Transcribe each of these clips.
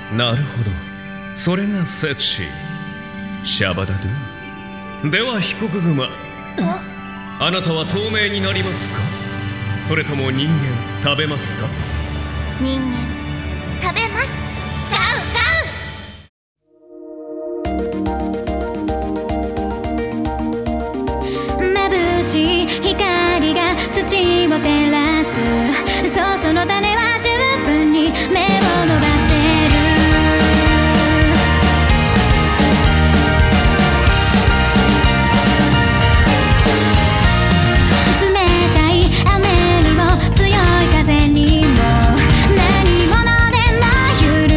なるほど、それがセクシー。シャバダドゥ。では被告グマ、あなたは透明になりますか、それとも人間食べますか。 人間食べます。ガウガウ。眩しい光が土を照らす。そう、その種は十分に芽を伸ばせる。冷たい雨にも強い風にも何者でも揺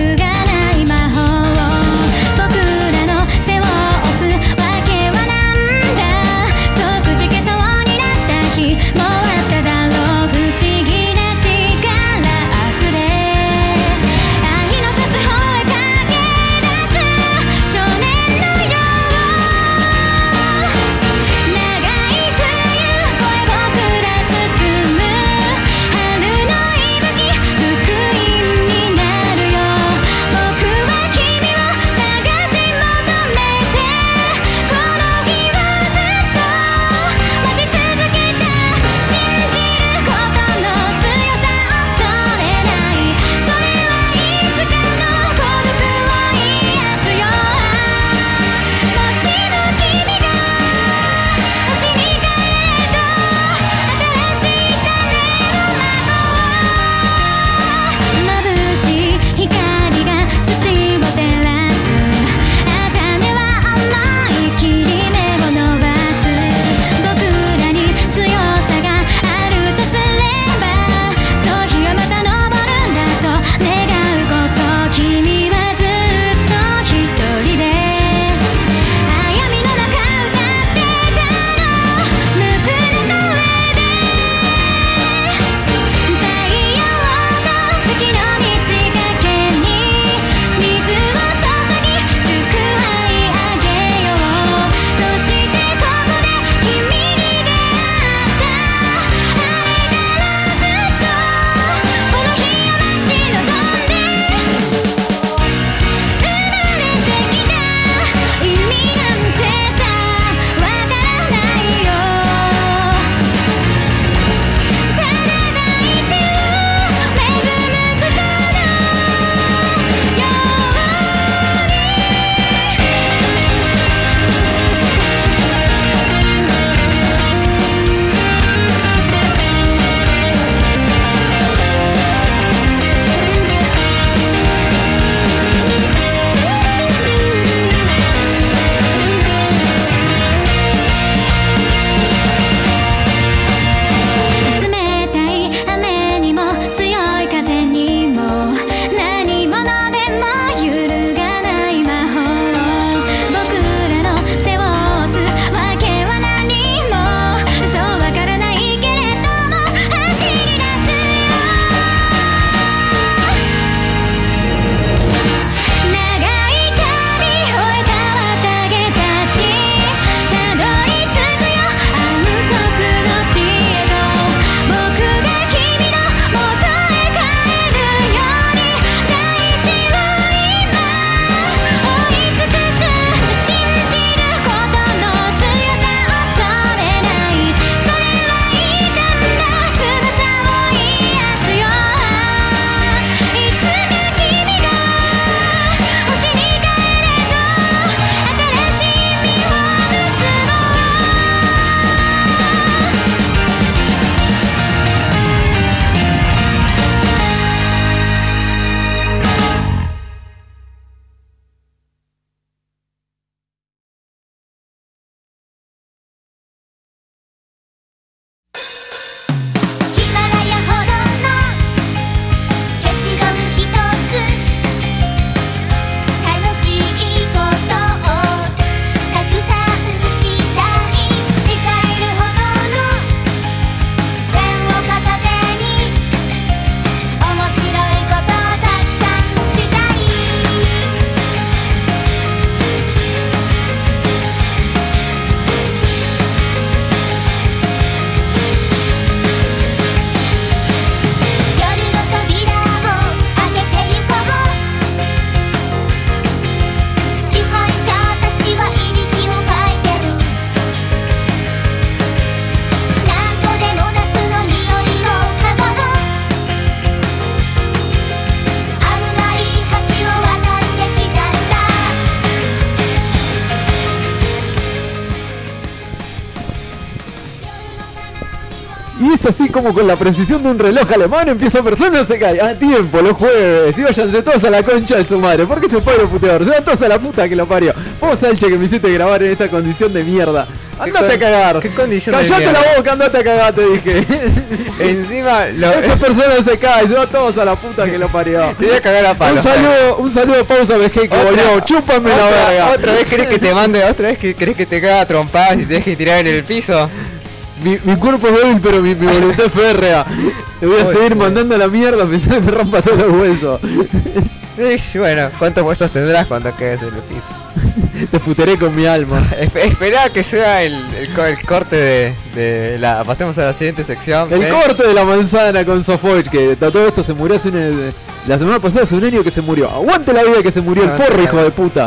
Y es así como con la precisión de un reloj alemán empieza Persona no se cae. A tiempo, los jueves. Y váyanse todos a la concha de su madre. ¿Por qué este padre puteador? Se van todos a la puta que lo parió. Vos, Alche, que me hiciste grabar en esta condición de mierda. Andate a cagar. ¿Qué condición de Callate mierda? la boca, andate a cagar, te dije. Encima, Esta persona no se cae, se van todos a la puta que lo parió. te voy a cagar a palo. Un saludo a Pausa VG que volvió. Chúpame la verga. Otra vez querés que te mande, otra vez que querés que te caga a trompadas y te deje tirar en el piso. Mi cuerpo es débil, pero mi voluntad es férrea. Le voy a Uy, seguir uy. mandando a la mierda a pensar que me rompa todos los huesos. Y bueno, ¿cuántos huesos tendrás cuando quedes en el piso? Te puteré con mi alma. Esperá que sea el corte de la... Pasemos a la siguiente sección. El ¿sí? corte de la manzana con Sofovich, que todo esto se murió la semana pasada, hace un año que se murió. Aguante la vida que se murió el forro, hijo de puta.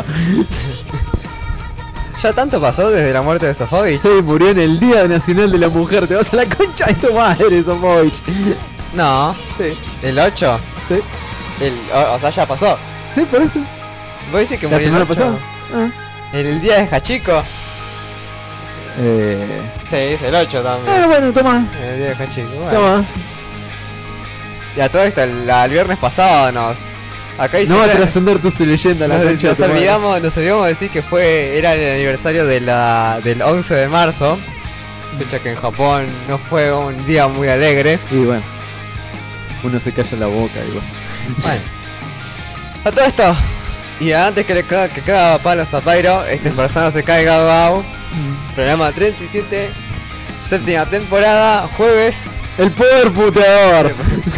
¿Ya tanto pasó desde la muerte de Sofovich? Sí, murió en el Día Nacional de la Mujer. Te vas a la concha de tu madre, Sofovich. No, Sí, el 8. sí. O sea, ya pasó. Sí, por eso. ¿Vos decís que La murió semana el 8? pasada. Ah. El día de Hachiko. Sí, es el 8 también. Bueno, toma. El día de Hachiko. Bueno. Toma. Y a todo esto, el viernes pasado acá dice No va a que- trascender tu leyenda la concha de nos tu madre. olvidamos de decir que era el aniversario del 11 de marzo. Fecha que en Japón no fue un día muy alegre. Y bueno, uno se calla la boca y bueno. Bueno. A todo esto. Y antes que caga palos a Pyro, esta persona se caiga Gao. Programa 37, séptima temporada, jueves. El poder puteador.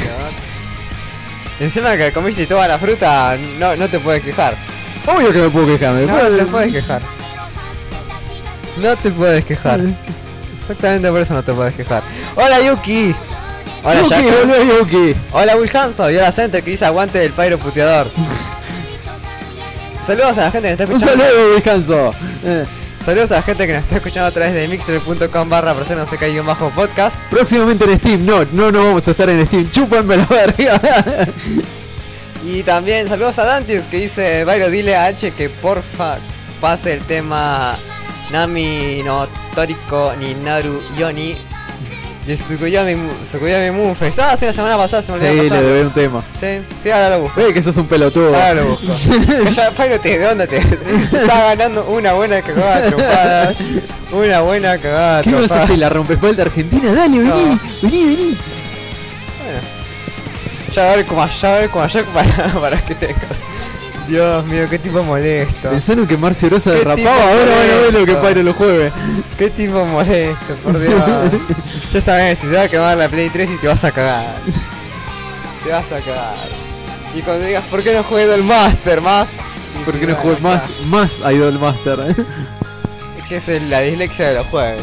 Encima que comiste toda la fruta, no te puedes quejar. Obvio que me puedo quejar. No te puedes quejar. No te puedes quejar. Exactamente por eso no te puedes quejar. Hola Yuki. Hola Yuki, Yaka. boludo, Yuki. Hola Will Hanson y hola Center que dice aguante del Pyro puteador. Saludos a la gente que nos está Un escuchando. saludo, descanso. Saludos a la gente que nos está escuchando a través de mixter.com/persona-podcast. Próximamente en Steam. No vamos a estar en Steam. Chúpanme la verga. Y también saludos a Dantius que dice, Byro, dile a H que porfa pase el tema Nami no Toriko ni Naru Yoni de Tsukuyami Moonface. Ah, sí, la semana pasada se me Sí, olvidó le pasar. debe un tema. Sí, ahora lo busco. Ve que sos un pelotudo. Ahora lo busco. Que ya, Pyro, ¿de dónde te estás ganando una buena cagada de trompadas? Una buena cagada de ¿Qué vas a trompadas. hacer? ¿La rompespalda de Argentina? Dale, No. vení. Bueno, ya va a ver como allá para que tengas. Dios mío, qué tipo molesto. Pensaron que Marcio Rosa ¿Qué derrapaba. tipo Ahora van a ver lo que molesto? Pyro los jueves. Qué tipo molesto, por Dios. Ya sabes, si te va a quemar la Play 3 y te vas a cagar. Te vas a cagar. Y cuando digas, ¿por qué no jugué el Master más? Y ¿Por si qué no jugué bueno, más Idol Master? Es que es la dislexia de los jueves.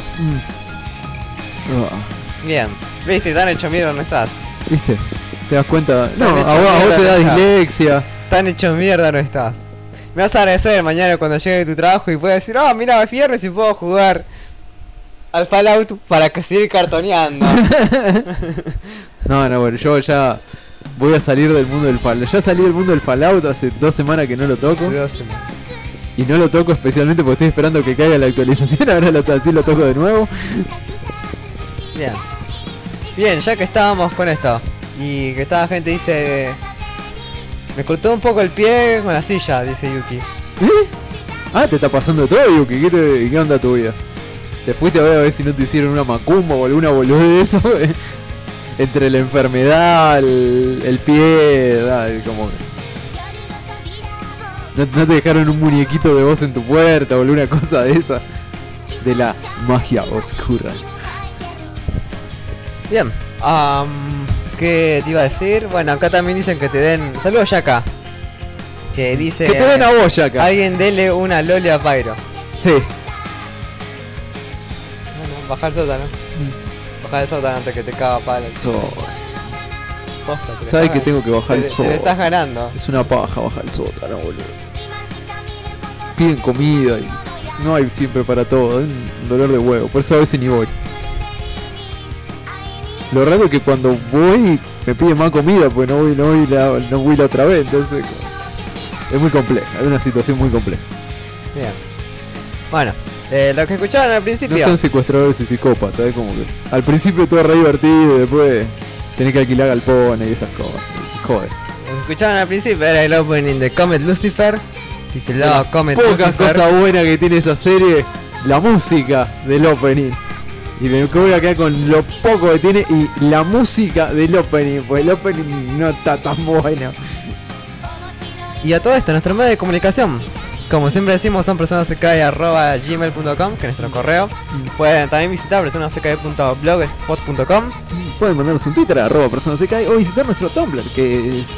Bien. Viste, tan hecho mierda no estás. ¿Viste? ¿Te das cuenta? No, Tan hecho a vos mierda te da no está. dislexia. Tan hecho mierda no estás. Me vas a agradecer mañana cuando llegue de tu trabajo y puedas decir, mira, es viernes y puedo jugar al Fallout para que seguir cartoneando. No, bueno, yo ya voy a salir del mundo del Fallout. Ya salí del mundo del Fallout hace 2 semanas que no lo toco. Y no lo toco especialmente porque estoy esperando que caiga la actualización. Ahora así lo toco de nuevo. Bien. Bien, ya que estábamos con esto y que esta gente dice, me cortó un poco el pie con la silla, dice Yuki. Ah, te está pasando todo, Yuki. ¿Qué onda tu vida? ¿Te fuiste a ver si no te hicieron una macumba o alguna boludez de eso? Entre la enfermedad, el pie, como... ¿No te dejaron un muñequito de voz en tu puerta o alguna cosa de esa? De la magia oscura. Bien. ¿Qué te iba a decir? Bueno, acá también dicen que te den... Saludos Yaka. Que dice... Que te den a vos, Yaka. Alguien dele una lole a Pyro. Sí. Bueno, baja el sótano. Baja el sótano antes que te caga palo. Posta, te Sabes estás- que tengo que bajar el te le sótano. estás ganando. Es una paja bajar el sótano, boludo. Piden comida y no hay siempre para todo. Es un dolor de huevo. Por eso a veces ni voy. Lo raro es que cuando voy me piden más comida porque no voy la otra vez. Entonces es muy compleja. Es una situación muy compleja. Bien. Bueno, Lo que escucharon al No principio. sean secuestradores y psicópatas, como que al principio todo re divertido y después tenés que alquilar galpones y esas cosas. Joder. Lo que escucharon al principio era el opening de Comet Lucifer, titulado Comet Pocas Lucifer. cosas buenas que tiene esa serie, la música del opening. Y me voy a quedar con lo poco que tiene y la música del opening, pues el opening no está tan bueno. Y a todo esto, nuestro medio de comunicación, como siempre decimos, son personassekai@gmail.com, que es nuestro correo. Pueden también visitar personassekai.blogspot.com. Pueden mandarnos un Twitter a @personassekai o visitar nuestro Tumblr, que es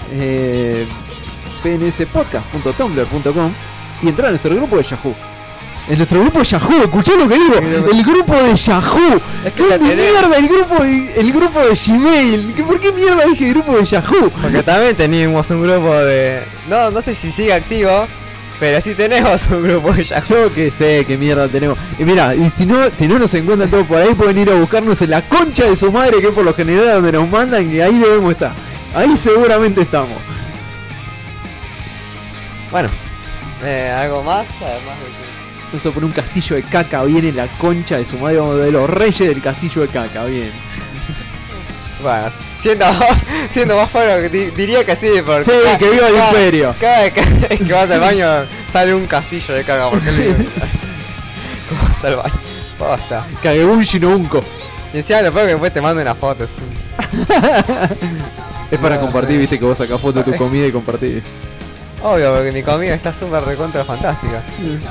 pnspodcast.tumblr.com, y entrar a nuestro grupo de Yahoo. En nuestro grupo de Yahoo, escuchá lo que digo, el grupo de Yahoo. Es que la ¿Qué tenés. mierda el grupo de Gmail? ¿Por qué mierda dije grupo de Yahoo? Porque también tenemos un grupo de... No sé si sigue activo, pero sí tenemos un grupo de Yahoo. Yo que sé qué mierda tenemos. Y mira, y si no nos encuentran todos por ahí, pueden ir a buscarnos en la concha de su madre, que es por lo general donde nos mandan, que ahí debemos estar. Ahí seguramente estamos. Bueno, algo más, además de que... Eso por un castillo de caca viene la concha de su madre, vamos de los reyes del castillo de caca, bien. Bueno, siendo más fuera, diría que sí, porque... Sí, que viva el imperio. Cada vez que vas al baño sale un castillo de caga, porque le ¿Cómo vas al baño? Posta. Kagebunshi no Unko. Y encima lo peor que después te mando una foto, es un... Es para compartir, viste que vos sacás foto de tu comida y compartís. Obvio, porque mi comida está súper recontra fantástica.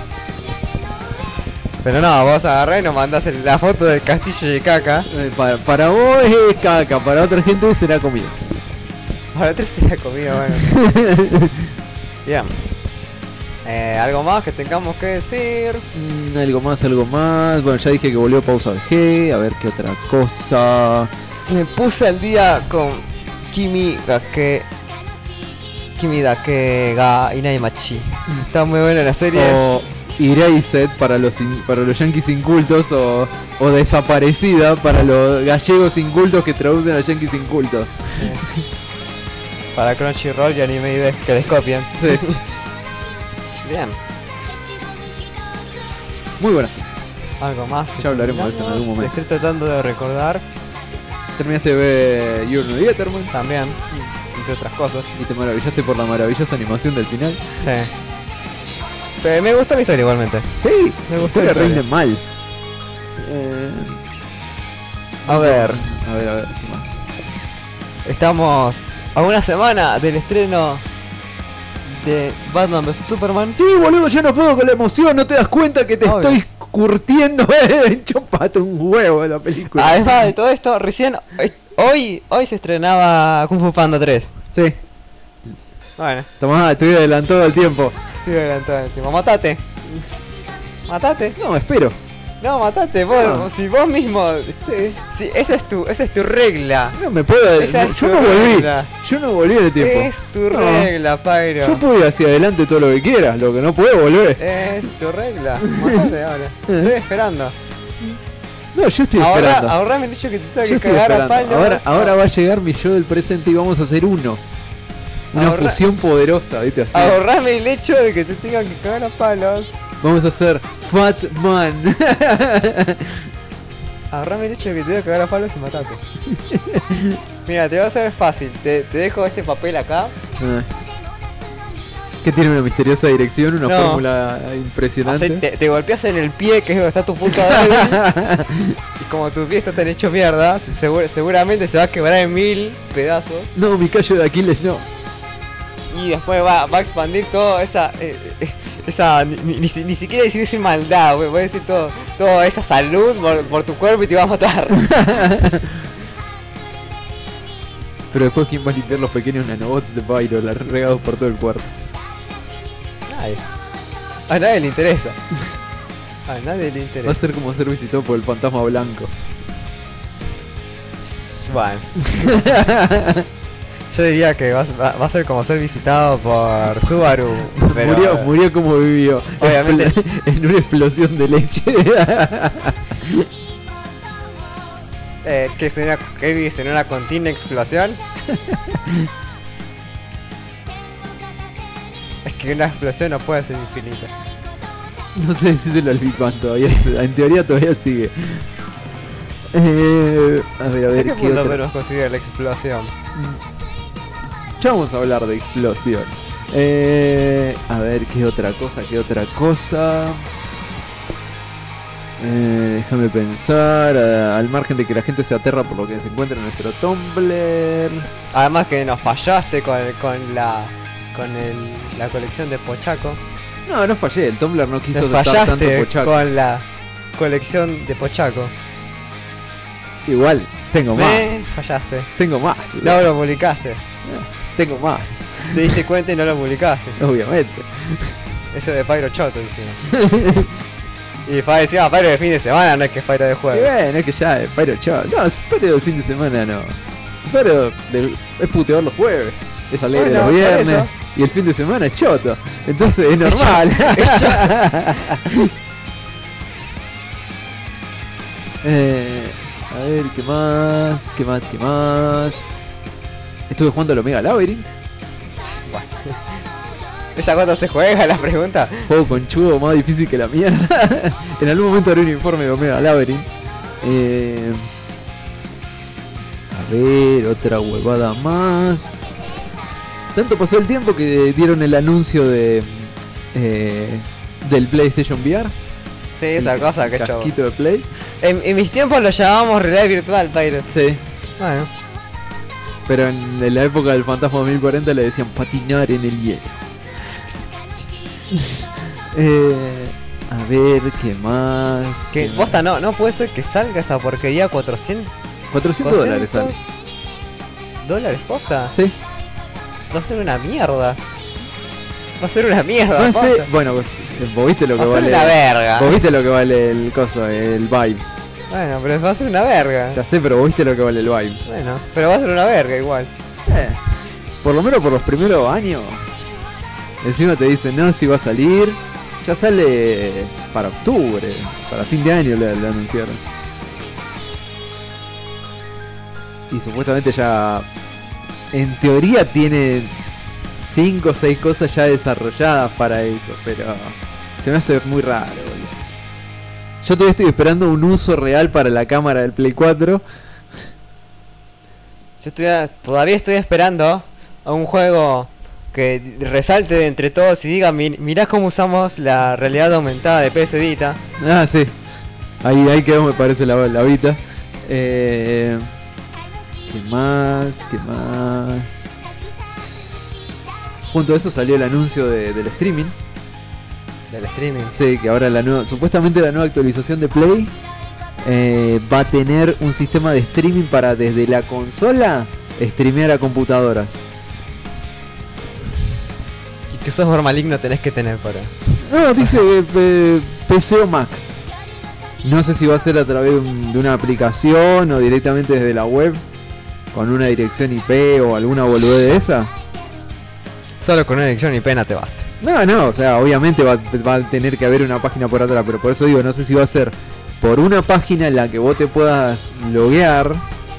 Pero no, vos agarrás y nos mandás la foto del castillo de caca. Para vos es caca, para otra gente será comida. Para otros sería comida, bueno. Bien. ¿Algo más que tengamos que decir? Algo más. Bueno, ya dije que volvió Pausa de G. A ver qué otra cosa. Me puse al día con Kimi Dake ga Inai Machi. Está muy buena la serie. O Erased para los yankees incultos, o Desaparecida para los gallegos incultos que traducen a yankees incultos. Para Crunchyroll y Anime ID que les copian. Sí. Bien. Muy buena serie. Algo más. Ya hablaremos de eso en algún momento. Estoy tratando de recordar Terminaste de ver You're No Etherman también, entre otras cosas. y te maravillaste por la maravillosa animación del final. Sí. Pero me gustó la historia igualmente. Sí, Me gustó que la historia. rinde mal. A ver, ¿qué más? estamos a una semana del estreno de Batman vs Superman. Sí, boludo, yo no puedo con la emoción, no te das cuenta que te Obvio. estoy curtiendo. Chupate un huevo de la película. Además de todo esto, recién hoy se estrenaba Kung Fu Panda 3. Sí, Bueno, tomá, estoy adelantado al tiempo. estoy adelantado el tiempo. Matate. Matate. No, espero. No, matate. Vos, No. si vos mismo. Sí. Si esa es tu regla. No me puedo. Esa es Yo tu no volví. regla. Yo no volví en el tiempo. Es tu No. regla, Pyro. Yo puedo ir hacia adelante todo lo que quieras, lo que no puedo volver. Es tu regla. Matate ahora. Estoy esperando. No, yo estoy esperando. Ahorrame el hecho que te tenga Yo que estoy cagar a esperando. palos. Ahora va a llegar mi yo del presente y vamos a hacer uno. Una Ahorra- fusión poderosa, ¿viste? Así. Ahorrame el hecho de que te tengan que cagar a palos. Vamos a hacer Fat Man. Ahorrame el hecho de que te tenga que cagar a palos y matate. Mira, te va a ser fácil. Te dejo este papel acá. Que tiene una misteriosa dirección, una No. fórmula impresionante. Te golpeas en el pie, que es donde está tu punto débil. Y como tu pie está tan hecho mierda, seguramente se va a quebrar en 1000 pedazos. No, mi callo de Aquiles no. Y después va a expandir toda esa ni siquiera decir maldad, voy a decir toda esa salud por tu cuerpo y te va a matar. Pero después, ¿quién va a limpiar los pequeños nanobots de Pyro regados por todo el cuerpo? A nadie le interesa. A nadie le Va a interesa. ser como ser visitado por el fantasma blanco. Bueno. Yo diría que va a ser como ser visitado por Subaru. Pero, Murió como vivió. Obviamente. En una explosión de leche. que vives en una continua explosión. Es que una explosión no puede ser infinita. No sé si se lo olvidó todavía. En teoría todavía sigue. A ver, ¿A qué punto otra? podemos conseguir la explosión? Ya vamos a hablar de explosión. A ver, ¿qué otra cosa? Déjame pensar. Al margen de que la gente se aterra por lo que se encuentra en nuestro Tumblr. Además que nos fallaste con la colección de Pochaco. No fallé. El Tumblr no quiso Nos aceptar tanto fallaste Pochaco. con la colección de Pochaco. Igual, tengo más. Fallaste. Tengo más. No lo publicaste. Tengo más. Te diste cuenta y no lo publicaste. Obviamente. Eso de Pyro Choto encima. Y encima Pyro de fin de semana, no es que es Pyro de Y jueves. bueno, es que ya es Pyro Chao. No, es Pyro del fin de semana, no. Pyro es putear los jueves. Es alegre Bueno, los por viernes. eso. Y el fin de semana es choto. Entonces es normal. A ver, ¿qué más? Estuve jugando al Omega Labyrinth. Bueno. ¿Esa cuánto se juega la pregunta? Juego conchudo más difícil que la mierda. En algún momento haré un informe de Omega Labyrinth. A ver, otra huevada más. Tanto pasó el tiempo que dieron el anuncio de del PlayStation VR. Sí, esa cosa que he hecho. Casquito de Play. En mis tiempos lo llamábamos realidad virtual, Pyro. Sí. Bueno. Pero en la época del Fantasma 2040 le decían patinar en el hielo. A ver, ¿qué más? Que ¿Qué posta, más? no puede ser que salga esa porquería 400 $400 sale. ¿Dólares posta? Sí. Va a ser una mierda. Va a ser una mierda. No sé, posta. bueno, vos viste lo que Va a ser vale. una verga. Vos viste lo que vale el coso, el Vive. Bueno, pero va a ser una verga. Ya sé, pero vos viste lo que vale el Vive. Bueno, pero va a ser una verga igual. Por lo menos por los primeros años. Encima te dicen, no, si va a salir. Ya sale para octubre. Para fin de año le anunciaron. Y supuestamente ya, en teoría tiene 5 o 6 cosas ya desarrolladas para eso. Pero se me hace muy raro, boludo. Yo todavía estoy esperando un uso real para la cámara del Play 4. Todavía estoy esperando a un juego que resalte de entre todos y diga, mirá cómo usamos la realidad aumentada de PS Vita. Ah, sí. Ahí quedó, me parece, la Vita. ¿Qué más? Junto a eso salió el anuncio del streaming. Del streaming. Sí, que ahora supuestamente la nueva actualización de Play va a tener un sistema de streaming para desde la consola streamear a computadoras. ¿Y qué software maligno tenés que tener para? No, dice PC o Mac. No sé si va a ser a través de una aplicación o directamente desde la web con una dirección IP o alguna boludez de esa. Solo con una dirección IP no te basta. No, o sea, obviamente va a tener que haber una página por atrás, pero por eso digo, no sé si va a ser por una página en la que vos te puedas loguear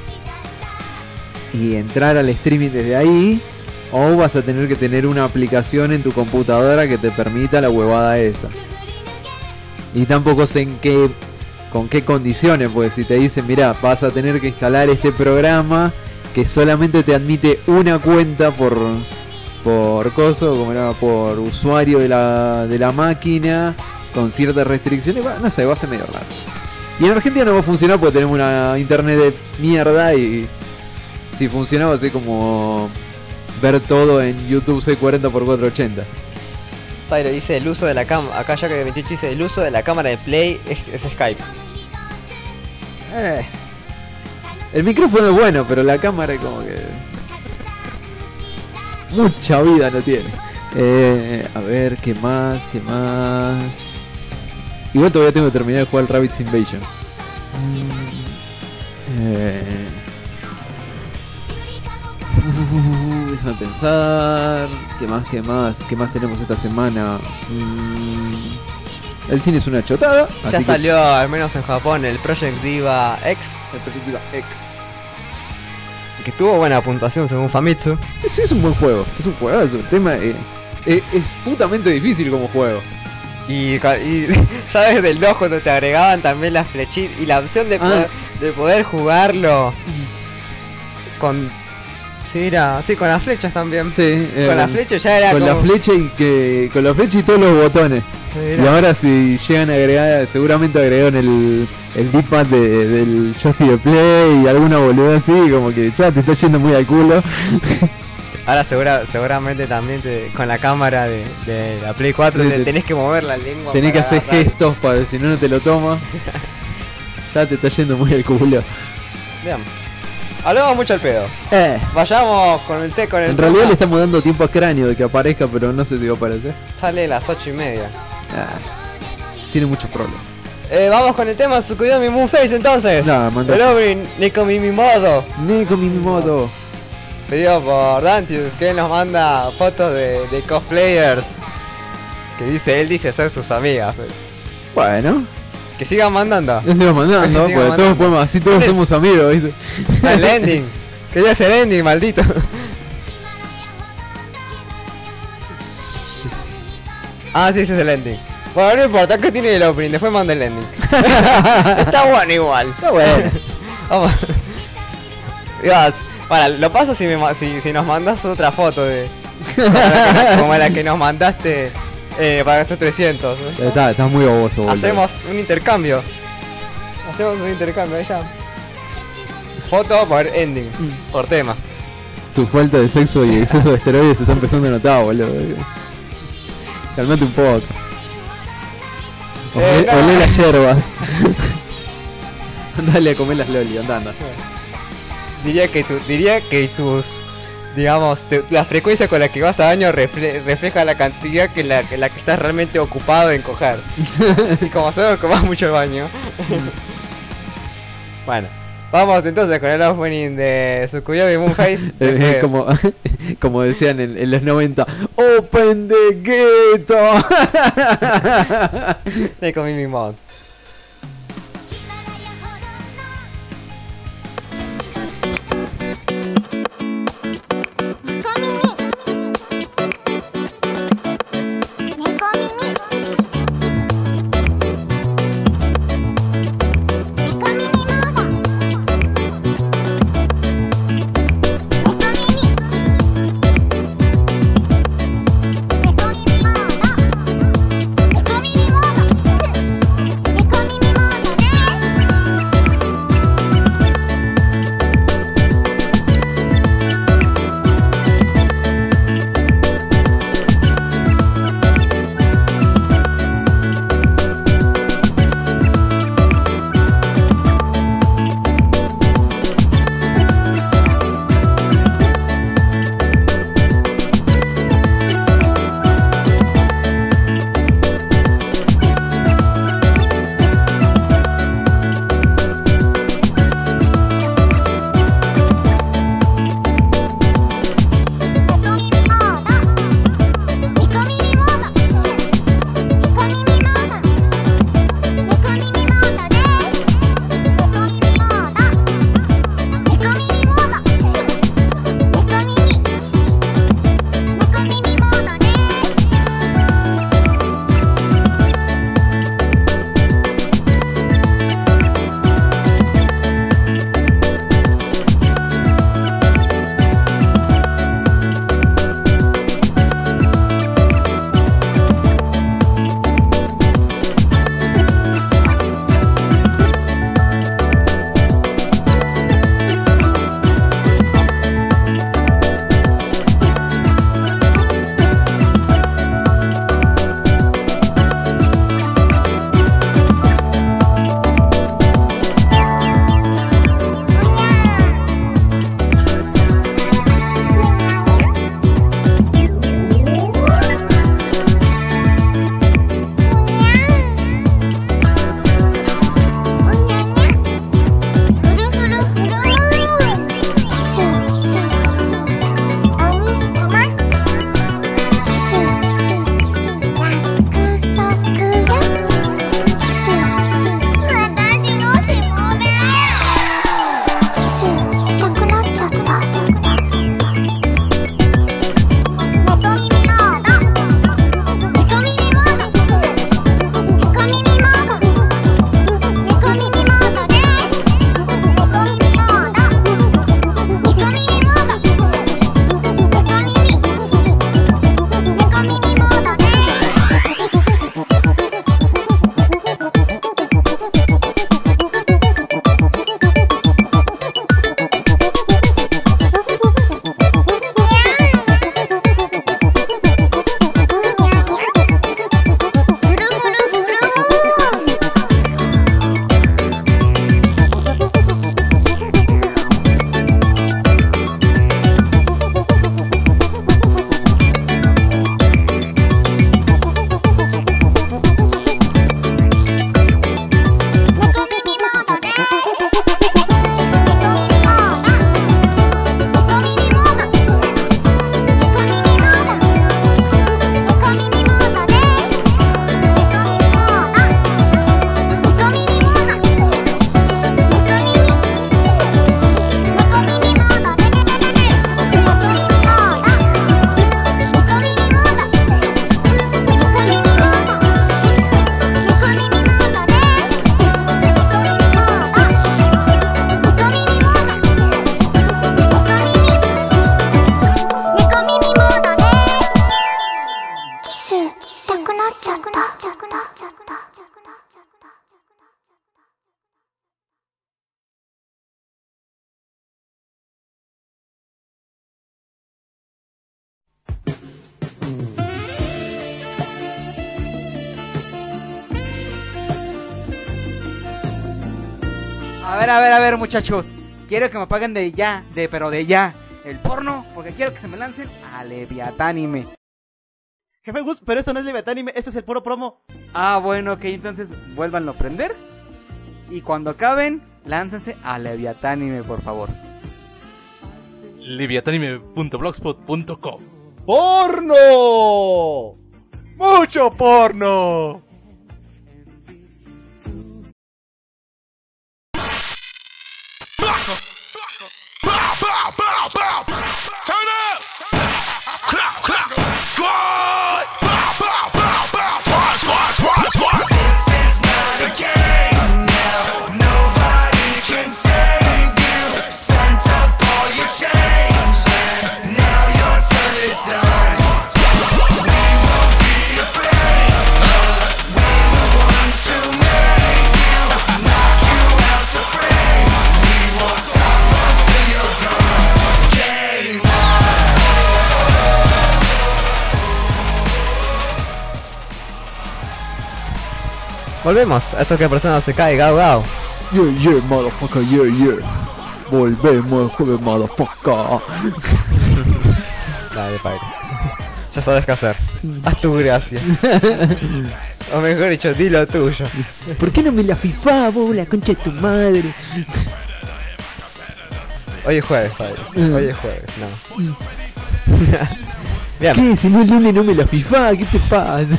y entrar al streaming desde ahí, o vas a tener que tener una aplicación en tu computadora que te permita la huevada esa. Y tampoco sé con qué condiciones, pues si te dicen, mirá, vas a tener que instalar este programa que solamente te admite una cuenta por coso, como era, por usuario de la máquina, con ciertas restricciones, no sé, va a ser medio raro. Y en Argentina no va a funcionar porque tenemos una internet de mierda, y si funcionaba así como ver todo en YouTube 640x480. Pyro dice el uso de la cámara, acá ya que 28 dice el uso de la cámara de Play es Skype. El micrófono es bueno, pero la cámara es como que mucha vida no tiene. A ver, ¿qué más? Igual todavía tengo que terminar de jugar el Rabbids Invasion. Déjame pensar. ¿Qué más tenemos esta semana? El cine es una chotada. Ya salió, al menos en Japón, el Project Diva X. El Project Diva X. Que tuvo buena puntuación según Famitsu. Sí, es un buen juego. Es un juegazo. El tema es putamente difícil como juego. Y ya desde el 2 cuando te agregaban también las flechitas y la opción de poder jugarlo con... Sí, con las flechas también. Sí, con las flechas ya era con como... la flecha con la flecha y todos los botones. Era. Y ahora si llegan a agregar, seguramente agregaron el D-pad del joystick de Play y alguna boluda así, como que ya te está yendo muy al culo. Ahora seguramente también con la cámara de la Play 4 tenés que mover la lengua. Tenés que hacer agarrar. gestos para si no te lo tomas. Ya te está yendo muy al culo. Bien. Hablamos mucho al pedo. Vayamos con el té, con el En realidad tema. le estamos dando tiempo a Cráneo de que aparezca, pero no sé si va a aparecer. Sale a las 8:30. Tiene muchos problemas. Vamos con el tema Tsukuyomi Moonface entonces. No, mandá. El opening Neko Mimimoto. Nico Mimimoto. Pedido por Dantius, que él nos manda fotos de cosplayers. Que él dice ser sus amigas. Pero Bueno, que sigan mandando. ya se va mandando, Que sigan porque mandando. todos podemos, así todos somos amigos, ¿viste? El ending. Que ya es el ending, maldito. Sí, ese es el ending. Bueno, no importa, que tiene el opening, después manda el ending. Está bueno igual. Está bueno. Vamos. Dios, para, lo paso si nos mandas otra foto de como la que nos mandaste para estos 300. ¿no? Está muy baboso, boludo. Hacemos un intercambio. Ahí está. Foto por ending, por tema. Tu falta de sexo y exceso de esteroides se está empezando a notar, boludo. Calmate un poco. No. Olé las hierbas. Dale a comer las loli, anda. Diría que tus, digamos, la frecuencia con la que vas a baño refleja la cantidad que la que estás realmente ocupado en coger. Y como sabemos que vas mucho al baño. Bueno, vamos entonces con el opening de Tsukuyomi Moonface. como decían en los 90, Open the Ghetto. Neko Mimimoto. 猫耳モード A ver, muchachos. Quiero que me paguen de ya, pero de ya. El porno, porque quiero que se me lancen a Leviatánime. Jefe Gus, pero esto no es Leviatánime, esto es el puro promo. Ah, bueno, ok, entonces vuélvanlo a prender. Y cuando acaben, láncense a Leviatánime, por favor. Leviatanime.blogspot.com. ¡Porno! ¡Mucho porno! Volvemos a esto que persona se cae, gao gao. Yeah, motherfucker, yeah. Volvemos, jueves, motherfucker. Dale, padre. Ya sabes qué hacer. Haz tu gracia. O mejor dicho, di lo tuyo. ¿Por qué no me la fifá, vos, la concha de tu madre? Hoy es jueves, padre. Hoy es jueves, no. Bien. ¿Qué? Si no es lunes no me la fifá, ¿qué te pasa?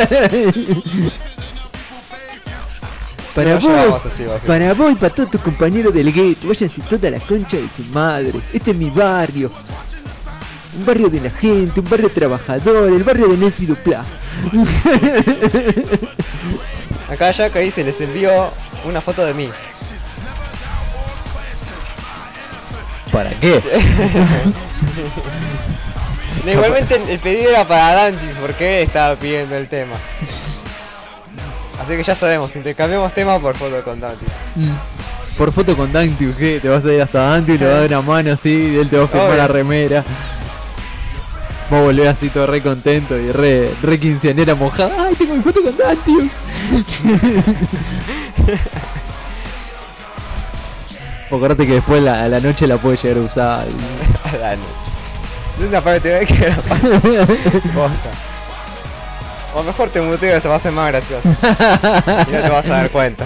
Para No, vos, llevamos así, así. para vos y para todos tus compañeros del gueto, váyanse toda la concha de su madre. Este es mi barrio. Un barrio de la gente, un barrio trabajador, el barrio de Nancy Duplá. Acá Yaka dice, les envío una foto de mí. ¿Para qué? No, igualmente el pedido era para Dantis porque él estaba pidiendo el tema. Así que ya sabemos, intercambiamos tema por foto con Dantis. Por foto con Dante, ¿qué? Te vas a ir hasta Dante y le vas a dar una mano así, y él te va a firmar Obvio. la remera. Vos volvés así todo re contento y re quinceañera mojada. ¡Ay, tengo mi foto con Dantius! Acordate que después a la noche la puedes llegar a usar. A la noche. Es una parte de que era posta. O mejor te muteo, se va a hacer más gracioso. Y no te vas a dar cuenta.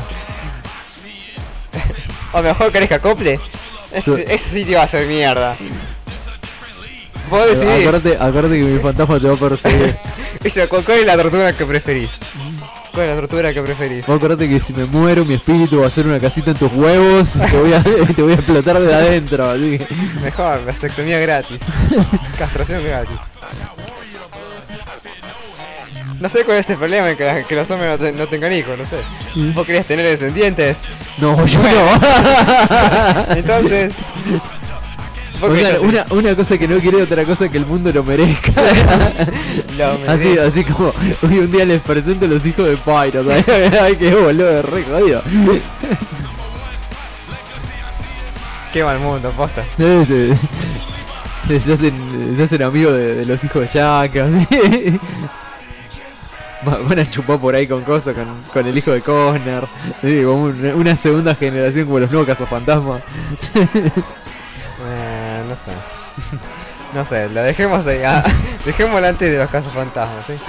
O mejor querés que acople. Ese sí te va a hacer mierda. Vos decidís. Acordate que mi fantasma te va a perseguir. ¿Cuál es la tortura que preferís? ¿Cuál es la tortura que preferís? Vos acordate que si me muero mi espíritu va a hacer una casita en tus huevos y te voy a explotar de adentro. Así que... Mejor, vasectomía gratis. Castración gratis. No sé cuál es el problema en que los hombres no tengan hijos, no sé. ¿Vos querías tener descendientes? No, yo no. Entonces... O sea, una cosa que no quiere, otra cosa que el mundo lo merezca. Así como hoy un día les presento a los hijos de Pyro. Ay, qué boludo, re jodido. Qué mal mundo, posta. Se hacen amigos de los hijos de Yaka. Van a chupar por ahí con cosas, con el hijo de Connor. Como una segunda generación como los nuevos cazafantasmas. No sé. No sé, lo dejemos ahí. Dejémoslo antes de los casos fantasmas, ¿sí?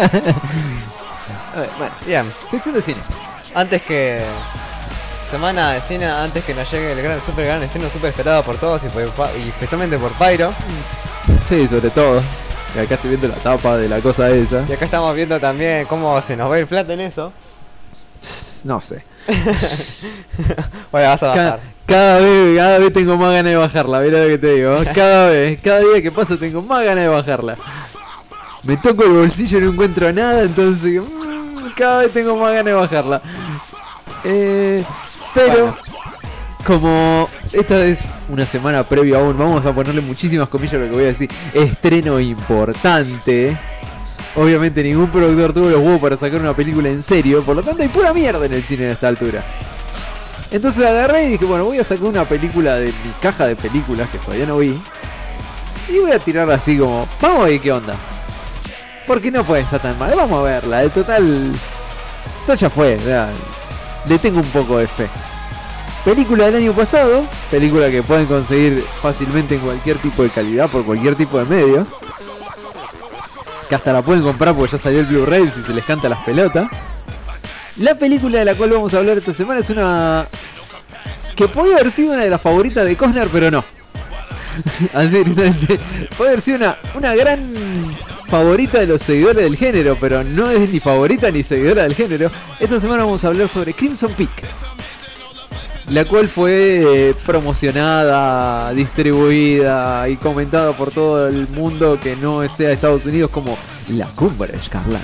Bueno, bien. sección de cine. Antes que... Semana de cine, antes que nos llegue el super gran estreno super esperado por todos y especialmente por Pyro. Sí, sobre todo. Y acá estoy viendo la tapa de la cosa esa. Y acá estamos viendo también cómo se nos va a ir plata en eso. No sé. Oye, vas a bajar. Cada vez tengo más ganas de bajarla, mirá lo que te digo. Cada día que pasa tengo más ganas de bajarla. Me toco el bolsillo y no encuentro nada, entonces cada vez tengo más ganas de bajarla. Pero bueno, como esta es una semana previa aún, vamos a ponerle muchísimas comillas a lo que voy a decir. Estreno importante. Obviamente ningún productor tuvo los huevos para sacar una película en serio, por lo tanto hay pura mierda en el cine a esta altura. Entonces agarré y dije, bueno, voy a sacar una película de mi caja de películas que todavía no vi. Y voy a tirarla así como, vamos a ver qué onda. Porque no puede estar tan mal, vamos a verla, de total ya fue, ya, le tengo un poco de fe. película del año pasado, película que pueden conseguir fácilmente en cualquier tipo de calidad, por cualquier tipo de medio. Que hasta la pueden comprar porque ya salió el Blu-ray si se les canta las pelotas. La película de la cual vamos a hablar esta semana es una... que podría haber sido una de las favoritas de Costner, pero no. Así directamente. Puede haber sido una gran favorita de los seguidores del género, pero no es ni favorita ni seguidora del género. Esta semana vamos a hablar sobre Crimson Peak, la cual fue promocionada, distribuida y comentada por todo el mundo que no sea Estados Unidos como La Cumbre Escarlata.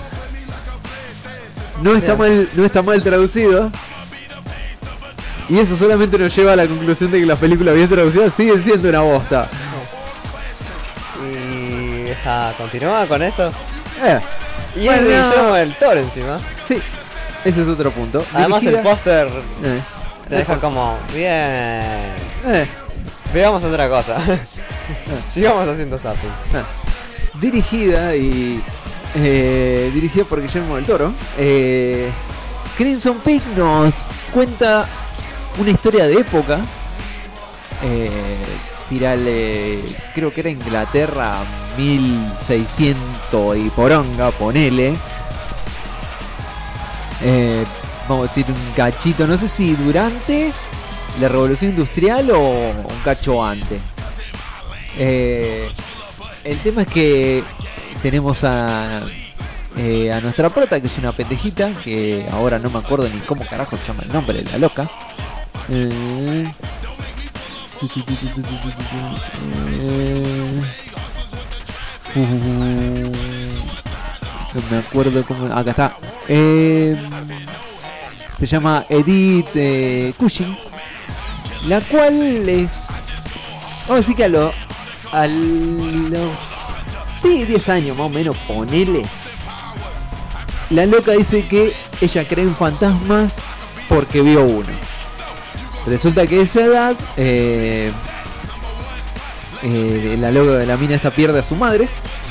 No está mal traducido. Y eso solamente nos lleva a la conclusión de que las películas bien traducidas siguen siendo una bosta. Y continúa con eso. Y bueno, es de Guillermo del Toro encima. Sí, ese es otro punto. Además Dirigida... el póster te deja como bien. Veamos otra cosa. Sigamos haciendo zapping. Dirigida por Guillermo del Toro. Crimson Peak nos cuenta una historia de época. Tirale, creo que era Inglaterra 1600 y poronga, ponele. Vamos a decir un cachito, no sé si durante la Revolución Industrial o un cacho antes. El tema es que tenemos a nuestra prota, que es una pendejita, que ahora no me acuerdo ni cómo carajo se llama el nombre de la loca. No me acuerdo cómo... Acá está. Se llama Edith Cushing, la cual es... Vamos a decir que a los... Sí, 10 años más o menos, ponele. La loca dice que ella cree en fantasmas porque vio uno. Resulta que a esa edad la loca de la mina esta pierde a su madre.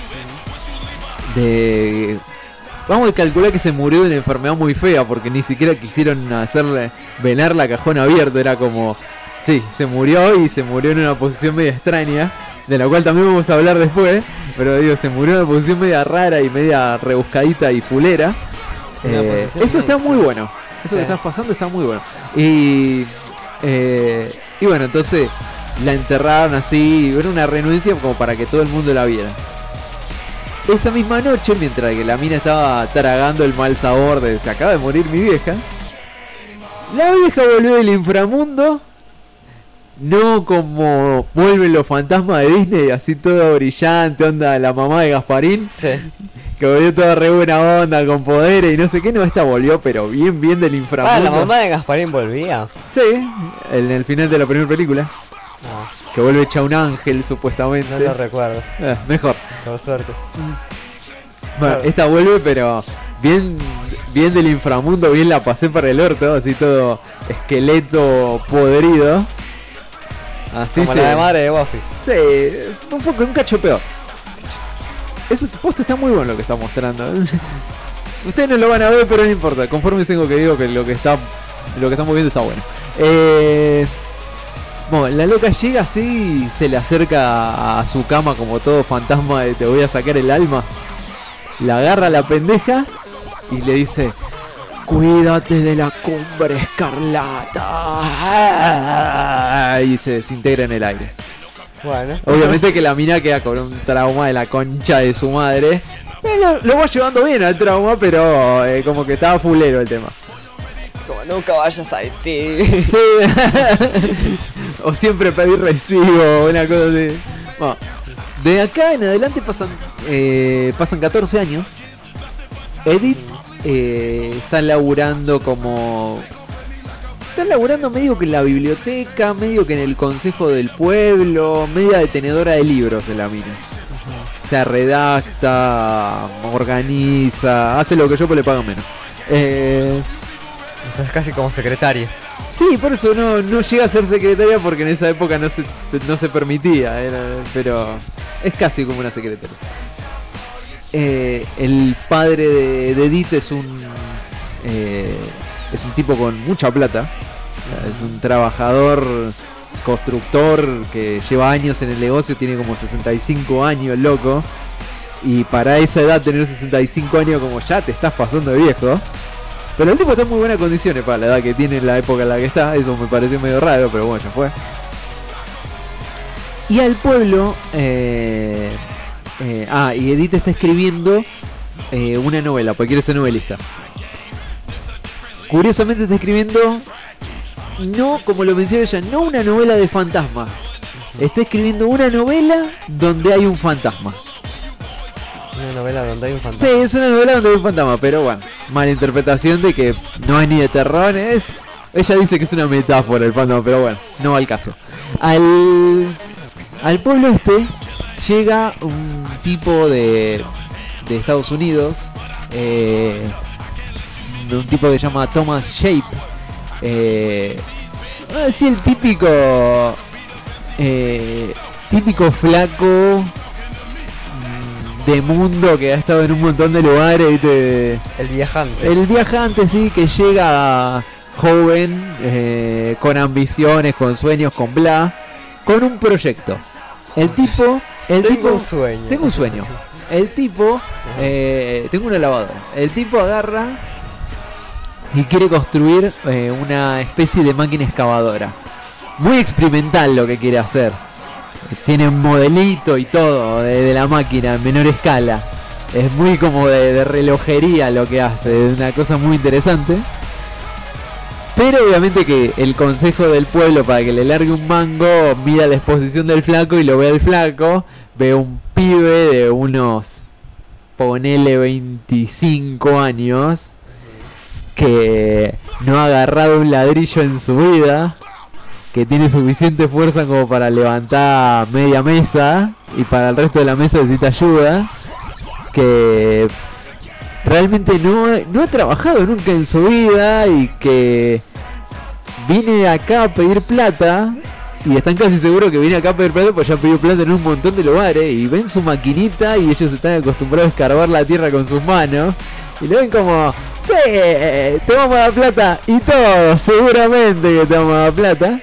Vamos a calcular que se murió de una enfermedad muy fea, porque ni siquiera quisieron hacerle velar la cajón abierto. Era como, sí, se murió y se murió en una posición media extraña, de la cual también vamos a hablar después. Pero digo, se murió en una posición media rara y media rebuscadita y fulera. Eso está muy bueno. Eso que estás pasando está muy bueno. Y bueno, entonces la enterraron así. Era una renuncia como para que todo el mundo la viera. Esa misma noche, mientras que la mina estaba tragando el mal sabor de se acaba de morir mi vieja, la vieja volvió del inframundo. No como vuelven los fantasmas de Disney, así todo brillante, onda la mamá de Gasparín. Sí. Que volvió toda re buena onda, con poderes y no sé qué. No, esta volvió, pero bien del inframundo. La mamá de Gasparín volvía. Sí, en el final de la primera película. Que vuelve hecha un ángel, supuestamente. No lo recuerdo. Mejor. Con suerte. Bueno, esta vuelve, pero bien del inframundo, bien la pasé para el orto, así todo esqueleto podrido. Así como la de madre de Buffy. Sí, un cacho peor. Eso posto está muy bueno lo que está mostrando. Ustedes no lo van a ver, pero no importa. Conforme tengo que digo que lo que estamos viendo está bueno. Bueno, la loca llega así, se le acerca a su cama como todo fantasma de te voy a sacar el alma. La agarra a la pendeja y le dice: cuídate de la Cumbre Escarlata. Y se desintegra en el aire. Bueno. Obviamente que la mina queda con un trauma de la concha de su madre. Lo va llevando bien al trauma, pero como que estaba fulero el tema. Como nunca vayas a Haití. Sí. O siempre pedir recibo, una cosa así. Bueno, de acá en adelante pasan 14 años. Edith está laburando medio que en la biblioteca, medio que en el consejo del pueblo, media detenedora de libros en la mina. O sea, redacta, organiza, hace lo que yo, pues le pagan menos. Eso es casi como secretaria. Sí, por eso no llega a ser secretaria, porque en esa época no se permitía, pero es casi como una secretaria. El padre de Edith es un tipo con mucha plata, Es un trabajador constructor que lleva años en el negocio, tiene como 65 años el loco. Y para esa edad tener 65 años como ya te estás pasando de viejo. Pero el tipo está en muy buenas condiciones para la edad que tiene en la época en la que está. Eso me pareció medio raro, pero bueno, ya fue. Y al pueblo... y Edith está escribiendo una novela, porque quiere ser novelista. Curiosamente está escribiendo, no como lo menciona ella, no una novela de fantasmas. Está escribiendo una novela donde hay un fantasma. Una novela donde hay un Sí, fantasma. es una novela donde hay un fantasma, pero bueno, mala interpretación de que no es ni de terror, es... Ella dice que es una metáfora el fantasma, pero bueno, no va al caso. Al pueblo este llega un tipo de Estados Unidos, un tipo que se llama Thomas Shape. Así el típico flaco de mundo que ha estado en un montón de lugares, ¿viste? El viajante. El viajante, sí, que llega joven, con ambiciones, con sueños, con bla, con un proyecto. Tengo un sueño. Tengo un sueño. El tipo, tengo una lavadora. El tipo agarra y quiere construir una especie de máquina excavadora. Muy experimental lo que quiere hacer. Tiene un modelito y todo de la máquina en menor escala. Es muy como de relojería lo que hace. Es una cosa muy interesante. Pero obviamente que el consejo del pueblo para que le largue un mango, mira la exposición del flaco y lo ve al flaco. Ve un pibe de unos, ponele 25 años, que no ha agarrado un ladrillo en su vida, que tiene suficiente fuerza como para levantar media mesa y para el resto de la mesa necesita ayuda, que realmente no ha trabajado nunca en su vida y que viene acá a pedir plata. Y están casi seguros que viene acá a pedir plata porque ya ha pedido plata en un montón de lugares. Y ven su maquinita y ellos están acostumbrados a escarbar la tierra con sus manos. Y lo ven como, sí, te vamos a dar plata. Y todos, seguramente que te vamos a dar plata.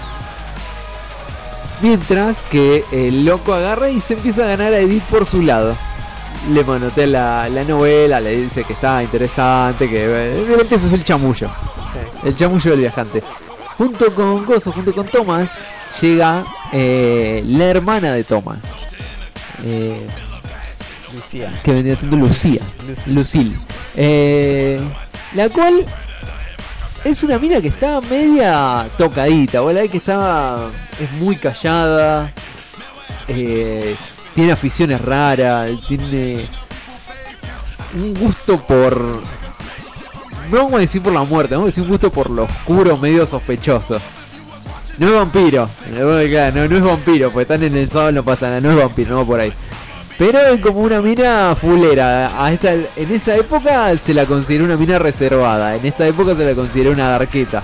Mientras que el loco agarra y se empieza a ganar a Edith por su lado. Le manotea la novela, le dice que está interesante, que le empieza a hacer el chamullo. Sí. El chamullo del viajante. Junto con Thomas, llega la hermana de Thomas. Lucía. Que vendría siendo Lucía. Lucille. La cual es una mina que está media tocadita, ¿vale? Que es muy callada. Tiene aficiones raras. Tiene un gusto por... No vamos a decir por la muerte, vamos a decir un gusto por lo oscuro, medio sospechoso. No es vampiro, no es vampiro, porque están en el sol, no pasa nada, no es vampiro, no va por ahí. Pero es como una mina fulera. En esa época se la consideró una mina reservada, en esta época se la consideró una darqueta.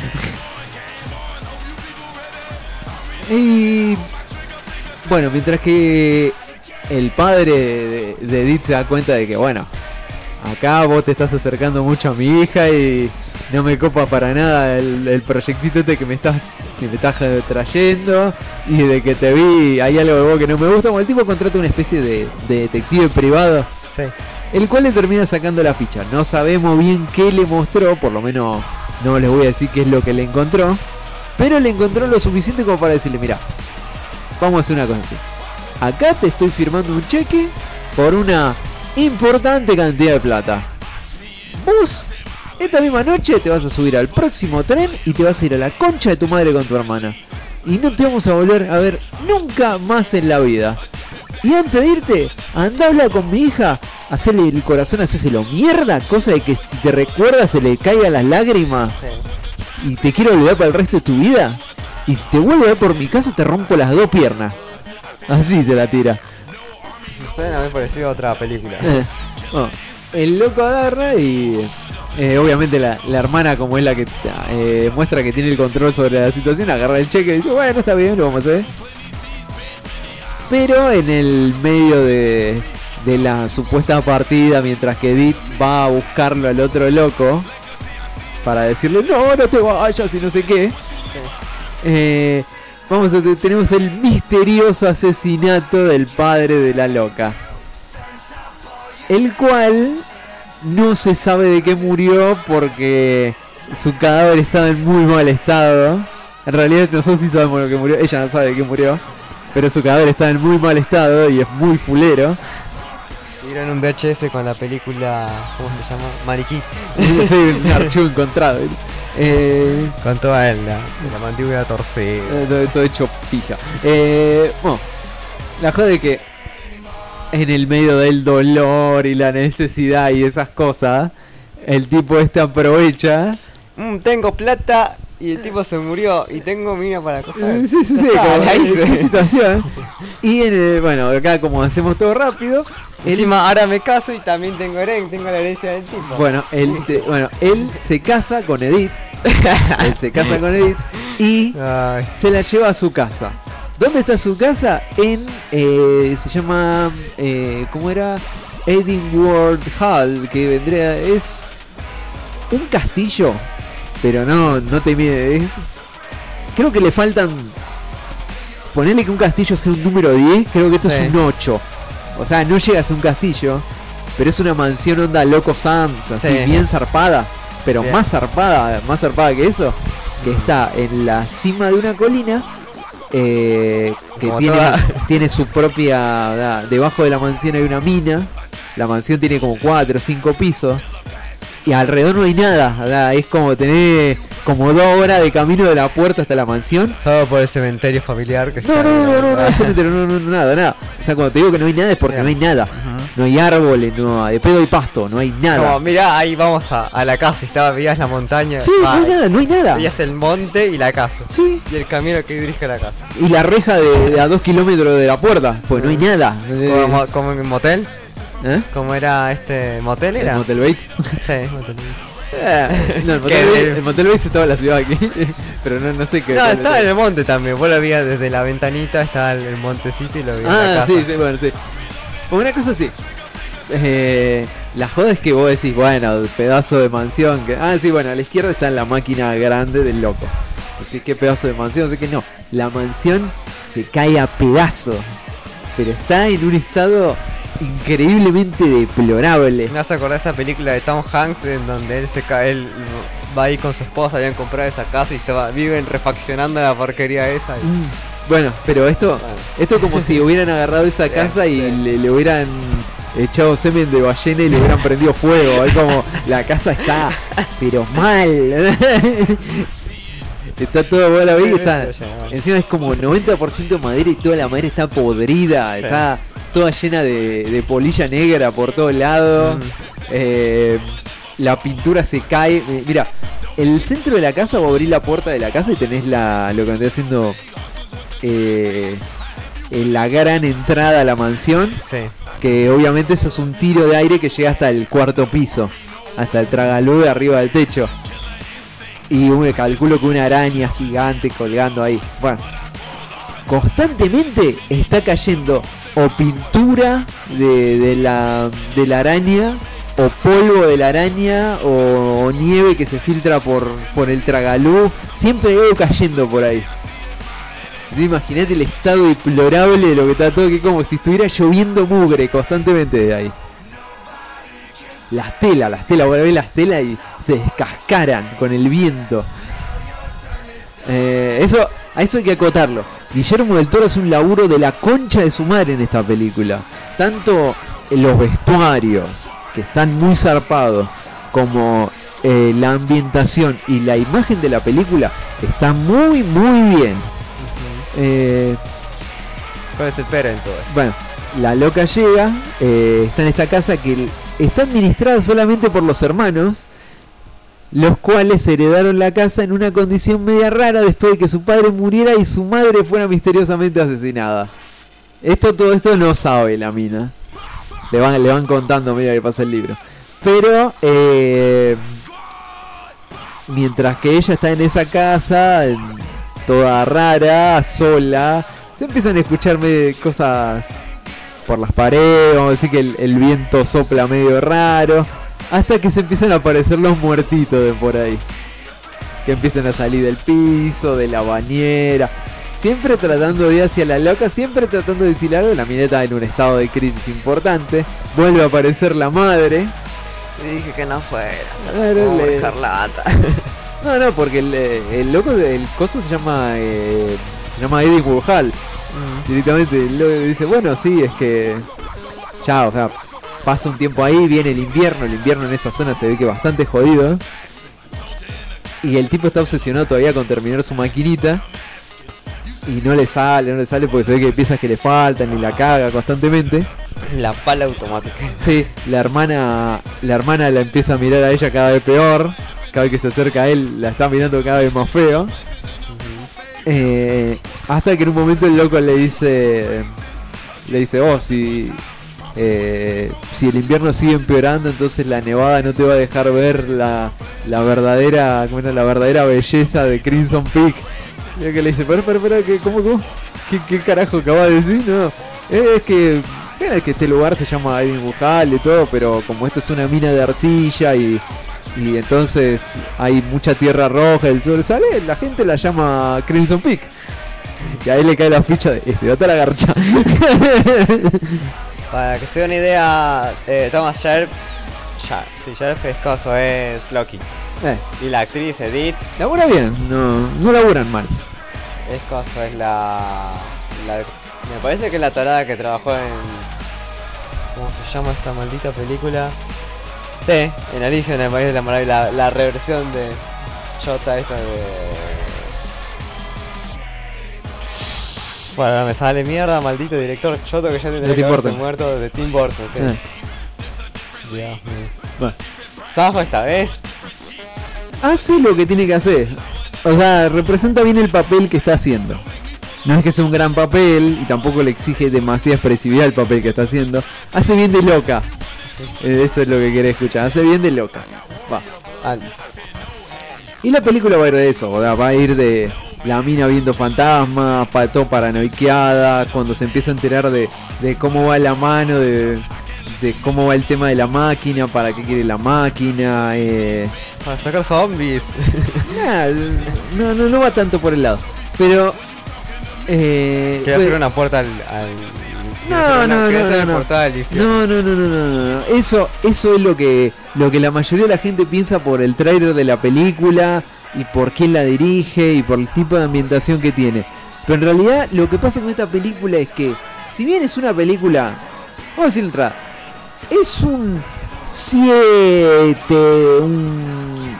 Y bueno, mientras que el padre de Edith se da cuenta de que, bueno, acá vos te estás acercando mucho a mi hija y no me copa para nada el proyectito este que me estás trayendo, y de que te vi, hay algo de vos que no me gusta. Como el tipo contrata una especie de detective privado, sí, el cual le termina sacando la ficha. No sabemos bien qué le mostró, por lo menos no les voy a decir qué es lo que le encontró, pero le encontró lo suficiente como para decirle, mira, vamos a hacer una cosa así. Acá te estoy firmando un cheque por una importante cantidad de plata. Vos esta misma noche te vas a subir al próximo tren y te vas a ir a la concha de tu madre con tu hermana. Y no te vamos a volver a ver nunca más en la vida. Y antes de irte, anda a hablar con mi hija, hacerle el corazón, hacéselo mierda, cosa de que si te recuerda se le caigan las lágrimas. Sí. Y te quiero olvidar para el resto de tu vida. Y si te vuelvo a ver por mi casa te rompo las dos piernas. Así se la tira. Me suena a haber parecido a otra película. Bueno, el loco agarra y obviamente la hermana, como es la que muestra que tiene el control sobre la situación, agarra el cheque y dice, bueno, está bien, lo vamos a hacer. Pero en el medio de la supuesta partida, mientras que Edith va a buscarlo al otro loco, para decirle no te vayas y no sé qué. Tenemos el misterioso asesinato del padre de la loca, el cual no se sabe de qué murió porque su cadáver estaba en muy mal estado. En realidad nosotros sí sabemos lo que murió, ella no sabe de qué murió, pero su cadáver está en muy mal estado y es muy fulero. Vieron un VHS con la película, ¿cómo se llama? Maniquí. Sí, un archivo encontrado. Con toda la mandíbula torcida. Todo hecho pija. Bueno, la joda de que en el medio del dolor y la necesidad y esas cosas, el tipo aprovecha. Tengo plata y el tipo se murió y tengo mina para coger. Sí, qué situación. Y bueno, acá como hacemos todo rápido. Encima ahora me caso y también tengo la herencia del tipo. Bueno, él se casa con Edith. Y se la lleva a su casa. ¿Dónde está su casa? Se llama ¿cómo era? Edinworth Hall, que es un castillo, pero no te mides. Creo que le faltan, ponerle que un castillo sea un número 10, creo que esto es un 8. O sea, no llega a ser un castillo, pero es una mansión onda Loco Sam's, así bien zarpada, pero bien. más zarpada que eso, que está en la cima de una colina, que tiene su propia, debajo de la mansión hay una mina, la mansión tiene como 4 o 5 pisos, y alrededor no hay nada, es como tener como 2 horas de camino de la puerta hasta la mansión. Solo por el cementerio familiar que no, cementerio, nada. O sea, cuando te digo que no hay nada es porque no hay nada. No hay árboles, de pedo y pasto, no hay nada. Como, mirá, ahí vamos a la casa, veías la montaña. Sí, no hay nada. Veías el monte y la casa. Sí. Y el camino que dirige a la casa. Y la reja de a 2 kilómetros de la puerta, pues no hay nada. Como en motel. ¿Cómo era motel? ¿Era? ¿El Motel Bates? Sí, Motel Bates. No, el Motel Bates estaba en la ciudad aquí, pero no sé qué. No, estaba en el monte también. Vos lo veías desde la ventanita, estaba el montecito y lo veías en la casa. Sí, bueno, sí. Pues una cosa así. La joda es que vos decís, bueno, pedazo de mansión. Sí, bueno, a la izquierda está la máquina grande del loco. Decís, qué pedazo de mansión, sé que no. La mansión se cae a pedazos, pero está en un estado increíblemente deplorable. Me hace acordar esa película de Tom Hanks en donde él va ahí con su esposa, habían comprado esa casa y viven refaccionando la porquería esa. Bueno, pero esto es como si hubieran agarrado esa casa y le hubieran echado semen de ballena y le hubieran prendido fuego. Es como la casa está pero mal. Está todo bola ahí, encima es como 90% madera y toda la madera está podrida, está toda llena de polilla negra por todos lados. La pintura se cae. Mira, el centro de la casa, vos abrís la puerta de la casa y tenés lo que andé haciendo, la gran entrada a la mansión. Sí. Que obviamente eso es un tiro de aire que llega hasta el 4.º piso, hasta el tragaluz de arriba del techo. Y calculo que una araña gigante colgando ahí. Bueno, constantemente está cayendo o pintura de la araña, o polvo de la araña, o nieve que se filtra por el tragaluz. Siempre hay algo cayendo por ahí. Imagínate el estado deplorable de lo que está todo, que como si estuviera lloviendo mugre constantemente de ahí. Las telas, vos ves las telas y se descascaran con el viento. A eso hay que acotarlo. Guillermo del Toro es un laburo de la concha de su madre en esta película. Tanto en los vestuarios, que están muy zarpados, como la ambientación y la imagen de la película está muy muy bien. ¿Cuál es el pero en todo esto? Bueno, la loca llega, está en esta casa que está administrada solamente por los hermanos, los cuales heredaron la casa en una condición media rara después de que su padre muriera y su madre fuera misteriosamente asesinada. Todo esto no sabe la mina. Le van contando a medida que pasa el libro. Pero mientras que ella está en esa casa, toda rara, sola, se empiezan a escuchar cosas por las paredes, vamos a decir que el viento sopla medio raro. Hasta que se empiezan a aparecer los muertitos de por ahí. Que empiezan a salir del piso, de la bañera. Siempre tratando de ir hacia la loca, siempre tratando de decir algo. La mineta en un estado de crisis importante. Vuelve a aparecer la madre. Y dije que no fuera, Claro, pobre le- Carlata. No, porque el loco, el coso se llama Eddie Warhol. Directamente el loco dice, bueno, sí, es que ya, o sea, pasa un tiempo ahí, viene el invierno en esa zona se ve que bastante jodido. Y el tipo está obsesionado todavía con terminar su maquinita. Y no le sale porque se ve que hay piezas que le faltan y la caga constantemente. La pala automática. Sí, la hermana la empieza a mirar a ella cada vez peor. Cada vez que se acerca a él la está mirando cada vez más feo. Hasta que en un momento el loco le dice, oh, si el invierno sigue empeorando, entonces la nevada no te va a dejar ver la verdadera, ¿cómo era? La verdadera belleza de Crimson Peak. Y el que le dice, espera, ¿cómo? ¿Qué carajo acabas de decir? No, es que este lugar se llama Edin Bujal y todo, pero como esto es una mina de arcilla y entonces hay mucha tierra roja, el sol sale, la gente la llama Crimson Peak. Y ahí le cae la ficha de date a la garcha. Para que se dé una idea, Thomas Shelf es coso, es Loki. Y la actriz Edith Labura bien, no laburan mal. es coso, es me parece que es la tarada que trabajó en... ¿Cómo se llama esta maldita película? Sí, en Alicia en el País de la Maravilla, la reversión de Jota esta de... Bueno, ahora me sale mierda, maldito director Choto que ya tendría Tim que haberse Burton. muerto, de Tim Burton, sí. Dios mío. Bueno. Zafa esta vez. Hace lo que tiene que hacer. O sea, representa bien el papel que está haciendo. No es que sea un gran papel y tampoco le exige demasiada expresividad el papel que está haciendo. Hace bien de loca. Eso es lo que querés escuchar. Hace bien de loca. Va. Alice. Y la película va a ir de eso. O sea, va a ir de la mina viendo fantasmas, todo paranoiqueada. Cuando se empieza a enterar de cómo va la mano, de cómo va el tema de la máquina, para qué quiere la máquina. Para sacar zombies. Nah, no va tanto por el lado. Pero Quiere hacer una puerta al... Quiere hacer una portada al infierno. No. Eso es lo que la mayoría de la gente piensa por el tráiler de la película y por quién la dirige y por el tipo de ambientación que tiene. Pero en realidad lo que pasa con esta película es que, si bien es una película, vamos a decir entrada, es un 7, un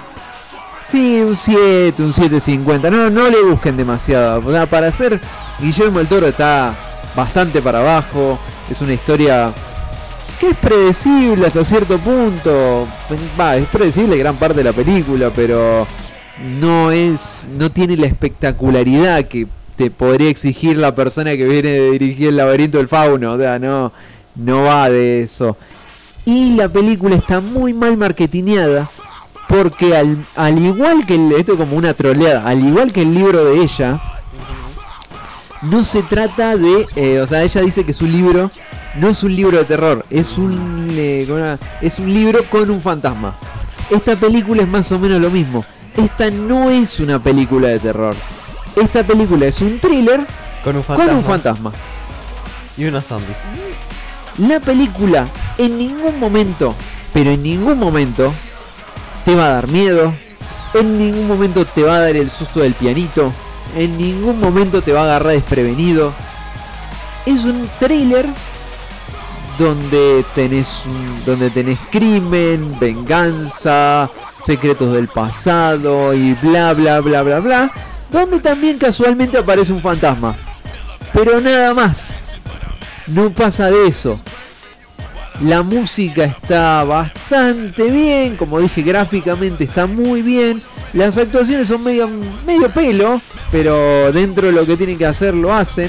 7.50. No le busquen demasiado. O sea, para hacer Guillermo del Toro está bastante para abajo. Es una historia que es predecible hasta cierto punto. Es predecible gran parte de la película, pero no tiene la espectacularidad que te podría exigir la persona que viene de dirigir El laberinto del fauno. O sea, no va de eso. Y la película está muy mal marketineada, porque al igual que esto es como una troleada, al igual que el libro de ella, no se trata de, o sea, ella dice que su libro no es un libro de terror, es un libro con un fantasma. Esta película es más o menos lo mismo. Esta no es una película de terror. Esta película es un thriller Con un fantasma. Y unos zombies. La película en ningún momento, pero en ningún momento, te va a dar miedo. En ningún momento te va a dar el susto del pianito. En ningún momento te va a agarrar desprevenido. Es un thriller donde tenés crimen, venganza, secretos del pasado y bla bla bla bla bla. Donde también casualmente aparece un fantasma. Pero nada más. No pasa de eso. La música está bastante bien, como dije, gráficamente está muy bien. Las actuaciones son medio pelo, pero dentro de lo que tienen que hacer lo hacen.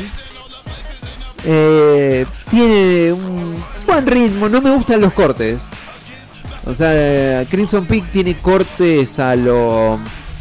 Tiene un buen ritmo, no me gustan los cortes. O sea, Crimson Peak tiene cortes a lo...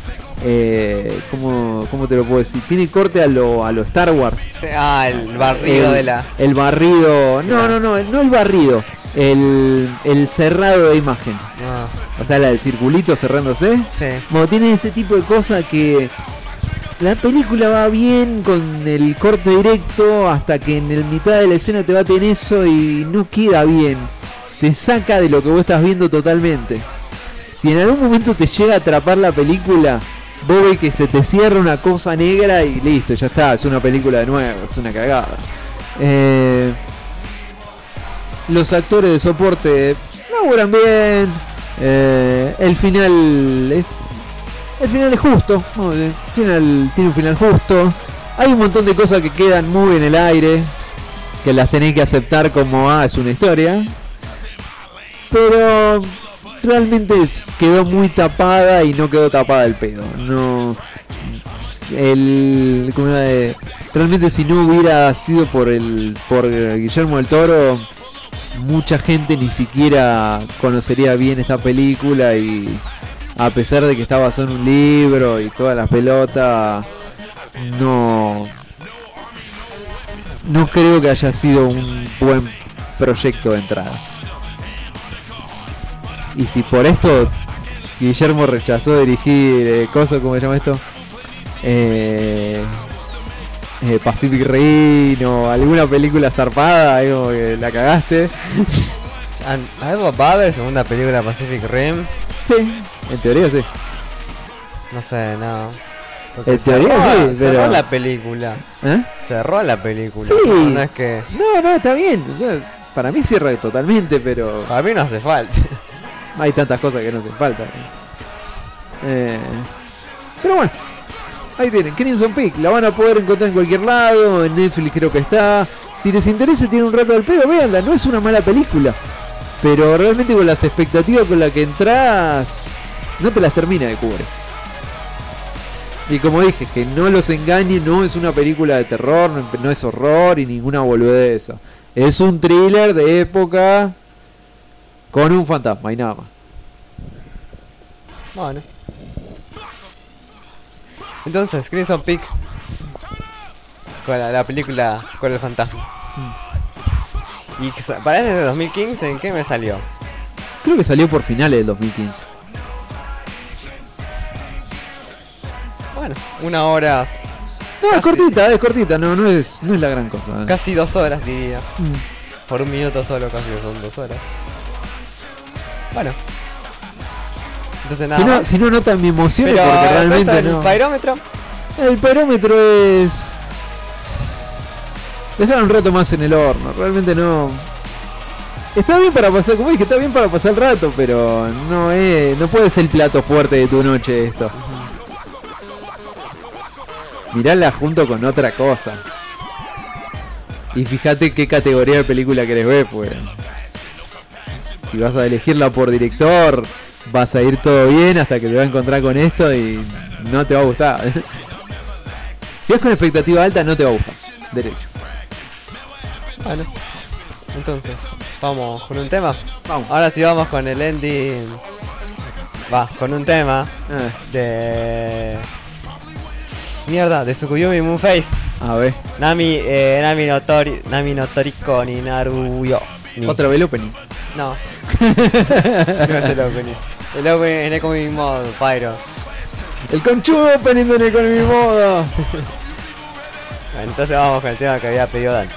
¿cómo te lo puedo decir? Tiene corte a lo Star Wars. El barrido de la... El barrido... No el barrido. El cerrado de imagen. No. O sea, la del circulito cerrándose. Sí. Bueno, tiene ese tipo de cosas que la película va bien con el corte directo hasta que en el mitad de la escena te bate en eso y no queda bien. Te saca de lo que vos estás viendo totalmente. Si en algún momento te llega a atrapar la película, vos ves que se te cierra una cosa negra y listo, ya está, es una película de nuevo, es una cagada. Los actores de soporte laburan bien. El final es justo. El final tiene un final justo. Hay un montón de cosas que quedan muy en el aire, que las tenés que aceptar como es una historia. Pero realmente quedó muy tapada y no quedó tapada el pedo. No. Realmente si no hubiera sido por Guillermo del Toro, mucha gente ni siquiera conocería bien esta película, y a pesar de que está basado en un libro y todas las pelotas, no creo que haya sido un buen proyecto de entrada. Y si por esto Guillermo rechazó dirigir cosas, ¿cómo se llama esto? Pacific Rim o alguna película zarpada, algo que la cagaste. ¿Va a haber segunda película de Pacific Rim? Sí, en teoría sí. No sé, no. Porque En teoría sí, cerró pero... la película. Cerró la película. Sí. No es que... No, está bien. O sea, para mí cierra totalmente, pero... Para mí no hace falta. Hay tantas cosas que no hacen falta. Pero bueno, ahí tienen, Crimson Peak. La van a poder encontrar en cualquier lado. En Netflix creo que está. Si les interesa, tiene un rato al pedo, véanla. No es una mala película, pero realmente con las expectativas con las que entras, no te las termina de cubrir. Y como dije, que no los engañe, no es una película de terror, no es horror y ninguna boludez. Es un thriller de época con un fantasma y nada más. Bueno. Entonces, Crimson Peak. Con la película con el fantasma. Y parece de 2015, ¿en qué me salió? Creo que salió por finales del 2015. Bueno, 1 hora. No, casi, es cortita, no es la gran cosa. Casi 2 horas diría. Por 1 minuto solo casi son 2 horas. Bueno. Entonces nada. Si no notan mi emoción, pero porque realmente el no. pyrómetro. El pyrómetro es dejar un rato más en el horno, realmente no. Está bien para pasar, como dije, está bien para pasar el rato, pero no puede ser el plato fuerte de tu noche esto. Mirala junto con otra cosa. Y fíjate qué categoría de película querés ver, pues. Si vas a elegirla por director, vas a ir todo bien hasta que te va a encontrar con esto y no te va a gustar. Si es con expectativa alta, no te va a gustar. Derecho. Bueno. Entonces, vamos con un tema. Vamos. Ahora sí vamos con el ending. Va, con un tema de... Mierda, de Tsukuyomi Moonface. A ver. Nami no Toriko ni Naruyo. Otra vez el opening. No. No es el opening. El opening es como mi modo, Pyro. El conchudo opening de Economy Modo. Bueno, entonces vamos con el tema que había pedido Dante.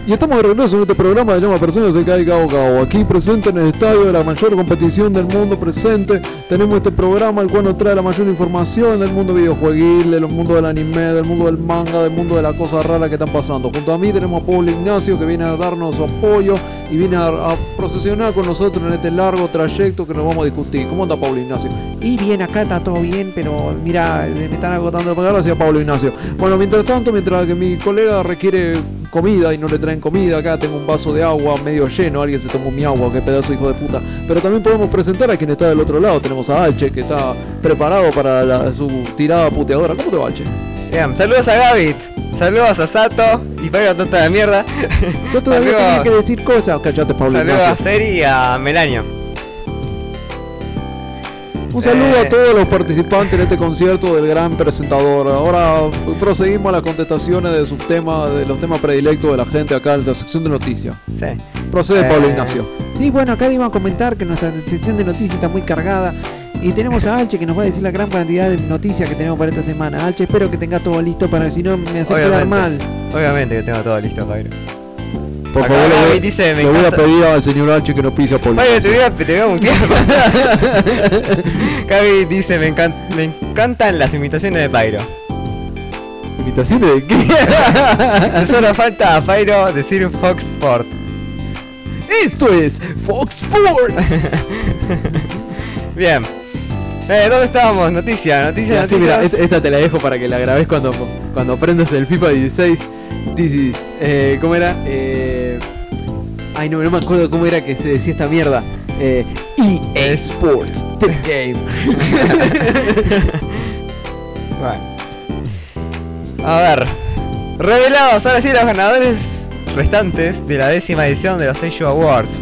Y estamos de regreso en este programa de Llama Personas de Kai Gao Gao. Aquí presente en el estadio de la mayor competición del mundo presente. Tenemos este programa el cual nos trae la mayor información del mundo videojueguil, del mundo del anime, del mundo del manga, del mundo de las cosas raras que están pasando. Junto a mí tenemos a Pablo Ignacio que viene a darnos su apoyo y viene a procesionar con nosotros en este largo trayecto que nos vamos a discutir. ¿Cómo anda Pablo Ignacio? Y bien, acá está todo bien, pero mira, me están agotando. Gracias Pablo Ignacio. Bueno, mientras tanto, mientras que mi colega requiere comida y no le traen comida, acá tengo un vaso de agua medio lleno, alguien se tomó mi agua, qué pedazo hijo de puta. Pero también podemos presentar a quien está del otro lado. Tenemos a Alche que está preparado para su tirada puteadora. ¿Cómo te va, Alche? Bien, saludos a Gavit, saludos a Sato y Pablo tonta de mierda. Yo todavía tenía que decir cosas. Cachate, Pablo Saludos Ignacio. a Seri y a Melanio. Un saludo a todos los participantes en este concierto del gran presentador. Ahora proseguimos a las contestaciones de sus temas, de los temas predilectos de la gente acá en la sección de noticias. Sí. Procede Pablo Ignacio. Sí, bueno, acá iba a comentar que nuestra sección de noticias está muy cargada. Y tenemos a Alche que nos va a decir la gran cantidad de noticias que tenemos para esta semana. Alche, espero que tenga todo listo para si no me hace quedar mal. Obviamente que tengo todo listo, Pablo. Por Acá favor, Gaby dice, le voy a pedir al señor Alche que no pise a Pablo Pablo, Ignacio. te voy a mutear. Gaby dice, me encantan las imitaciones de Pyro. ¿Imitaciones de qué? Solo falta a Pyro decir un Fox Sport. Esto es Fox Sports. Bien. ¿Dónde estábamos? Noticias. Sí, mira, esta te la dejo para que la grabes cuando aprendas el FIFA 16. ¿Cómo era? Ay, no me acuerdo cómo era que se decía esta mierda. EA Sports, the game. Bueno. A ver. Revelados ahora sí los ganadores restantes de la 10ª edición de los Seiyuu Awards.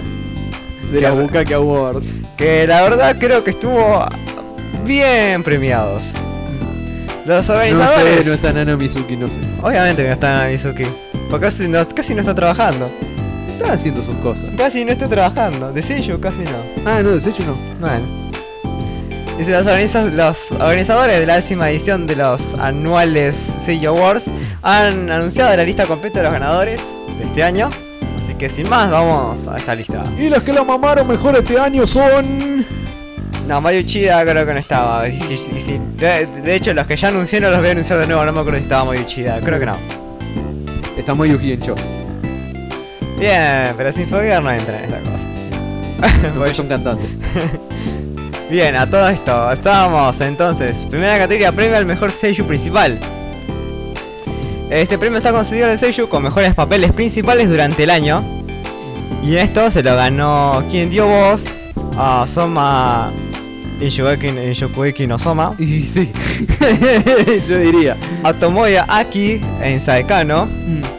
De la Bukake Awards. Que la verdad creo que estuvo bien premiados. Los organizadores. No sé, no está Nana Mizuki, no sé. Obviamente que no está Nana Mizuki. Porque casi no está trabajando. Está haciendo sus cosas. Casi no está trabajando. De Seiyuu casi no. Ah, no, de Seiyuu no. Bueno. Dice los organizadores de la 10ª edición de los anuales Seiyuu Awards han anunciado la lista completa de los ganadores de este año. Así que sin más, vamos a esta lista. Y los que la mamaron mejor este año son... No, Mario Uchida creo que no estaba. De hecho, los que ya anuncié no los voy a anunciar de nuevo. No me acuerdo si estaba Mario Uchida. Creo que no. Está Mayuki en show. Bien, pero sin Foguear no entra en esta cosa. Porque son cantantes. Bien, a todo esto. Estábamos entonces. Primera categoría, premio al mejor seiyuu principal. Este premio está concedido al seiyuu con mejores papeles principales durante el año. Y en esto se lo ganó quien dio voz a Soma en Shokugeki no Soma. Y sí, yo diría. A Tomoya Aki en Saekano.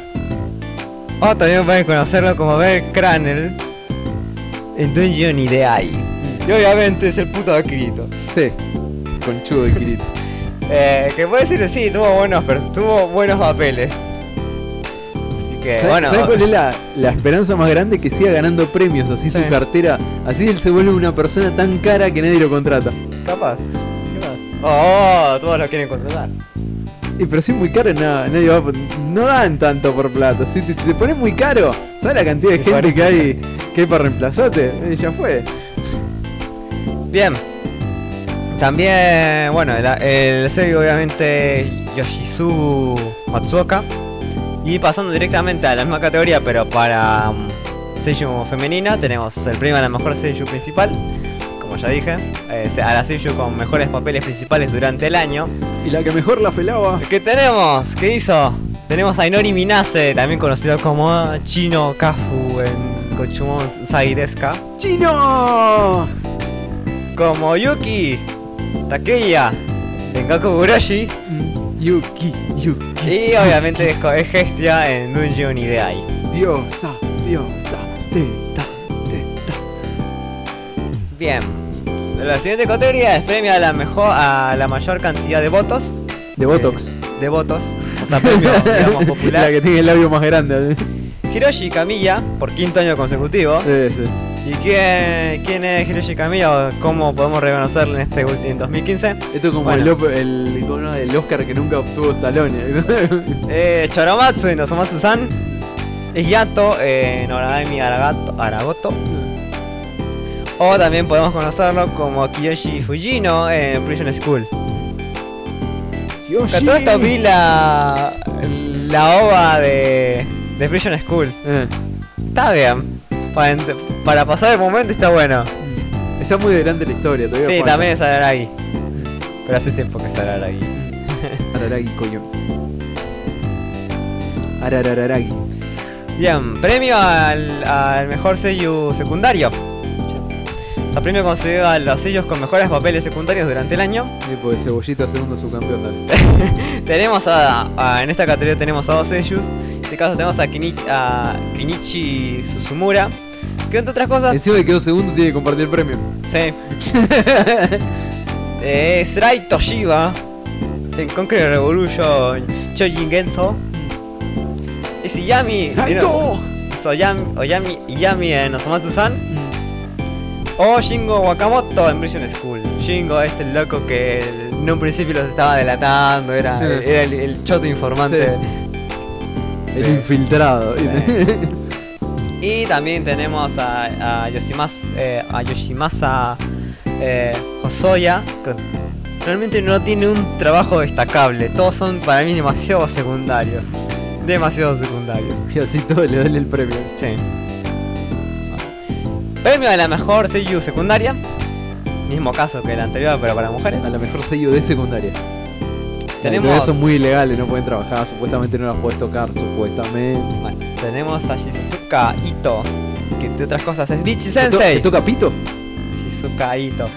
O también pueden conocerlo como Ver Cranel en Dungeon Ideai. Y obviamente es el puto de Kirito. Sí, conchudo de Kirito. Que puede decir sí, tuvo buenos papeles. Así que bueno. ¿Sabes cuál es la esperanza más grande? Que siga ganando premios, así su cartera. Así él se vuelve una persona tan cara que nadie lo contrata. Capaz. Todos lo quieren contratar. Pero si es muy caro, nadie va. No dan tanto por plata. Si se pone muy caro, ¿sabes la cantidad de gente que hay para reemplazarte? Ya fue. Bien. También, bueno, el seiyuu obviamente Yoshizu Matsuoka. Y pasando directamente a la misma categoría, pero para seiyuu femenina, tenemos el premio a la mejor seiyuu principal. Como ya dije, a la seiyuu con mejores papeles principales durante el año. Y la que mejor la felaba. ¿Qué tenemos? ¿Qué hizo? Tenemos a Inori Minase, también conocido como Chino Kafu en Gochumon Saideska. ¡Chino! Como Yuki Takeya en Gakugurashi. Yuki. Y obviamente es Gestia en Dungeon Ideai. Diosa, teta. Bien. La siguiente categoría es premio a la mayor cantidad de votos. De Botox. De votos. O sea, premio, digamos, popular. La que tiene el labio más grande. Hiroshi Kamiya, por 5º año consecutivo. Ese es. ¿Y quién es Hiroshi Kamiya? ¿Cómo podemos reconocerlo en este último 2015? Esto es como bueno, el Oscar que nunca obtuvo Stallone. Choromatsu y Nozomatsu-san. es Yato Noragami Aragoto. O también podemos conocerlo como Kiyoshi Fujino en Prison School. Yoshi. A todo esto vi la ova de Prison School. Está bien. Para pasar el momento está bueno. Está muy delante de la historia todavía. Sí, falta. también es Araragi. Pero hace tiempo que es Araragi. Araragi, coño. Arararagi. Bien, premio al mejor sello secundario. Está premio concedido a los sellos con mejores papeles secundarios durante el año. Sí, pues Cebollita segundo subcampeón, dale. Tenemos en esta categoría tenemos a 2 sellos. En este caso tenemos a Kenichi Suzumura, que entre otras cosas... Encima de que quedó segundo tiene que compartir el premio. Sí. Srai Toshiba en Conquer Revolution Chojin Genso. Es Iyami Iyami en Osamatsu-san. O Shingo Wakamoto en Prison School. Shingo es el loco que en un principio los estaba delatando, era el choto informante. Sí. El infiltrado. Y también tenemos a Yoshimasa Hosoya, que realmente no tiene un trabajo destacable. Todos son para mí demasiado secundarios. Demasiado secundarios. Y así todo le duele el premio. Sí. Premio a la mejor seiyuu secundaria. Mismo caso que el anterior, pero para mujeres. A la mejor sello de secundaria. Tenemos... son muy ilegales, no pueden trabajar, supuestamente no las puedes tocar, supuestamente. Bueno, tenemos a Shizuka Ito, que entre otras cosas es Bichi Sensei. ¿Te toca pito? Shizuka Ito.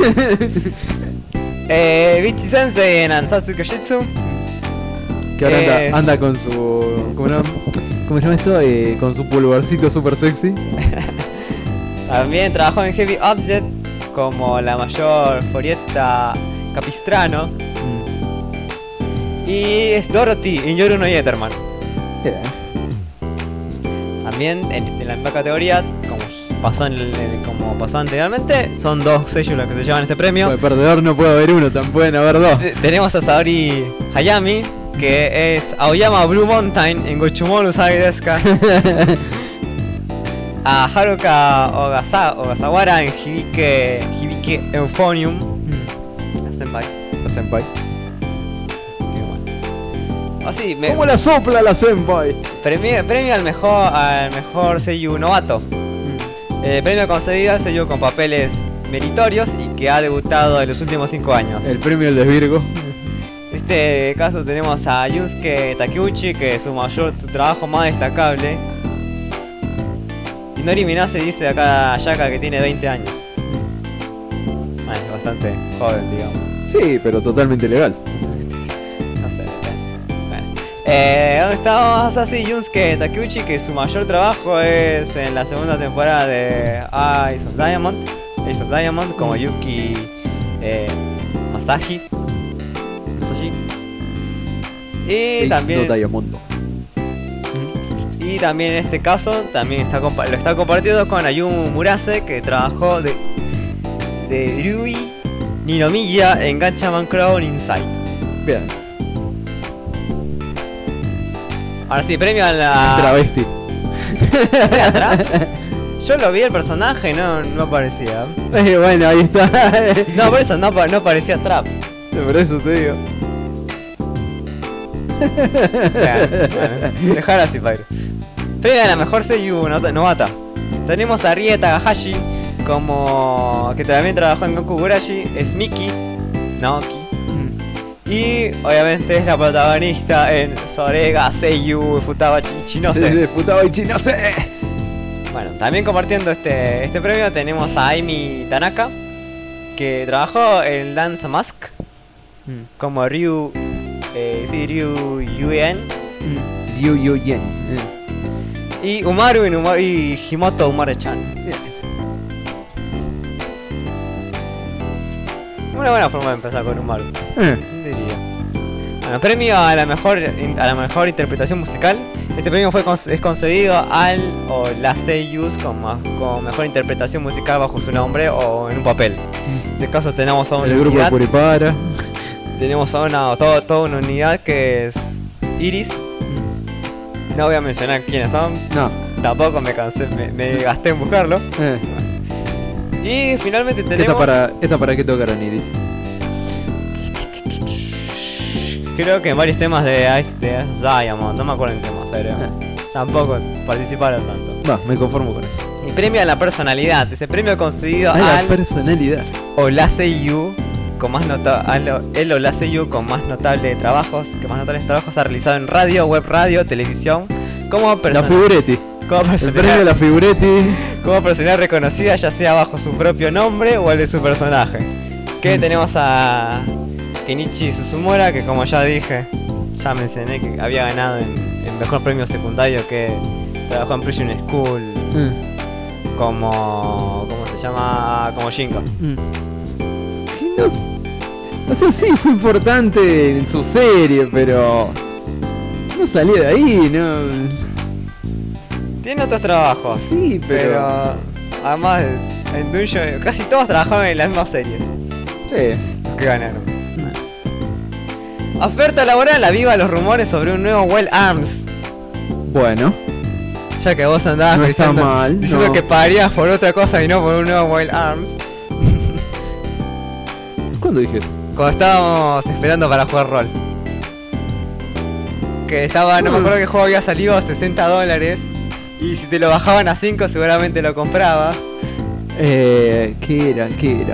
Bichi Sensei en Ansatsu Kyojitsu. Que ahora anda con su... ¿Cómo se llama esto? Con su pulgarcito super sexy. También trabajó en Heavy Object como la mayor Forietta Capistrano. Y es Dorothy en Yoru no Yetterman. También en la misma categoría, como pasó anteriormente, son 2 sellos los que se llevan este premio. Pues perdedor no puede haber uno, también pueden haber 2. Tenemos a Saori Hayami, que es Aoyama Blue Mountain en Gochumono Sabi desu ka. A Haruka Ogasawara en Hibike Euphonium. La senpai. Qué bueno. Así, ¿Cómo la sopla la senpai? Premio al mejor seiyuu novato. Premio concedido al seiyuu con papeles meritorios y que ha debutado en los últimos 5 años. El premio del desvirgo. En este caso tenemos a Yusuke Takeuchi, que es su trabajo más destacable. Y Nori Minase dice acá a Yaka que tiene 20 años. Bueno, es bastante joven, digamos. Sí, pero totalmente legal. No sé. Bueno. ¿Dónde estamos? Así, Yusuke Takeuchi, que su mayor trabajo es en la segunda temporada de Ace of Diamond, como Yuki Masashi. Y también... Y también en este caso también lo está compartiendo con Ayumu Murase, que trabajó de Ryui Ninomiya en Gatchaman Crown Inside. Bien. Ahora sí, premio a la... Travesti. Yo lo vi el personaje, no aparecía. Bueno, ahí está. No, por eso no parecía trap. Por eso te digo. Bueno, dejar así, Pyro. Premio a la mejor seiyuu novata. Tenemos a Rie Takahashi, que también trabajó en Goku Gurashi, es Miki Naoki. Y obviamente es la protagonista en Sorega Seiyuu Futaba Ichinose. Futaba Ichinose. Bueno, también compartiendo este premio tenemos a Aimi Tanaka, que trabajó en Dance Mask como Ryu Yuen. Ryu Yuen. Y Umaru y Himoto Umaru-chan. Una buena forma de empezar con Umaru. Diría. Bueno, premio a la mejor interpretación musical. Este premio es concedido a las seiyus como mejor interpretación musical bajo su nombre o en un papel. En este caso tenemos a una el grupo de Puripara. Tenemos a toda una unidad que es Iris. No voy a mencionar quiénes son. No. Tampoco me gasté en buscarlo. Y finalmente tenemos... ¿Esta para qué tocaron, Iris? Creo que en varios temas de Ice Diamond, no me acuerdo en temas, pero tampoco participaron tanto. No, me conformo con eso. Y premio a la personalidad, ese premio concedido La al personalidad. Olaseiyu con más el Olaseiyu con más notables trabajos ha realizado en radio, web radio, televisión, como La Figuretti. El premio de la Figuretti. Como personalidad reconocida, ya sea bajo su propio nombre o el de su personaje. Que tenemos a Kenichi Suzumura, que como ya dije, ya mencioné que había ganado en mejor premio secundario, que trabajó en Prison School como... ¿cómo se llama? Como Shinko. No sé, sí fue importante en su serie, pero no salía de ahí, no. Tiene otros trabajos. Sí, pero además en Dungeon casi todos trabajaron en las mismas series. Sí. Los que ganaron. Oferta laboral, aviva los rumores sobre un nuevo Well Arms. Bueno. Ya que vos andabas no diciendo no. que pagarías por otra cosa y no por un nuevo Well Arms. ¿Cuándo dije eso? Cuando estábamos esperando para jugar rol. Que estaba, no me acuerdo qué juego había salido a $60. Y si te lo bajaban a 5 seguramente lo comprabas. ¿Qué era?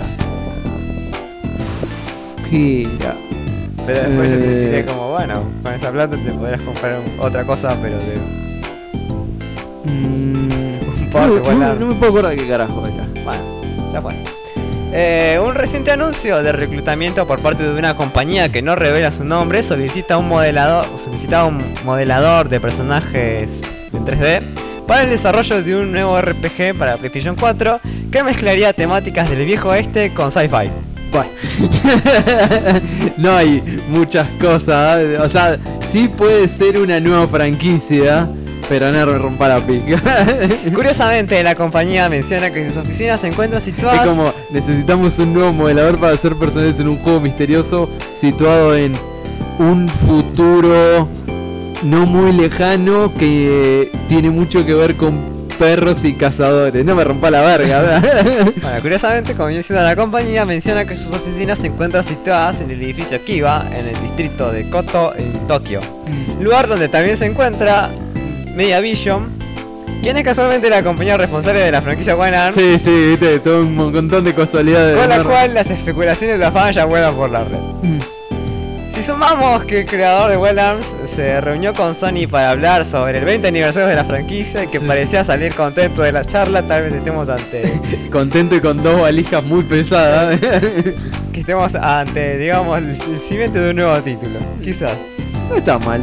Pero después yo te tiré como, bueno, con esa plata te podrás comprar otra cosa, pero de... no me puedo acordar qué carajo era. Bueno, ya fue. Un reciente anuncio de reclutamiento por parte de una compañía que no revela su nombre solicitaba un modelador de personajes en 3D para el desarrollo de un nuevo RPG para PlayStation 4 que mezclaría temáticas del viejo oeste con sci-fi. Bueno. No hay muchas cosas, o sea, sí puede ser una nueva franquicia, pero no rompa la pica. Curiosamente, la compañía menciona que sus oficinas se encuentran situadas... Es como, necesitamos un nuevo modelador para hacer personajes en un juego misterioso situado en un futuro no muy lejano que tiene mucho que ver con perros y cazadores. No me rompa la verga, ¿verdad? Bueno, curiosamente, como yo decía, la compañía menciona que sus oficinas se encuentran situadas en el edificio Kiba, en el distrito de Koto, en Tokio. Lugar donde también se encuentra Mediavision, quien es casualmente la compañía responsable de la franquicia One Arm. Sí, viste, todo un montón de casualidades. Con la cual las especulaciones de la fama ya vuelan por la red. Si sumamos que el creador de Well Arms se reunió con Sony para hablar sobre el 20 aniversario de la franquicia y que parecía salir contento de la charla, tal vez estemos ante... Contento y con 2 valijas muy pesadas. Que estemos ante, digamos, el cimiento de un nuevo título. Quizás. No está mal.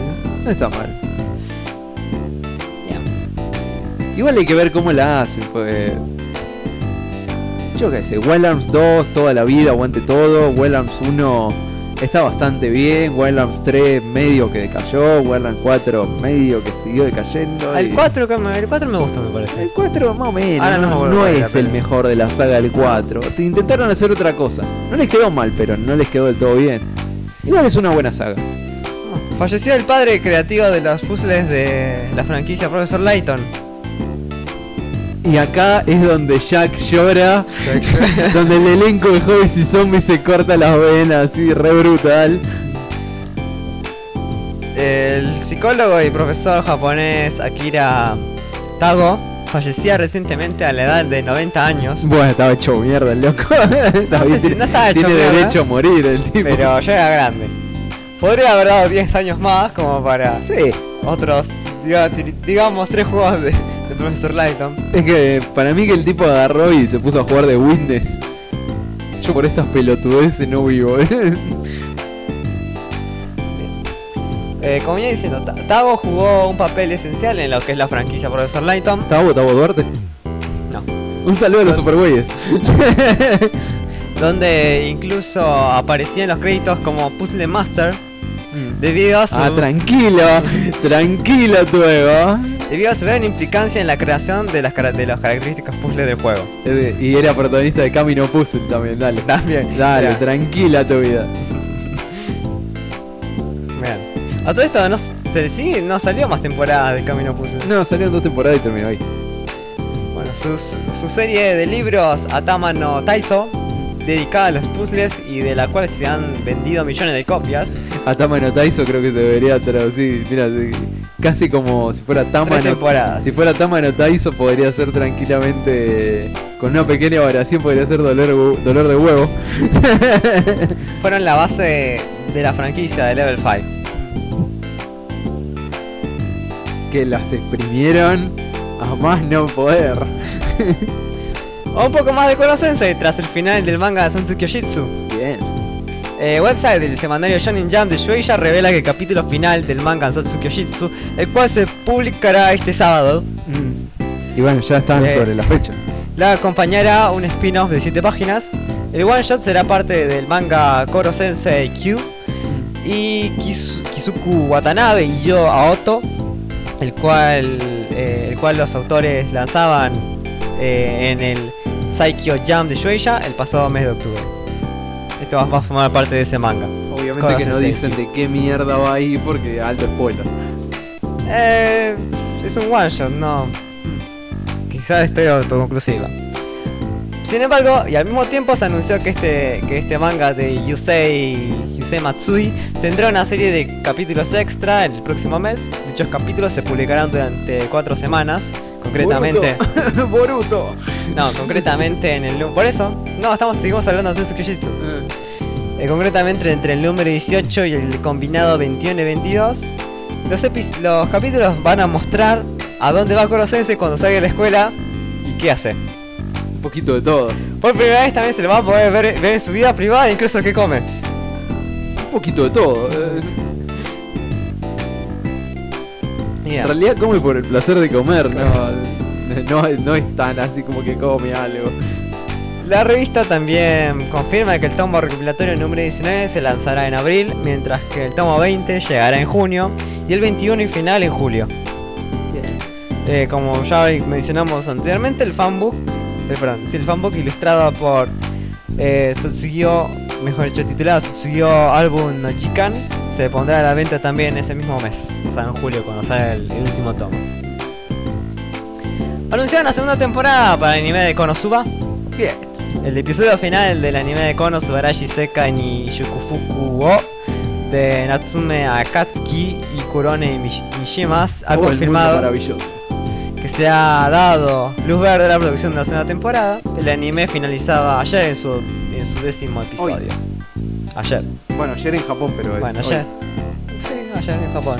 Igual hay que ver cómo la hacen, pues... Yo qué sé, Well Arms 2 toda la vida, aguante todo. Well Arms 1... está bastante bien, Well Arms 3 medio que decayó, Well Arms 4 medio que siguió decayendo. El 4 me gustó, me parece. El 4 más o menos, ahora no es el mejor de la saga del 4. Intentaron hacer otra cosa. No les quedó mal, pero no les quedó del todo bien. Igual es una buena saga. Falleció el padre creativo de los puzzles de la franquicia Professor Layton. Y acá es donde Jack llora, donde el elenco de Hobbies y Zombies se corta las venas, así re brutal. El psicólogo y profesor japonés Akira Tago fallecía recientemente a la edad de 90 años. Bueno, estaba hecho mierda el loco. No estaba hecho tiene mierda, derecho a morir el tipo. Pero ya era grande. Podría haber dado 10 años más como para otros, digamos, 3 juegos de Professor Layton. Es que para mí que el tipo agarró y se puso a jugar de Witness. Yo por estas pelotudeces no vivo. Como venía diciendo, Tago jugó un papel esencial en lo que es la franquicia Professor Layton. ¿Tabo Duarte? No. Un saludo a los supergüeyes. Donde incluso aparecía en los créditos como Puzzle Master. Debido a su... tranquilo tu ego. Debido a su gran implicancia en la creación de las características puzzles del juego. Y era protagonista de Camino Puzzle también, dale. Dale, tranquila tu vida. Bien. A todo esto, Sí, no salió más temporadas de Camino Puzzle. No, salieron 2 temporadas y terminó ahí. Bueno, su serie de libros Atama no Taiso, dedicada a los puzzles y de la cual se han vendido millones de copias. Atama no Taiso creo que se debería traducir, mira, casi como si fuera Tama 3 no, temporadas. si fuera Tama no Taiso podría ser tranquilamente, con una pequeña variación podría ser dolor de huevo. Fueron la base de la franquicia de Level 5. Que las exprimieron a más no poder. O un poco más de Koro Sensei tras el final del manga de Sansu Kyojitsu. Bien. Website del semanario Shonen Jump de Shueisha revela que el capítulo final del manga Sansu Kyojitsu, el cual se publicará este sábado, Y bueno, ya están sobre la fecha. la acompañará un spin-off de 7 páginas. El one shot será parte del manga Koro Sensei Q y Kizuku Watanabe y Yo Aoto, el cual los autores lanzaban en el Saikyo Jump de Shueisha el pasado mes de octubre. Esto va a formar parte de ese manga. Obviamente Koro que no Sensei dicen Q. de qué mierda va ahí porque alto spoiler. Es un one shot, no. Quizás esté autoconclusiva. Sin embargo, y al mismo tiempo se anunció que este manga de Yusei Matsui tendrá una serie de capítulos extra el próximo mes. Dichos capítulos se publicarán durante 4 semanas. Concretamente. Boruto. No, concretamente en el. Por eso. No, seguimos hablando de Tetsu Kyojitsu. Concretamente entre el número 18 y el combinado 21 y 22. Los capítulos van a mostrar a dónde va Koro Sensei cuando salga de la escuela y qué hace. Un poquito de todo. Por primera vez también se le va a poder ver en su vida privada, incluso qué come. Un poquito de todo. Mira, En realidad come por el placer de comer, no es tan así como que come algo. la revista también confirma que el tomo recopilatorio número 19 se lanzará en abril, mientras que el tomo 20 llegará en junio y el 21 y final en julio. Como ya mencionamos anteriormente, el fanbook ilustrado por Tsutsugiyo, mejor dicho titulado Tsutsugiyo Album no Jikan, se pondrá a la venta también ese mismo mes, o sea en julio cuando sale el último tomo. Anunciaron la segunda temporada para el anime de Konosuba. Bien. El episodio final del anime de Kono Subarashi Sekai ni Shukufuku o de Natsume Akatsuki y Kurone Mishimas ha confirmado maravilloso que se ha dado luz verde a la producción de la segunda temporada. El anime finalizaba ayer en su 10º episodio. Hoy. Ayer. Bueno, ayer en Japón, pero es Bueno, hoy. ayer. Sí, ayer en Japón.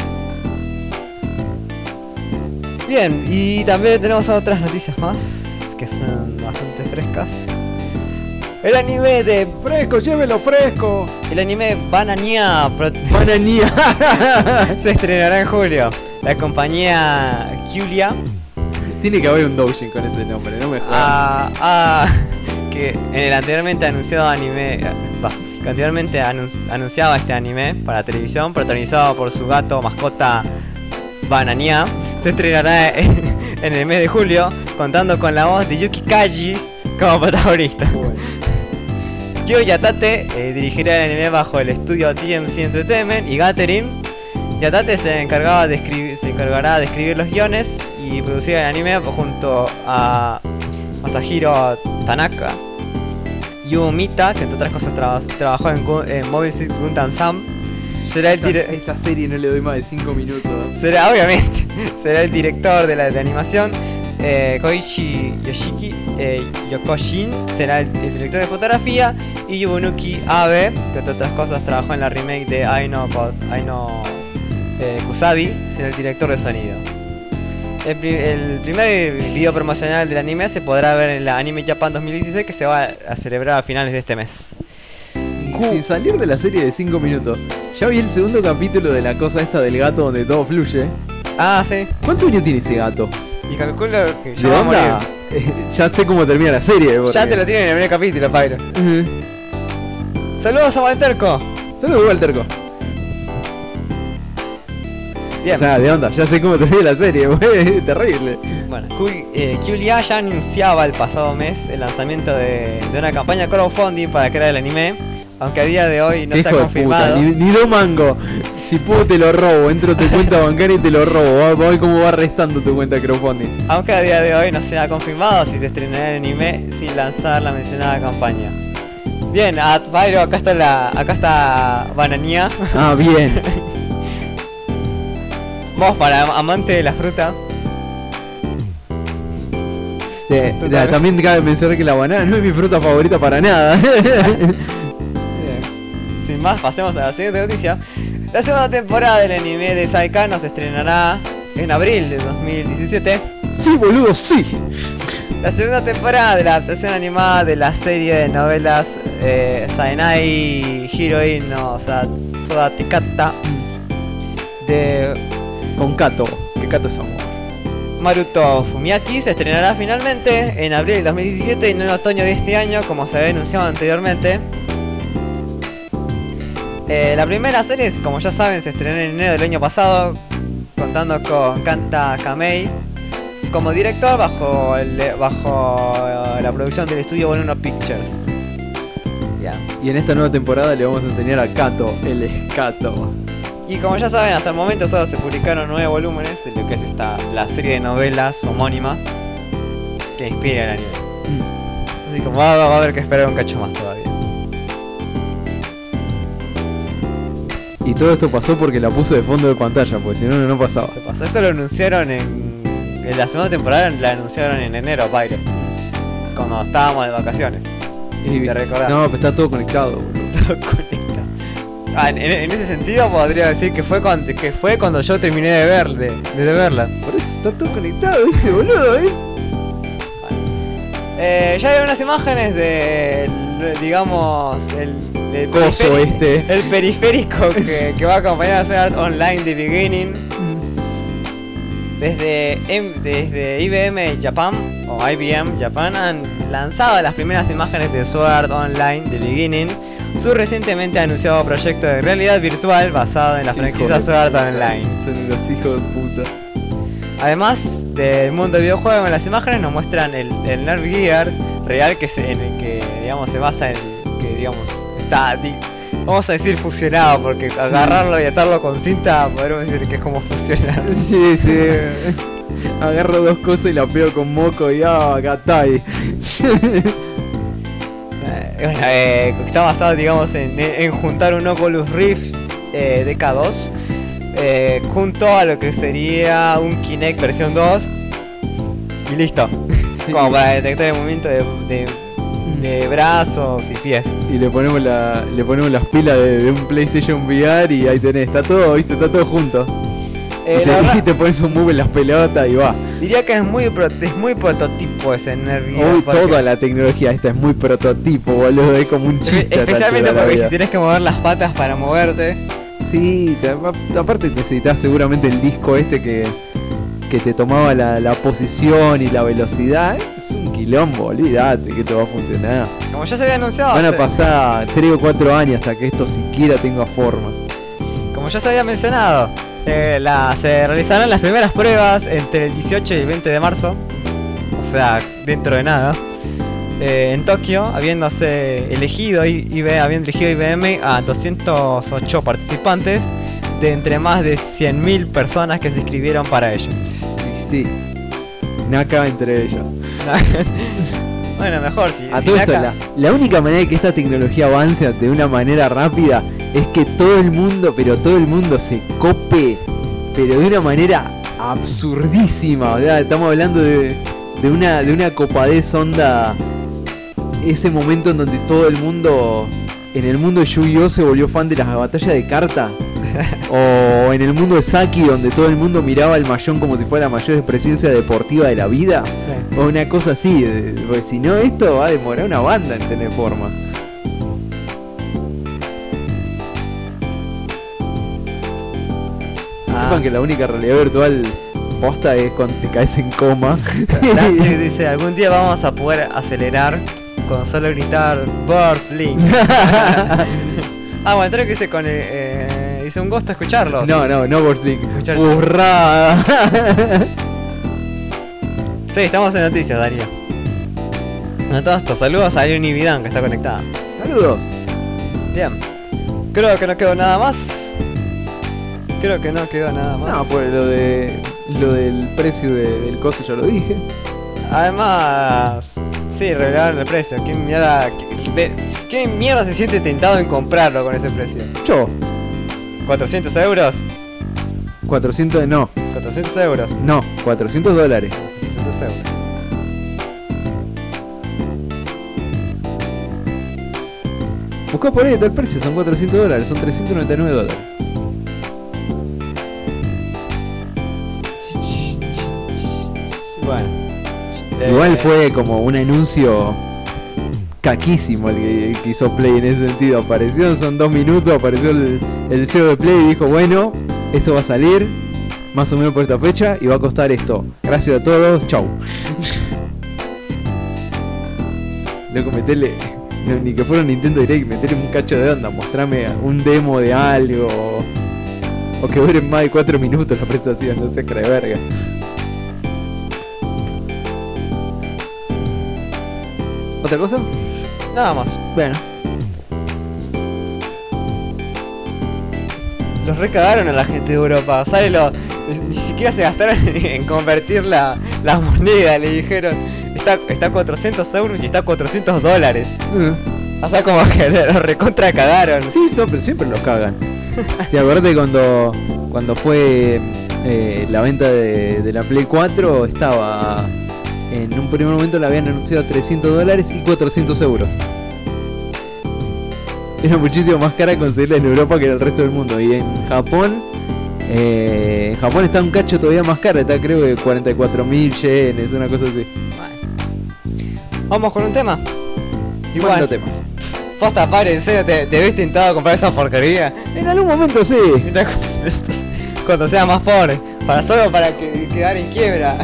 Bien, y también tenemos otras noticias más que son bastante frescas. El anime de... Fresco, llévelo fresco. El anime Banania Bananía. se estrenará en julio. La compañía Kyulia Tiene que haber un doujin con ese nombre, no me jodas. que en el anteriormente anunciado anime que anteriormente anunciaba este anime para televisión, protagonizado por su gato mascota Banania, se estrenará en el mes de julio, contando con la voz de Yuki Kaji como protagonista. Kyo Yatate dirigirá el anime bajo el estudio TMC Entertainment y Gathering. Yatate se encargará de escribir los guiones y producir el anime junto a Masahiro Tanaka. Yu Mita, que entre otras cosas trabajó en Mobile Suit Gundam Sam, será el Esta serie no le doy más de 5 minutos. será el director de animación. Koichi Yoshiki Yokoshin será el director de fotografía y Yubunuki Abe, que entre otras cosas trabajó en la remake de Aino Kusabi, será el director de sonido. El primer video promocional del anime se podrá ver en la Anime Japan 2016, que se va a celebrar a finales de este mes. Y sin salir de la serie de 5 minutos, ya vi el segundo capítulo de la cosa esta del gato donde todo fluye. Ah, sí. ¿Cuántos años tiene ese gato? Y calculo que ¿De ya va a onda? morir. Ya sé cómo termina la serie. Porque... Ya te lo tienen en el primer capítulo, Pyro. Saludos a Walterco. Saludos, Walterco. Bien. O sea, de onda, ya sé cómo termina la serie, güey, es terrible. Bueno, Kyulia ya anunciaba el pasado mes el lanzamiento de una campaña crowdfunding para crear el anime, Aunque a día de hoy no Hijo se ha de confirmado. puta, ni do mango. Si puedo te lo robo, entro a tu cuenta bancaria y te lo robo. Vamos a ver cómo va restando tu cuenta de crowdfunding. Aunque a día de hoy no se ha confirmado si se estrenará el anime sin lanzar la mencionada campaña. Bien, Byro, acá está Bananía. Ah, bien. Vamos para amante de la fruta. Sí, también cabe mencionar que la banana no es mi fruta favorita para nada. Bien. Sin más, pasemos a la siguiente noticia. La segunda temporada del anime de Saikano se estrenará en abril de 2017. Sí, boludo, sí. La segunda temporada de la adaptación animada de la serie de novelas Saenai Hiroin no Sodatekata de Con Kato, que Kato es amor. Maruto Fumiaki se estrenará finalmente en abril de 2017 y no en otoño de este año, como se había anunciado anteriormente. La primera serie, como ya saben, se estrenó en enero del año pasado, contando con Kanta Kamei como director bajo la producción del estudio Bonuno Pictures. Yeah. Y en esta nueva temporada le vamos a enseñar a Kato, el escato. Y como ya saben, hasta el momento solo se publicaron 9 volúmenes de lo que es la serie de novelas homónima que inspira el anime. Así que va a haber que esperar un cacho más todavía. Y todo esto pasó porque la puse de fondo de pantalla, porque si no, no pasaba. ¿Qué pasó? Esto lo anunciaron en la segunda temporada, la anunciaron en enero, Byron. Cuando estábamos de vacaciones. Si te recordás. No, pero está todo conectado, boludo. Todo conectado. En ese sentido podría decir que fue cuando yo terminé de verla. Por eso está todo conectado, ¿viste, boludo? Ya hay unas imágenes de, digamos, el coso este. El periférico que va a acompañar a Sword Art Online The Beginning. Desde IBM Japan o IBM Japan han lanzado las primeras imágenes de Sword Art Online The Beginning, su recientemente anunciado proyecto de realidad virtual basado en la franquicia Sword Art Online. Son unos hijos de puta. Además del mundo del videojuego, en las imágenes nos muestran el Nerf Gear real en el que digamos se basa en que digamos está, vamos a decir, fusionado, porque agarrarlo y atarlo con cinta podríamos decir que es como fusionar. Sí, sí. Agarro dos cosas y la pego con moco y acá está ahí. Está basado, digamos, en juntar un Oculus Rift DK2 junto a lo que sería un Kinect versión 2 y listo. Sí. Como para detectar el movimiento de brazos y pies. Y le ponemos las pilas de un PlayStation VR y ahí tenés, está todo, ¿viste? Está todo junto. Y te pones un move en las pelotas y va. Diría que es muy prototipo ese Nerf Gear. Hoy toda la tecnología esta es muy prototipo, boludo, es como un chiste. Especialmente porque si tienes que mover las patas para moverte. Sí, aparte necesitas seguramente el disco este que te tomaba la posición y la velocidad. Es un quilombo, olvídate que esto va a funcionar. Como ya se había anunciado, van a pasar 3 o 4 años hasta que esto siquiera tenga forma. Como ya se había mencionado, se realizarán las primeras pruebas entre el 18 y el 20 de marzo. O sea, dentro de nada. En Tokio, habiéndose elegido IBM a 208 participantes de entre más de 100.000 personas que se inscribieron para ello. Sí, Naka entre ellos. Bueno, mejor si a todo esto, la única manera de que esta tecnología avance de una manera rápida es que todo el mundo se cope, pero de una manera absurdísima. O sea, estamos hablando de una copadez onda. Ese momento en donde todo el mundo en el mundo de Yu-Gi-Oh se volvió fan de las batallas de carta. O en el mundo de Saki, donde todo el mundo miraba al Mahjong como si fuera la mayor presencia deportiva de la vida. Sí. O una cosa así, porque si no, esto va a demorar una banda en tener forma. Sepan que la única realidad virtual posta es cuando te caes en coma. Dice, algún día vamos a poder acelerar con solo gritar Burst Link. Bueno, creo que hice con hice un gusto escucharlo. No Burst Link. ¡Burrada! Sí, estamos en noticias, Darío. A todos estos saludos a Leonie Vidán, que está conectada. Saludos. Bien. Creo que no quedó nada más. Creo que no quedó nada más. No, pues lo del precio del coso ya lo dije. Además, sí, revelaron el precio. ¿Quién mierda se siente tentado en comprarlo con ese precio? Yo. 400 euros. 400 no. 400 euros. No, $400. 400 euros. Buscá por ahí está el precio, son $400, son $399. Bueno. Igual fue como un anuncio caquísimo el que hizo Play en ese sentido. Apareció, son 2 minutos, apareció el CEO de Play y dijo, bueno, esto va a salir más o menos por esta fecha y va a costar esto. Gracias a todos, chau. Loco, metele, no, ni que fuera un Nintendo Direct, metele un cacho de onda, mostrame un demo de algo. O que duren más de 4 minutos la presentación, no sé, cara de verga. ¿Otra cosa? Nada más. Bueno. Los recagaron a la gente de Europa. Ni siquiera se gastaron en convertir la moneda. Le dijeron, está 400 euros y está $400. O sea, como que los recontra cagaron. Sí, no, pero siempre los cagan. ¿Te acuerdas cuando fue la venta de la Play 4? Estaba... En un primer momento la habían anunciado a $300 y 400 euros. Era muchísimo más cara conseguirla en Europa que en el resto del mundo. Y en Japón está un cacho todavía más cara. Está creo que 44.000 yenes, una cosa así. Vamos con un tema. Igual tema. Posta, padre, en serio, ¿te habéis intentado comprar esa porquería? En algún momento sí. Cuando sea más pobre. Solo para quedar en quiebra.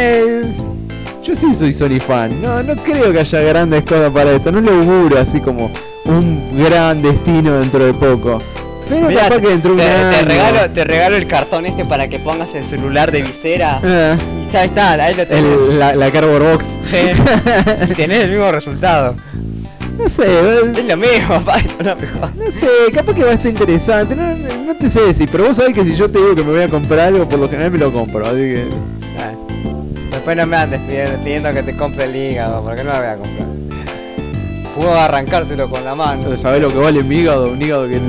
Yo sí soy Sony fan, no creo que haya grandes cosas para esto, no lo auguro así como un gran destino dentro de poco. Pero mirá, capaz que dentro de un año... te regalo el cartón este para que pongas el celular de visera. Y ahí está, ahí lo tenés. La Cardboard Box. Sí. Y tenés el mismo resultado. No sé, es lo mismo, no sé, capaz que va a estar interesante, no te sé decir, pero vos sabés que si yo te digo que me voy a comprar algo, por lo general me lo compro, así que... Después no me andes pidiendo que te compre el hígado, porque no lo voy a comprar. Puedo arrancártelo con la mano. ¿Sabés lo que vale mi hígado? Un hígado que...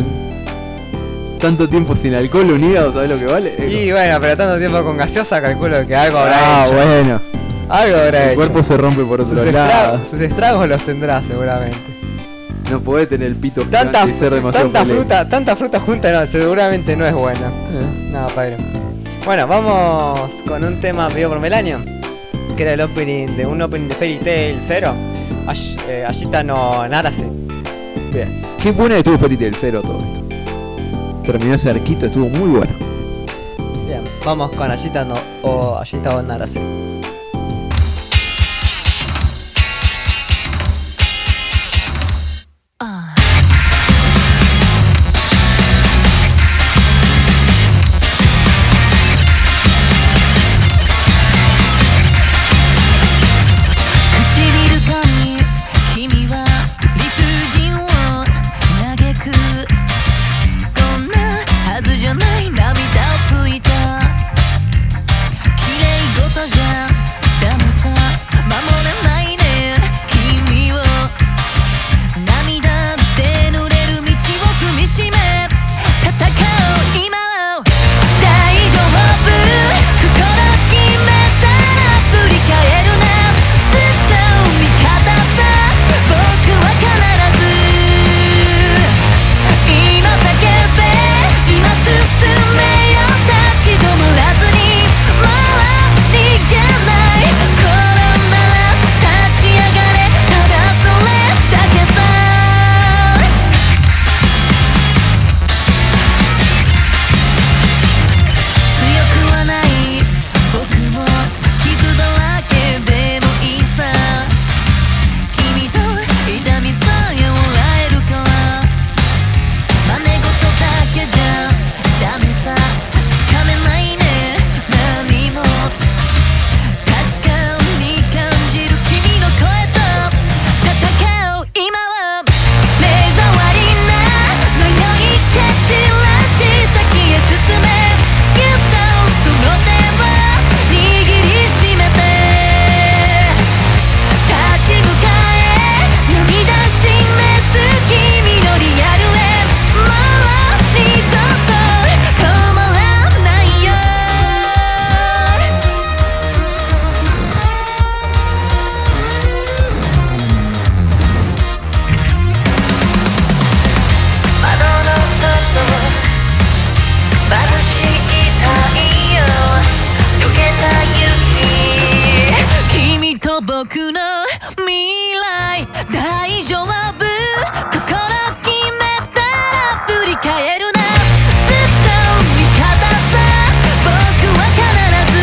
Tanto tiempo sin alcohol, un hígado, ¿sabés lo que vale? Y bueno, pero tanto tiempo con gaseosa, calculo que algo habrá hecho. Bueno. Algo habrá hecho. El cuerpo se rompe por otro lado. Sus estragos los tendrá seguramente. No podés tener el pito gigante y ser demasiado tanta fruta junta, no, seguramente no es buena. No, padre. Bueno, vamos con un tema pedido por Melanio, que era el opening de Fairy Tail 0. Ashita no Narase. Bien. Qué buena estuvo Fairy Tail 0 todo esto. Terminó ese arquito, estuvo muy bueno. Bien, vamos con Ashita o Narase. じゃ大丈夫心決めたら振り返るなずっと味方さ僕は必ず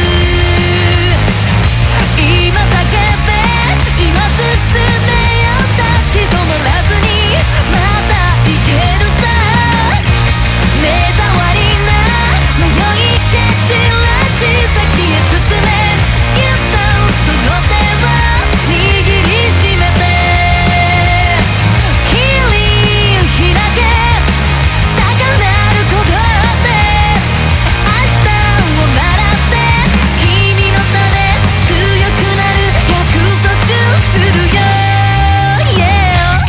今叫べ今進めよ立ち止まらずにまたいけるさ目障りな迷い蹴散らし先へ進めぎゅっとその手を握りしめて切り開け高鳴る鼓動で明日を鳴らせ君の差で強くなる約束するよ、yeah.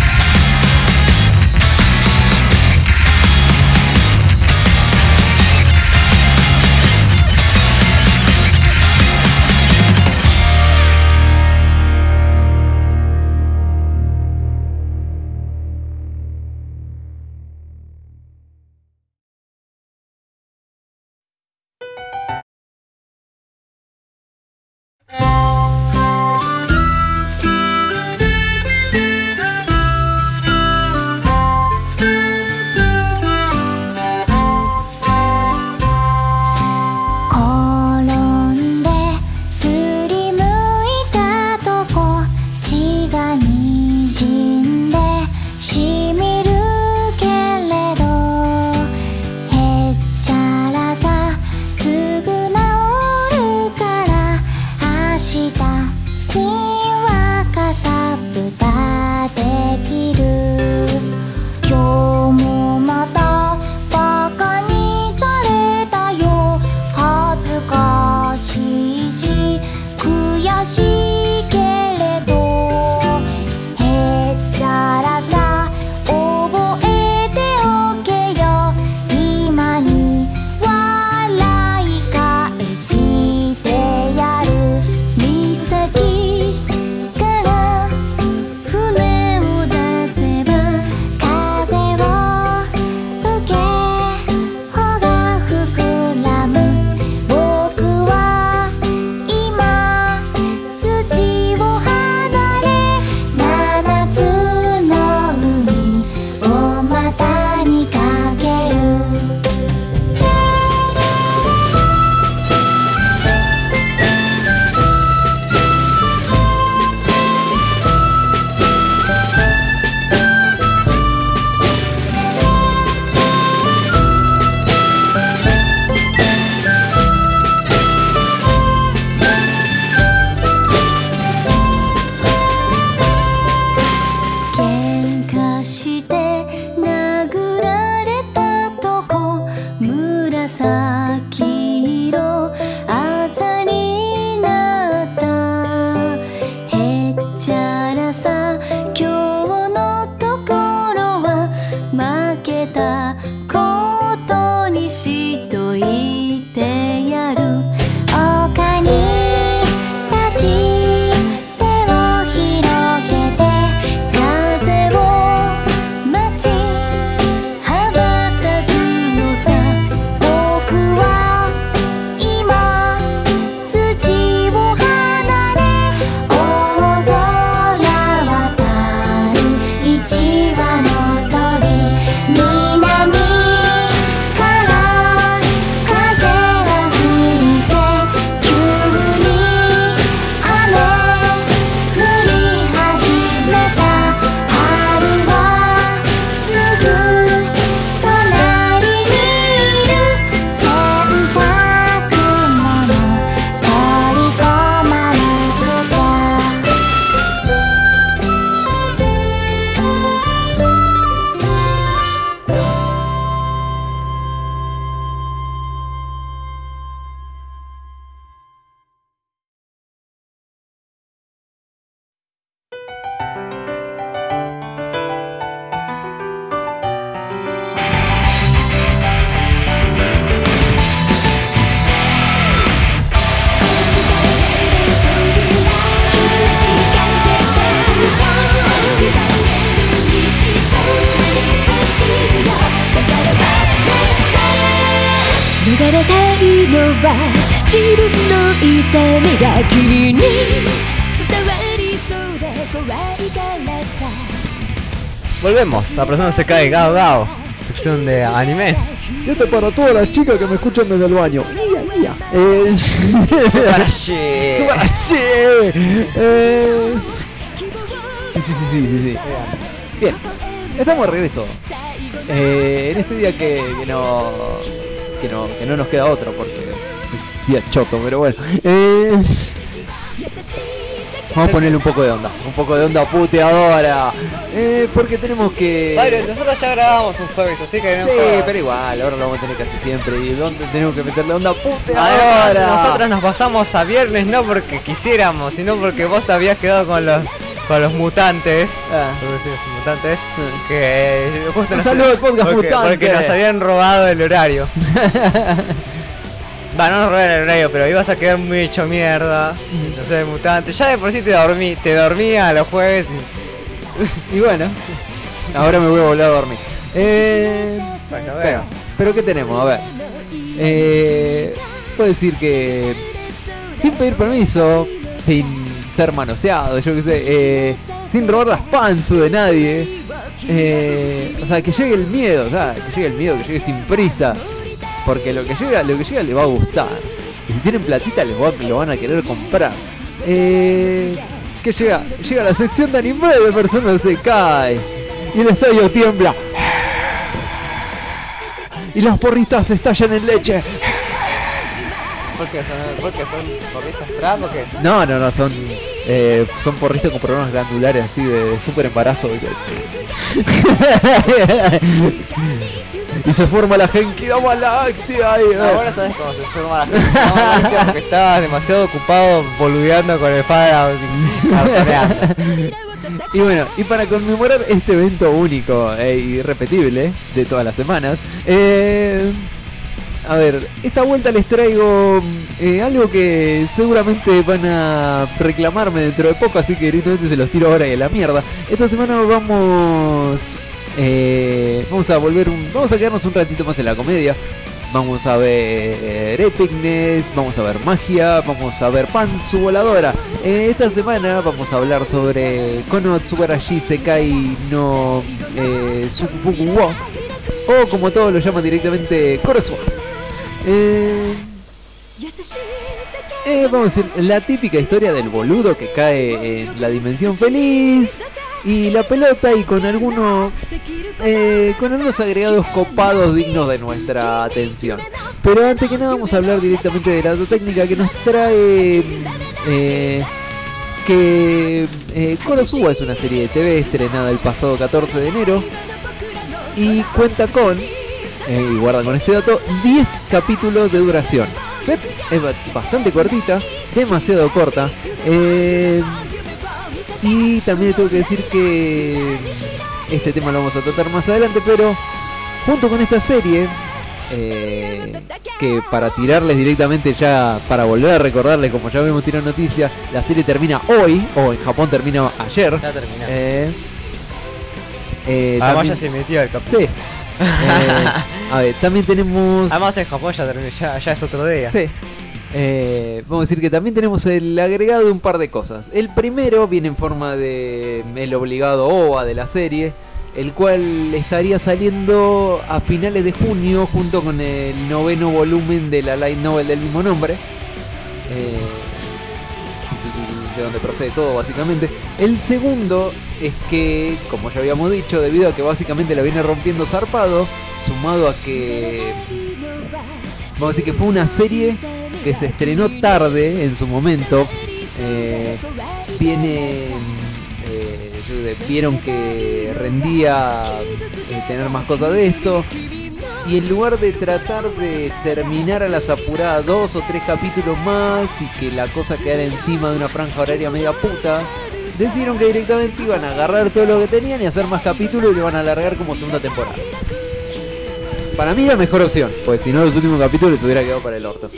転んですりむいたとこ血がにじんでしみるけれどへっちゃらさすぐ治るから明日にはかさぶたできる今日もまたバカにされたよ恥ずかしいし悔しいけれどへっちゃらさ覚えておけよ今に笑い返してやる岬から船を出せば風を受け帆が膨らむ僕は今土を離れ七つの海を股にかける喧嘩して殴られたとこ紫色あざになったへっちゃらさ今日のところは負けたことにしといてやる丘に立ち手を広げて風を待ち羽ばたくのさ僕は今土を離れ大空渡る一羽の鳥南から風が吹いて急に雨降り始めた春はすぐ隣にいる洗濯物取り込まなくちゃ逃れたいのは自分の痛みが君に伝わりそうで怖いからさ Volvemos a Persona se cae Gao Gao, sección de anime. Y esto es para todas las chicas que me escuchan desde el baño. ¡Ia! Subarashi. ¡Subarashi! Sí. Bien, estamos de regreso. En este día que no nos queda otro porque es día choto, pero bueno. Vamos a ponerle un poco de onda puteadora. Porque tenemos que... Byron, nosotros ya grabamos un jueves, así que no. Sí, pero igual, ahora lo vamos a tener que hacer siempre. ¿Y dónde tenemos que meterle onda puteadora? Además, nosotros nos pasamos a viernes no porque quisiéramos, sino porque vos te habías quedado con los mutantes. Los mutantes. Que justo Un saludo al podcast mutante. Porque nos habían robado el horario. No nos robaron el horario, pero ibas a quedar muy hecho mierda. No sé, mutante. Ya de por sí te dormía los jueves. Y bueno, ahora me voy a volver a dormir. Bueno, pero ¿qué tenemos? A ver. Puedo decir que sin pedir permiso, sin ser manoseado, yo qué sé, sin robar las panzas de nadie. O sea, que llegue el miedo, que llegue sin prisa. Porque lo que llega les va a gustar. Y si tienen platita lo van a querer comprar. Que llega la sección de anime de Persona se cae. Y el estadio tiembla. Y las porristas estallan en leche. ¿Por qué son porristas trap o qué? No, son porristas con problemas glandulares así de súper embarazo. Y se forma la Genkidama Láctea. Ahora sabes cómo se forma la Genkidama Láctea porque estabas demasiado ocupado boludeando con el Fallout. Y bueno, y para conmemorar este evento único e irrepetible de todas las semanas, a ver, esta vuelta les traigo algo que seguramente van a reclamarme dentro de poco, así que directamente se los tiro ahora y a la mierda. Esta semana vamos a quedarnos un ratito más en la comedia. Vamos a ver epicness, vamos a ver magia, vamos a ver Panzu voladora. Esta semana vamos a hablar sobre Kono Tsubarashi Sekai no Sukufuku wo, o como todos lo llaman directamente, Kurosuwa. Vamos a decir, la típica historia del boludo que cae en la dimensión feliz y la pelota, y con algunos agregados copados dignos de nuestra atención. Pero antes que nada vamos a hablar directamente de la técnica que nos trae Kurosuwa es una serie de TV estrenada el pasado 14 de enero y cuenta con, y guarda con este dato, 10 capítulos de duración. ¿Sí? Es bastante cortita, demasiado corta. Y también tengo que decir que este tema lo vamos a tratar más adelante, pero junto con esta serie, que para tirarles directamente ya, para volver a recordarles, como ya habíamos tirado noticia, la serie termina hoy, o en Japón termina ayer. Ya terminó. Además también, ya se metió el capítulo. Sí. A ver, también tenemos... Además en Japón ya es otro día. Sí. Vamos a decir que también tenemos el agregado de un par de cosas. El primero viene en forma de el obligado OVA de la serie, el cual estaría saliendo a finales de junio junto con el 9º volumen de la light novel del mismo nombre, de donde procede todo básicamente. El segundo es que, como ya habíamos dicho, debido a que básicamente la viene rompiendo zarpado, sumado a que, vamos a decir que fue una serie que se estrenó tarde en su momento, vieron que rendía tener más cosas de esto, y en lugar de tratar de terminar a las apuradas 2 o 3 capítulos más y que la cosa quedara encima de una franja horaria media puta, decidieron que directamente iban a agarrar todo lo que tenían y hacer más capítulos y lo van a alargar como segunda temporada. Para mí la mejor opción, pues si no los últimos capítulos se hubiera quedado para el orto.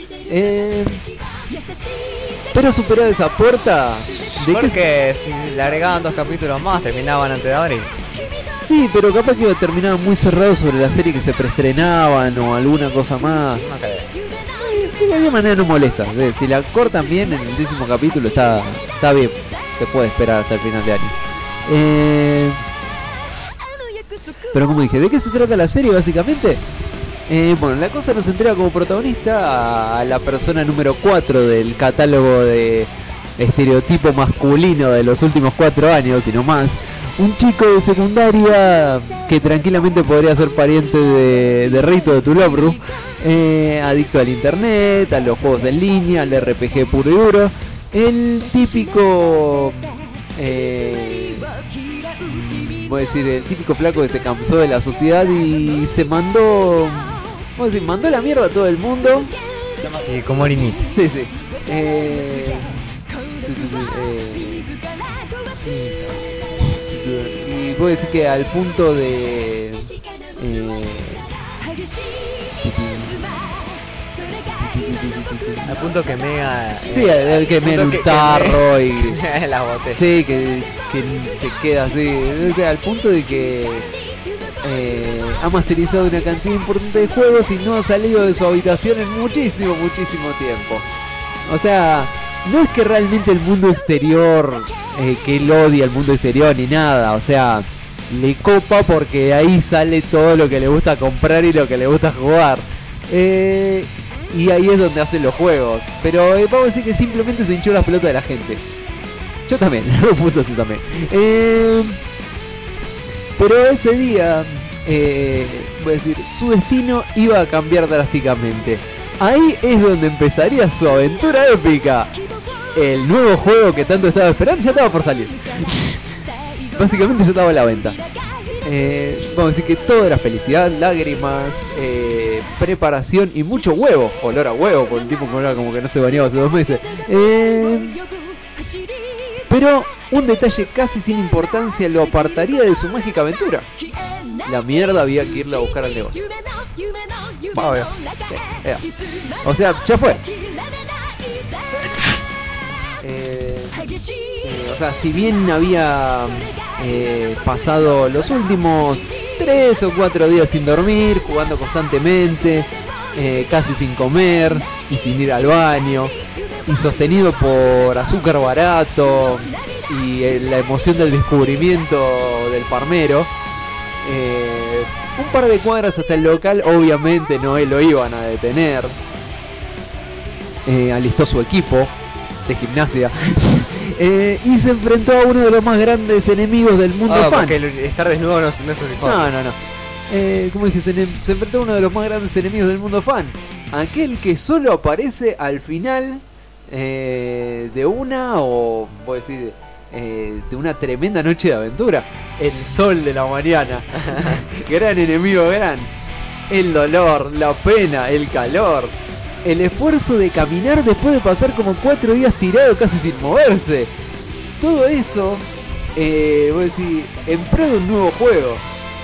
Pero superada esa puerta, porque si le agregaban 2 capítulos más terminaban antes de abril. Sí, pero capaz que iba a terminar muy cerrado sobre la serie que se preestrenaban o alguna cosa más. De alguna manera no molesta. Si la cortan bien en el 10º capítulo está bien. Se puede esperar hasta el final de año. Pero como dije, ¿de qué se trata la serie básicamente? Bueno, la cosa nos entrega como protagonista a la persona número 4 del catálogo de estereotipo masculino de los últimos 4 años y no más. Un chico de secundaria que tranquilamente podría ser pariente de Rito de Tulobru, adicto al internet, a los juegos en línea, al RPG puro y duro. El típico... voy a decir, el típico flaco que se cansó de la sociedad y se mandó... Vamos a decir, mandó la mierda a todo el mundo. Se llama Hikikomori ni. Sí, sí. Y puedo decir que al punto de... Al punto que mega. Sí, el que mea un tarro y... las botellas. Sí, que se queda así. O sea, al punto de que ha masterizado una cantidad importante de juegos y no ha salido de su habitación en muchísimo tiempo. O sea, no es que realmente el mundo exterior, que él odia el mundo exterior ni nada. O sea, le copa porque ahí sale todo lo que le gusta comprar y lo que le gusta jugar. Y ahí es donde hacen los juegos. Pero vamos a decir que simplemente se hinchó las pelotas de la gente. Yo también, en algún punto sí también. Pero ese día, voy a decir, su destino iba a cambiar drásticamente. Ahí es donde empezaría su aventura épica. El nuevo juego que tanto estaba esperando ya estaba por salir. Básicamente ya estaba a la venta. Vamos a decir que todo era felicidad, lágrimas, preparación y mucho huevo. Olor a huevo, por el tipo que como que no se bañaba hace 2 meses. Pero un detalle casi sin importancia lo apartaría de su mágica aventura. La mierda había que irla a buscar al negocio. Obvio. O sea, ya fue. O sea, si bien había pasado los últimos 3 o 4 días sin dormir, jugando constantemente, casi sin comer y sin ir al baño, y sostenido por azúcar barato y la emoción del descubrimiento del farmero, un par de cuadras hasta el local obviamente no lo iban a detener. Alistó su equipo de gimnasia y se enfrentó a uno de los más grandes enemigos del mundo fan. Porque estar desnudo no es uniforme. No. Como dije, se enfrentó a uno de los más grandes enemigos del mundo fan. Aquel que solo aparece al final de una, o puedo decir, de una tremenda noche de aventura. El sol de la mañana. Gran enemigo, gran. El dolor, la pena, el calor. El esfuerzo de caminar después de pasar como 4 días tirado casi sin moverse. Todo eso, voy a decir, en pro de un nuevo juego.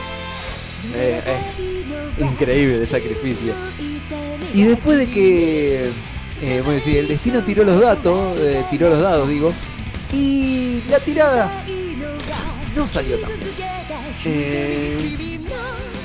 Es increíble el sacrificio. Y después de que, voy a decir, el destino tiró los dados, y la tirada no salió tan bien.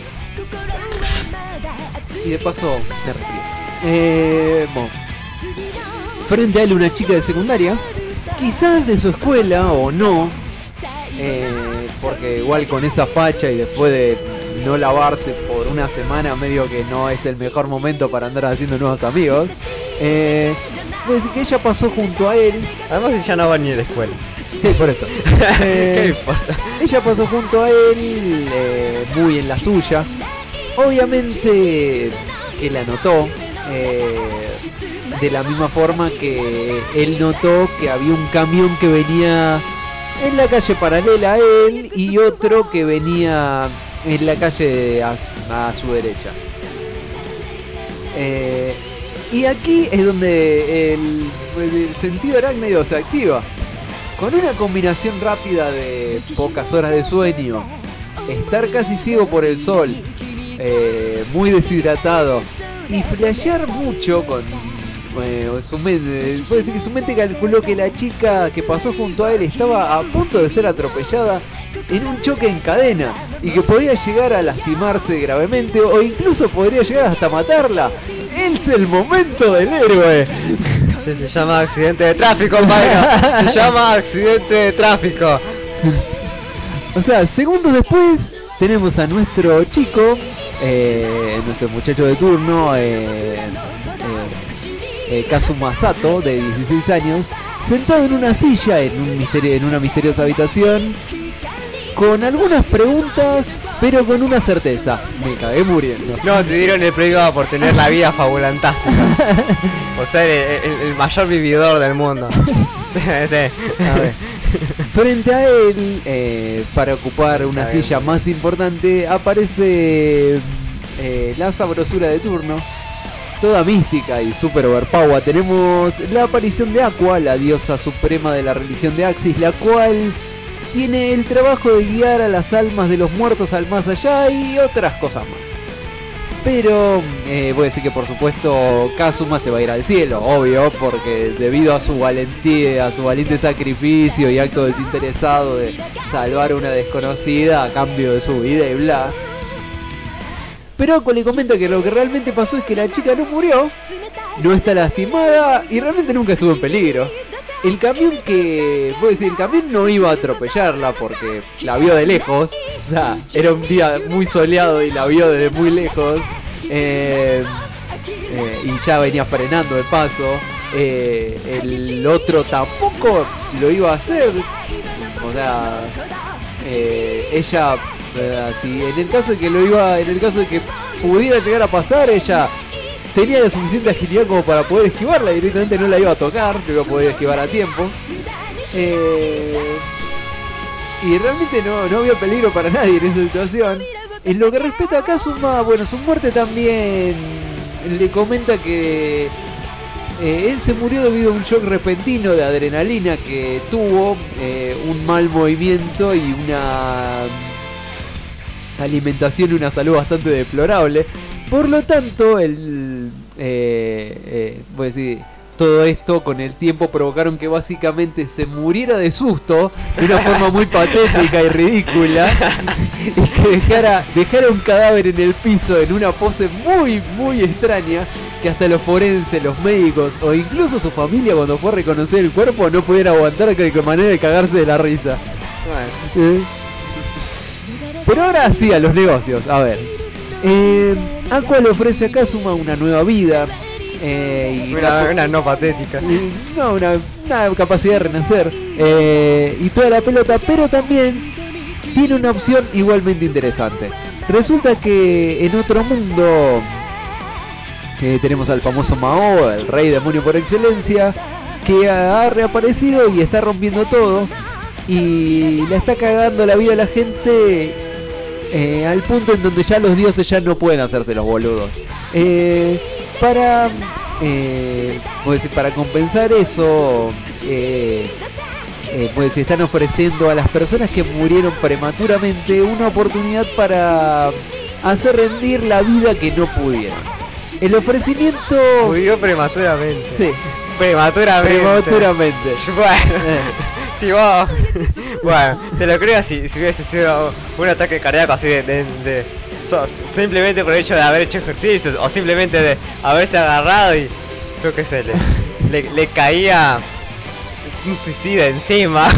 Y de paso me refiero. Bueno. Frente a él una chica de secundaria, quizás de su escuela o no, porque igual con esa facha y después de no lavarse por una semana, medio que no es el mejor momento para andar haciendo nuevos amigos. Voy a decir que ella pasó junto a él. Además ella no va ni a la escuela. Sí, por eso. ¿Qué importa? Ella pasó junto a él, muy en la suya. Obviamente que la notó, de la misma forma que él notó que había un camión que venía en la calle paralela a él y otro que venía en la calle a su derecha. Y aquí es donde el sentido arácnido se activa. Con una combinación rápida de pocas horas de sueño, estar casi ciego por el sol, muy deshidratado y flashear mucho con su mente. Puede decir que su mente calculó que la chica que pasó junto a él estaba a punto de ser atropellada en un choque en cadena y que podía llegar a lastimarse gravemente o incluso podría llegar hasta matarla. Es el momento del héroe. Sí, se llama accidente de tráfico, padre. Se llama accidente de tráfico. O sea, segundos después tenemos a nuestro chico, nuestro muchacho de turno, Kazuma Sato, de 16 años, sentado en una silla en una misteriosa habitación, con algunas preguntas, pero con una certeza: me cagué muriendo. No, te dieron el premio por tener la vida fabulantástica. Por ser el mayor vividor del mundo. Sí. A ver. Frente a él, para ocupar una silla más importante, aparece la sabrosura de turno, toda mística y super overpower. Tenemos la aparición de Aqua, la diosa suprema de la religión de Axis, la cual tiene el trabajo de guiar a las almas de los muertos al más allá y otras cosas más. Pero voy a decir que por supuesto Kazuma se va a ir al cielo, obvio, porque debido a su valentía, a su valiente sacrificio y acto desinteresado de salvar a una desconocida a cambio de su vida y bla. Pero Aqua le comenta que lo que realmente pasó es que la chica no murió, no está lastimada y realmente nunca estuvo en peligro. El camión el camión no iba a atropellarla porque la vio de lejos. O sea, era un día muy soleado y la vio desde muy lejos. Y ya venía frenando de paso. El otro tampoco lo iba a hacer. O sea, ella, si en el caso de que pudiera llegar a pasar, ella tenía la suficiente agilidad como para poder esquivarla, directamente no la iba a tocar, no iba a poder esquivar a tiempo. Y realmente no había peligro para nadie en esa situación. En lo que respecta a Kazuma, bueno, su muerte también le comenta que él se murió debido a un shock repentino de adrenalina que tuvo, un mal movimiento y una alimentación y una salud bastante deplorable. Por lo tanto, voy a decir, todo esto con el tiempo provocaron que básicamente se muriera de susto de una forma muy patética y ridícula, y que dejara un cadáver en el piso en una pose muy muy extraña, que hasta los forenses, los médicos o incluso su familia, cuando fue a reconocer el cuerpo, no pudieron aguantar de manera de cagarse de la risa. Pero ahora sí, a los negocios. A ver, Aqua le ofrece a Kazuma una nueva vida, y una no patética, una capacidad de renacer, y toda la pelota, pero también tiene una opción igualmente interesante. Resulta que en otro mundo tenemos al famoso Mao, el rey demonio por excelencia, que ha reaparecido y está rompiendo todo y le está cagando la vida a la gente, al punto en donde ya los dioses ya no pueden hacerse los boludos. Para compensar eso, pues están ofreciendo a las personas que murieron prematuramente una oportunidad para hacer rendir la vida que no pudieron. El ofrecimiento... Murió prematuramente. Sí. Prematuramente. Bueno. Si vos... Bueno, te lo creo si hubiese sido un ataque cardíaco así simplemente por el hecho de haber hecho ejercicios o simplemente de haberse agarrado y yo qué sé, le caía un suicida encima.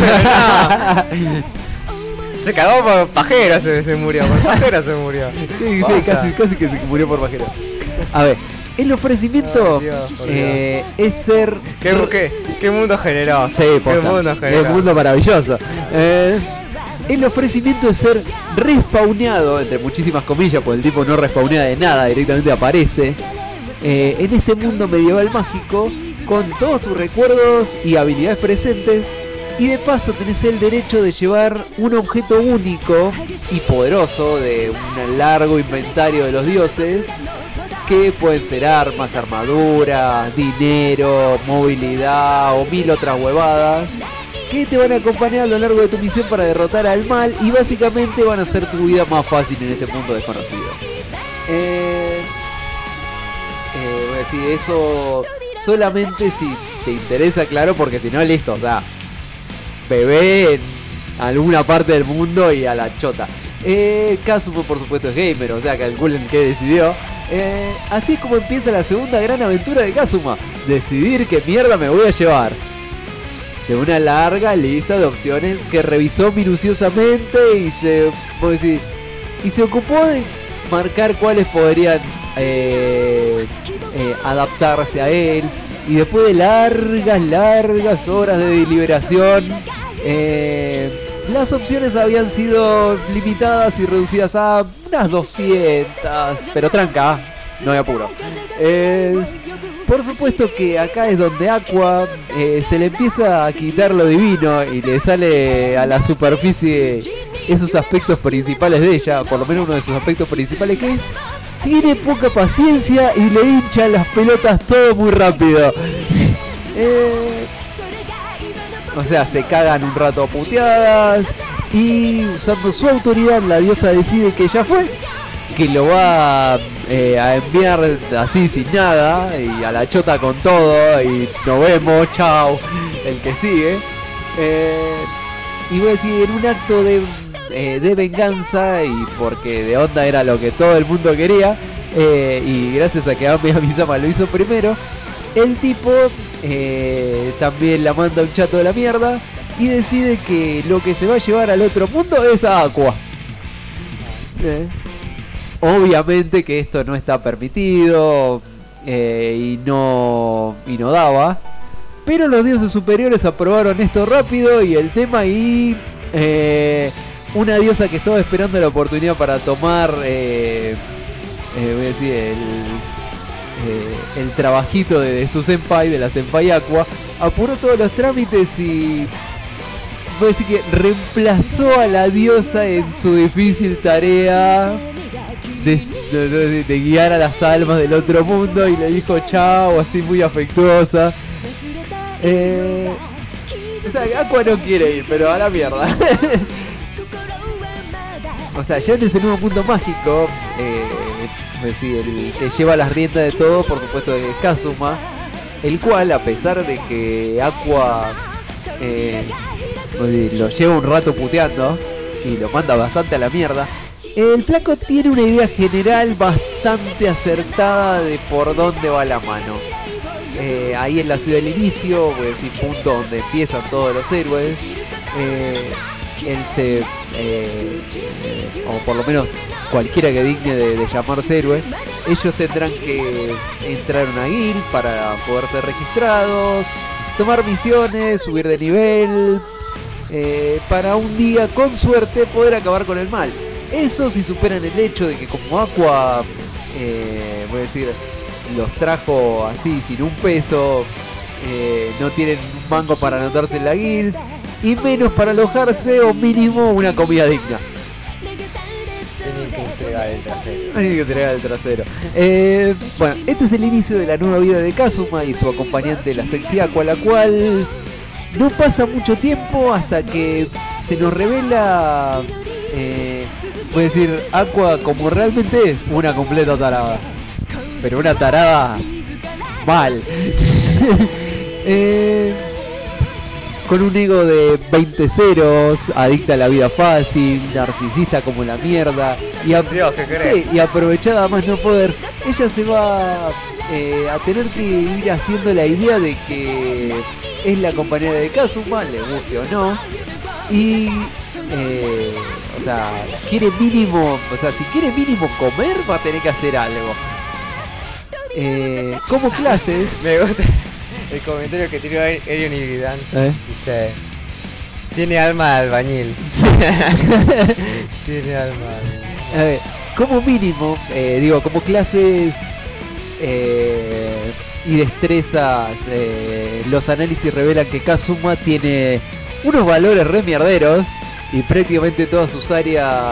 Se cagó por pajero, se murió, por pajero se murió. Sí, casi que se murió por pajero. A ver, el ofrecimiento, por Dios. Es ser... ¿Qué mundo generoso? Sí, qué mundo maravilloso. El ofrecimiento es ser respawneado, entre muchísimas comillas, porque el tipo no respawnea de nada, directamente aparece en este mundo medieval mágico, con todos tus recuerdos y habilidades presentes, y de paso tenés el derecho de llevar un objeto único y poderoso de un largo inventario de los dioses, que pueden ser armas, armaduras, dinero, movilidad o mil otras huevadas, que te van a acompañar a lo largo de tu misión para derrotar al mal y básicamente van a hacer tu vida más fácil en este mundo desconocido. Voy a decir, eso solamente si te interesa, claro, porque si no, listo, da. Bebé en alguna parte del mundo y a la chota. Kazuma, por supuesto, es gamer, o sea, calculen qué decidió. Así es como empieza la segunda gran aventura de Kazuma: decidir qué mierda me voy a llevar de una larga lista de opciones que revisó minuciosamente y y se ocupó de marcar cuáles podrían adaptarse a él. Y después de largas horas de deliberación, las opciones habían sido limitadas y reducidas a unas 200, pero tranca, no hay apuro. Por supuesto que acá es donde Aqua se le empieza a quitar lo divino y le sale a la superficie esos aspectos principales de ella, por lo menos uno de sus aspectos principales, que es: tiene poca paciencia y le hincha las pelotas todo muy rápido. O sea, se cagan un rato a puteadas y usando su autoridad la diosa decide que ya fue, que lo va a enviar así sin nada y a la chota con todo y nos vemos, chao, el que sigue. Y voy a decir, en un acto de venganza y porque de onda era lo que todo el mundo quería, y gracias a que Ami Amisama lo hizo primero, el tipo también la manda un chato de la mierda y decide que lo que se va a llevar al otro mundo es a Aqua. Obviamente que esto no está permitido y no daba, pero los dioses superiores aprobaron esto rápido y el tema ahí... una diosa que estaba esperando la oportunidad para tomar voy a decir el trabajito de su senpai, de la senpai Aqua, apuró todos los trámites y voy a decir que reemplazó a la diosa en su difícil tarea de guiar a las almas del otro mundo y le dijo chao, así muy afectuosa. O sea, Aqua no quiere ir, pero a la mierda. O sea, ya en ese nuevo mundo mágico, el que lleva las riendas de todo, por supuesto, es Kazuma, el cual, a pesar de que Aqua lo lleva un rato puteando y lo manda bastante a la mierda, el flaco tiene una idea general bastante acertada de por dónde va la mano. Ahí en la ciudad del inicio, voy a decir, punto donde empiezan todos los héroes, él se... o por lo menos cualquiera que digne de llamarse héroe, ellos tendrán que entrar a una guild para poder ser registrados, tomar misiones, subir de nivel, para un día con suerte poder acabar con el mal. Eso si superan el hecho de que como Aqua voy a decir, los trajo así sin un peso, no tienen un mango para anotarse en la guild y menos para alojarse o mínimo una comida digna. Tienen que entregar el trasero. Tienen que entregar el trasero. Bueno, este es el inicio de la nueva vida de Kazuma y su acompañante, la sexy Aqua, la cual no pasa mucho tiempo hasta que se nos revela, voy a decir, Aqua como realmente es, una completa tarada. Pero una tarada mal. Con un ego de 20 ceros, adicta a la vida fácil, narcisista como la mierda y, y aprovechada a más no poder, ella se va a tener que ir haciendo la idea de que es la compañera de Kazuma, le guste o no, y o sea, quiere mínimo, o sea, si quiere mínimo comer va a tener que hacer algo. Como clases me gusta el comentario que tiró Erion Illidan. Dice: tiene alma de albañil. Tiene alma de albañil. A ver, como mínimo, digo, como clases y destrezas, los análisis revelan que Kazuma tiene unos valores re mierderos y prácticamente todas sus áreas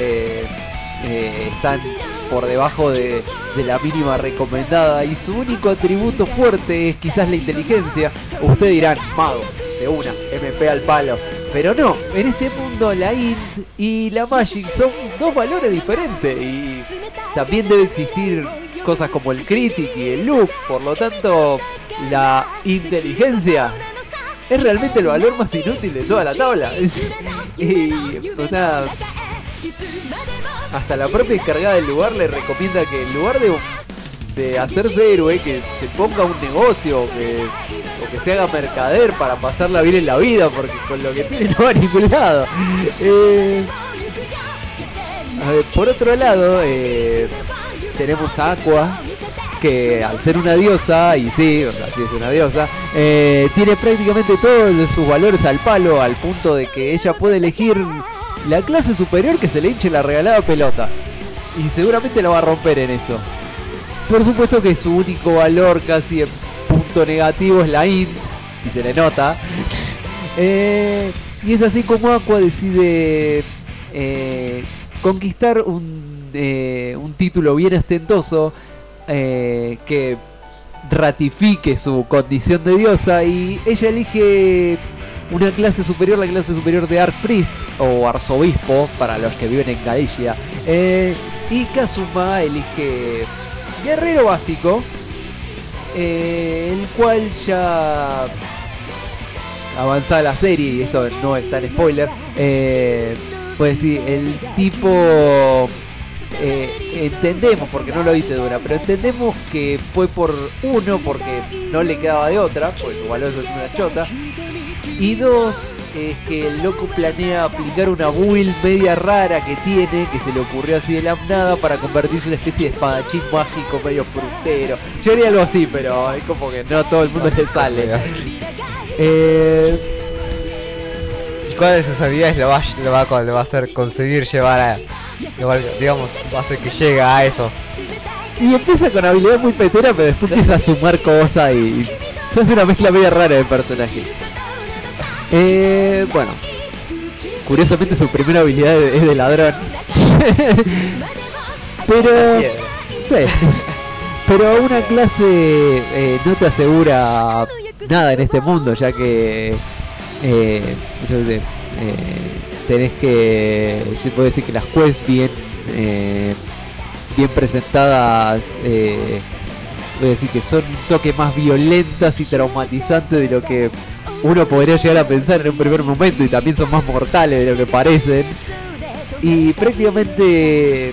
están por debajo de la mínima recomendada y su único atributo fuerte es quizás la inteligencia. Ustedes dirán, mago, de una, MP al palo. Pero no, en este mundo la int y la magic son dos valores diferentes y también debe existir cosas como el critic y el loop. Por lo tanto, la inteligencia es realmente el valor más inútil de toda la tabla. Y, o sea, hasta la propia encargada del lugar le recomienda que en lugar de hacerse héroe, que se ponga un negocio o que se haga mercader para pasarla bien en la vida, porque con lo que tiene no va a ningún lado. A ver, por otro lado, tenemos a Aqua, que al ser una diosa, y sí, o sea, sí es una diosa, tiene prácticamente todos sus valores al palo, al punto de que ella puede elegir la clase superior que se le hinche la regalada pelota. Y seguramente la va a romper en eso. Por supuesto que su único valor casi en punto negativo es la int, y se le nota. Y es así como Aqua decide conquistar un título bien ostentoso que ratifique su condición de diosa, y ella elige una clase superior, la clase superior de Archpriest o arzobispo para los que viven en Galicia, y Kazuma elige guerrero básico, el cual ya avanzada la serie, y esto no es tan spoiler, pues sí, el tipo entendemos, porque no lo dice de una, pero entendemos que fue por uno, porque no le quedaba de otra, pues su valor es una chota, y dos, es que el loco planea aplicar una build media rara que tiene, que se le ocurrió así de la nada, para convertirse en una especie de espadachín mágico medio frutero. Yo haría algo así, pero es como que no a todo el mundo le sale. ¿Y cuál de sus habilidades le va a hacer conseguir llevar a... digamos, va a hacer que llegue a eso? Y empieza con habilidad muy petera, pero después empieza a sumar cosas y se hace una mezcla media rara de personaje. Bueno, curiosamente su primera habilidad es de ladrón. Pero sí, pero una clase no te asegura nada en este mundo, ya que tenés que, yo puedo decir que las quests bien presentadas, voy a decir que son un toque más violentas y traumatizantes de lo que uno podría llegar a pensar en un primer momento, y también son más mortales de lo que parecen. Y prácticamente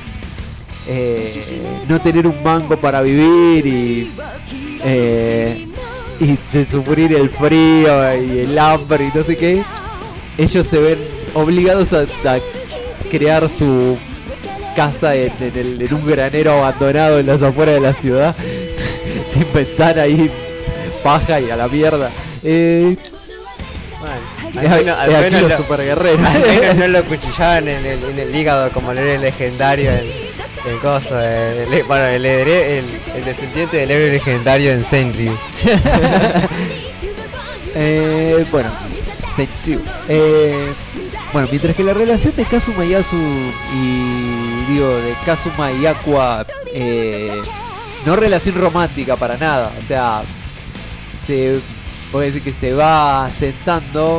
no tener un mango para vivir y de sufrir el frío y el hambre y no sé qué, ellos se ven obligados a crear su casa en un granero abandonado en las afueras de la ciudad, sin ventana y paja y a la mierda. Al menos los super guerreros. Al menos no lo cuchillaban en el hígado como el héroe legendario en cosa. Bueno, el descendiente del héroe legendario en Senryu. Bueno, Senryu. Bueno, mientras que la relación de Kazuma y Asu de Kazuma y Aqua, no relación romántica para nada, o sea, puede decir que se va sentando,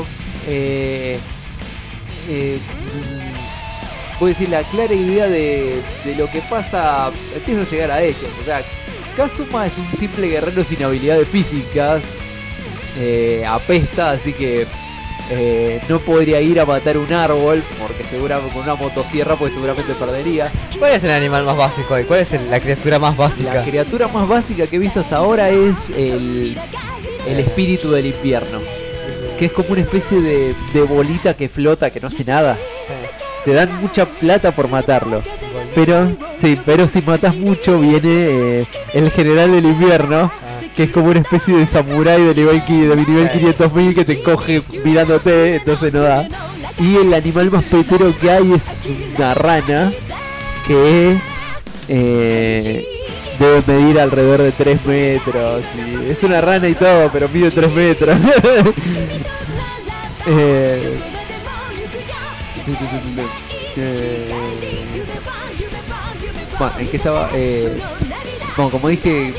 puedo decir, la clara idea de lo que pasa empieza a llegar a ellos. O sea, Kazuma es un simple guerrero sin habilidades físicas, apesta, así que no podría ir a matar un árbol, porque seguramente con una motosierra pues seguramente perdería. ¿Cuál es el animal más básico ahí? ¿Cuál es la criatura más básica? La criatura más básica que he visto hasta ahora es el espíritu del invierno, que es como una especie de bolita que flota, que no hace nada. Te dan mucha plata por matarlo, pero si matas mucho viene el general del invierno, que es como una especie de samurái de nivel 500.000 que te coge mirándote, entonces no da. Y el animal más petero que hay es una rana que debe medir alrededor de 3 metros. Y es una rana y todo, pero mide 3 metros. Bueno, ¿en qué estaba? Bueno, como dije,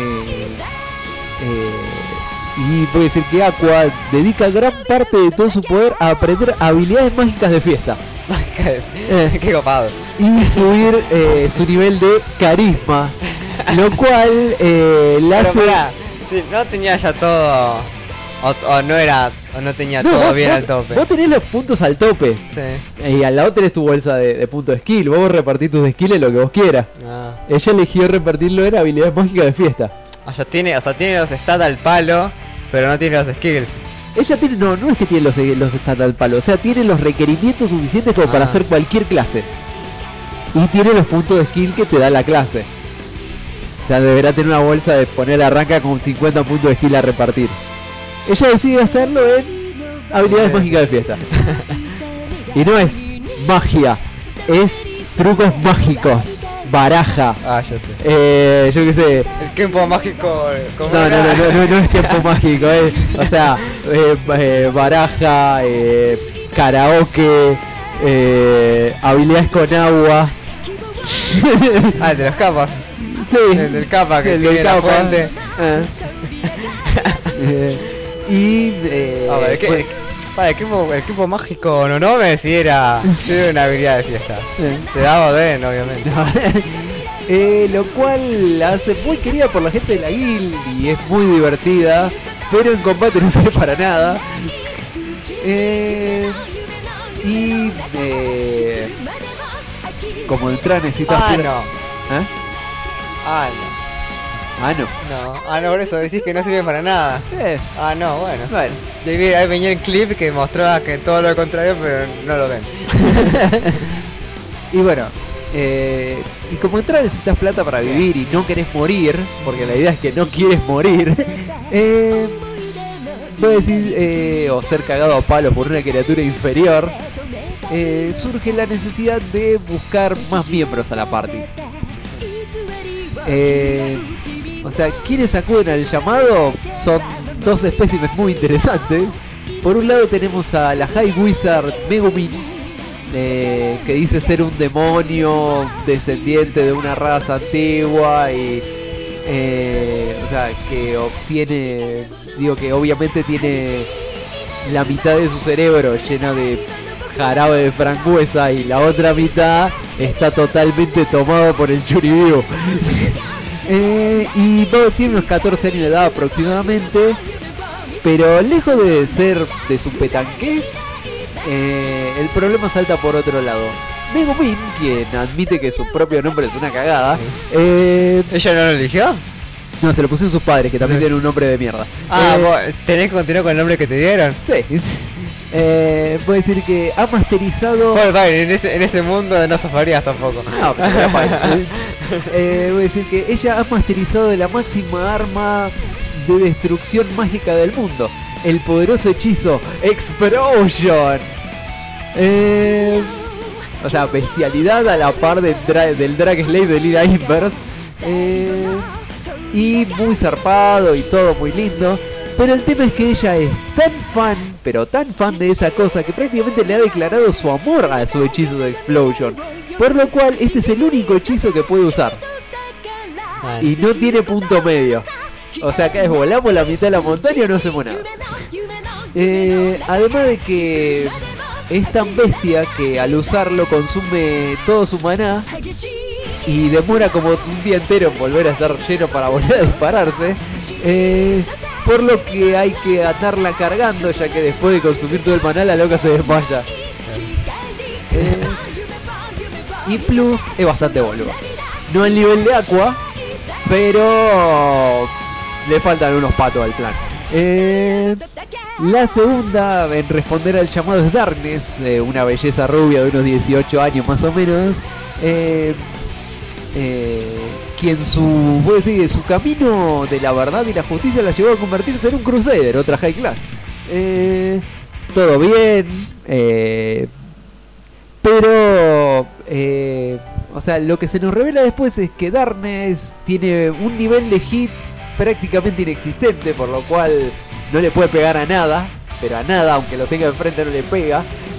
y puede decir que Aqua dedica gran parte de todo su poder a aprender habilidades mágicas de fiesta. Qué copado. Y subir su nivel de carisma, lo cual la hace... Si no tenía ya todo, o no tenía todo bien al tope. Vos tenés los puntos al tope. Sí. Y al lado tenés tu bolsa de puntos de skill. Vos repartís tus skills en lo que vos quieras. Ella eligió repartirlo en habilidades mágicas de fiesta. Tiene los stats al palo, pero no tiene los skills. Ella tiene, no es que tiene los stats al palo, o sea, tiene los requerimientos suficientes como para hacer cualquier clase. Y tiene los puntos de skill que te da la clase. O sea, deberá tener una bolsa de poner arranca con 50 puntos de skill a repartir. Ella decide gastarlo en habilidades mágicas de fiesta. Y no es magia, es trucos mágicos, baraja. Ah, ya sé. Yo qué sé. El tiempo mágico. ¿cómo No era? no es tiempo mágico, o sea, baraja, karaoke, habilidades con agua. Ah, el de las capas. Sí, El del capa que el tiene del la capa. fuente. Ah, vale, el equipo mágico no me si era una habilidad de fiesta. Te daba Oden, obviamente. Lo cual la hace muy querida por la gente de la guild y es muy divertida, pero en combate no sirve para nada. Como entrar necesitas Ah, pila- no. ¿Eh? Ah, no. Ah, no. No, por eso decís que no sirve para nada. Ah, no, bueno. Bueno. Ahí venía el clip que mostraba que todo lo contrario, pero no lo ven. Y bueno, y como entrar necesitas plata para vivir y no querés morir, porque la idea es que no quieres morir, puedes decir, o ser cagado a palos por una criatura inferior, surge la necesidad de buscar más miembros a la party. O sea, quienes acuden al llamado son dos espécimes muy interesantes. Por un lado tenemos a la High Wizard Megumin, que dice ser un demonio descendiente de una raza antigua y o sea, que obtiene, digo que obviamente tiene la mitad de su cerebro llena de jarabe de frangüesa y la otra mitad está totalmente tomado por el churibiu. Y tiene unos 14 años de edad aproximadamente, pero lejos de ser de su petanquez, el problema salta por otro lado. Megumin, quien admite que su propio nombre es una cagada, ¿Ella no lo eligió? no, se lo pusieron sus padres, que también tienen un nombre de mierda. Ah, vos tenés que continuar con el nombre que te dieron. Sí. Puedo decir que ha masterizado. Bueno, vale, en ese mundo no zafarías tampoco. No, pero era padre. Voy a decir que ella ha masterizado la máxima arma de destrucción mágica del mundo, el poderoso hechizo Explosion. O sea, bestialidad a la par del Drag Slave de Lida Inverse. Y muy zarpado y todo muy lindo. Pero el tema es que ella es tan fan, pero tan fan de esa cosa, que prácticamente le ha declarado su amor a su hechizo de Explosion. Por lo cual este es el único hechizo que puede usar. Y no tiene punto medio. O sea, acá es volamos la mitad de la montaña o no hacemos nada. Además de que es tan bestia que al usarlo consume todo su maná y demora como un día entero en volver a estar lleno para volver a dispararse. Por lo que hay que atarla cargando, ya que después de consumir todo el maná la loca se desmaya. Y plus es bastante boluda. No al nivel de Aqua, pero le faltan unos patos al plan. La segunda en responder al llamado es Darkness, una belleza rubia de unos 18 años más o menos. Quien voy a decir, su camino de la verdad y la justicia la llevó a convertirse en un crusader, otra high class. Todo bien, pero o sea, lo que se nos revela después es que Darkness tiene un nivel de hit prácticamente inexistente, por lo cual no le puede pegar a nada, pero a nada, aunque lo tenga enfrente no le pega.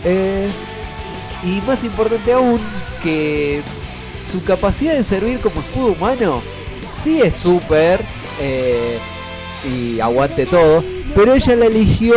Y más importante aún, que su capacidad de servir como escudo humano sí es súper y aguante todo, pero ella la eligió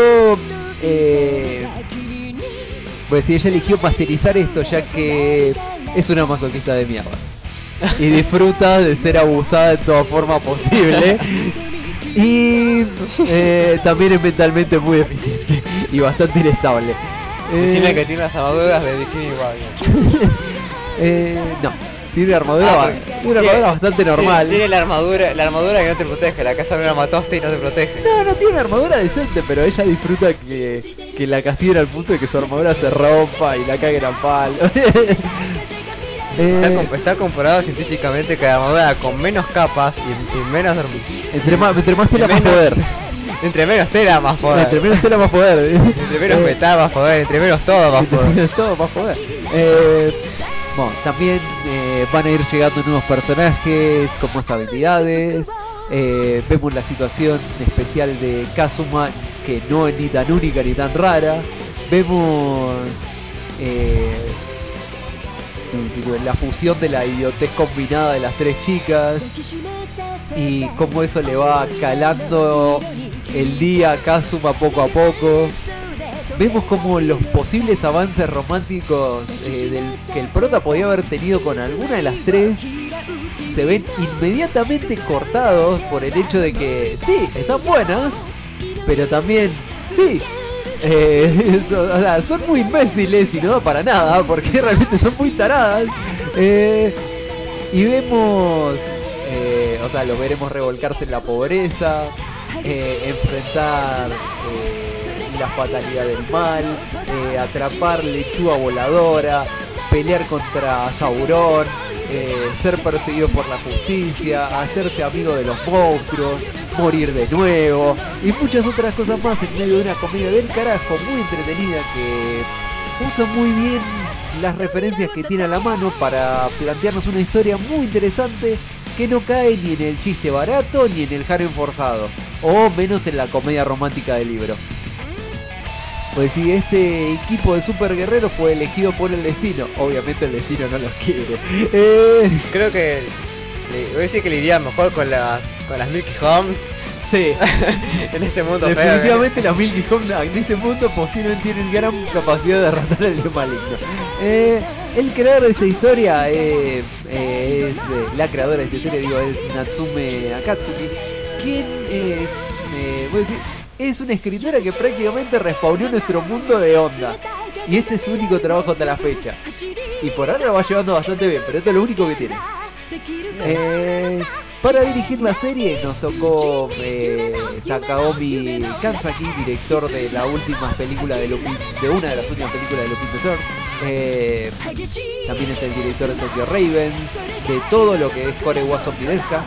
pues si ella eligió masterizar esto, ya que es una masoquista de mierda y disfruta de ser abusada de toda forma posible. Y también es mentalmente muy eficiente y bastante inestable. Decime que tiene las armaduras de Bikini Warriors. No, tiene una armadura, bastante normal. Tiene la armadura que no te protege. La casa no mataste y no te protege. No tiene una armadura decente, pero ella disfruta que la castiguen al punto de que su armadura se rompa y la caguen a palo. Está comprobado científicamente que la armadura con menos capas y menos... Entre más tela, más poder. Entre menos tela, más poder. Entre menos tela, más poder. Entre menos metal, más poder. Entre menos todo, más poder. Entre menos todo, más poder. Bueno, también van a ir llegando nuevos personajes con más habilidades. Vemos la situación especial de Kazuma, que no es ni tan única ni tan rara. Vemos la fusión de la idiotez combinada de las tres chicas y cómo eso le va calando el día a Kazuma poco a poco. Vemos como los posibles avances románticos que el prota podía haber tenido con alguna de las tres se ven inmediatamente cortados por el hecho de que sí, están buenas, pero también sí, o sea, son muy imbéciles y no da para nada porque realmente son muy taradas. Y vemos, o sea, los veremos revolcarse en la pobreza, enfrentar la fatalidad del mal, atrapar lechuga voladora, pelear contra Sauron, ser perseguido por la justicia, hacerse amigo de los monstruos, morir de nuevo y muchas otras cosas más en medio de una comedia del carajo muy entretenida que usa muy bien las referencias que tiene a la mano para plantearnos una historia muy interesante que no cae ni en el chiste barato ni en el harem forzado, o menos en la comedia romántica del libro. Pues sí, este equipo de super guerreros fue elegido por el destino. Obviamente el destino no los quiere. Creo que voy a decir que le iría mejor con las Milky Homes. Sí. En ese mundo definitivamente las Milky Homes en este mundo posiblemente tienen gran capacidad de derrotar al dios maligno. El creador de esta historia es la creadora de esta historia, digo, es Natsume Akatsuki, quien es, voy a decir, es una escritora que prácticamente respawneó nuestro mundo de onda. Y este es su único trabajo hasta la fecha. Y por ahora lo va llevando bastante bien, pero esto es lo único que tiene. Para dirigir la serie nos tocó Takaomi Kanzaki, director de la última película de Lupin, de una de las últimas películas de Lupin the Third. También es el director de Tokyo Ravens, de todo lo que es Kore wa Zombidesca,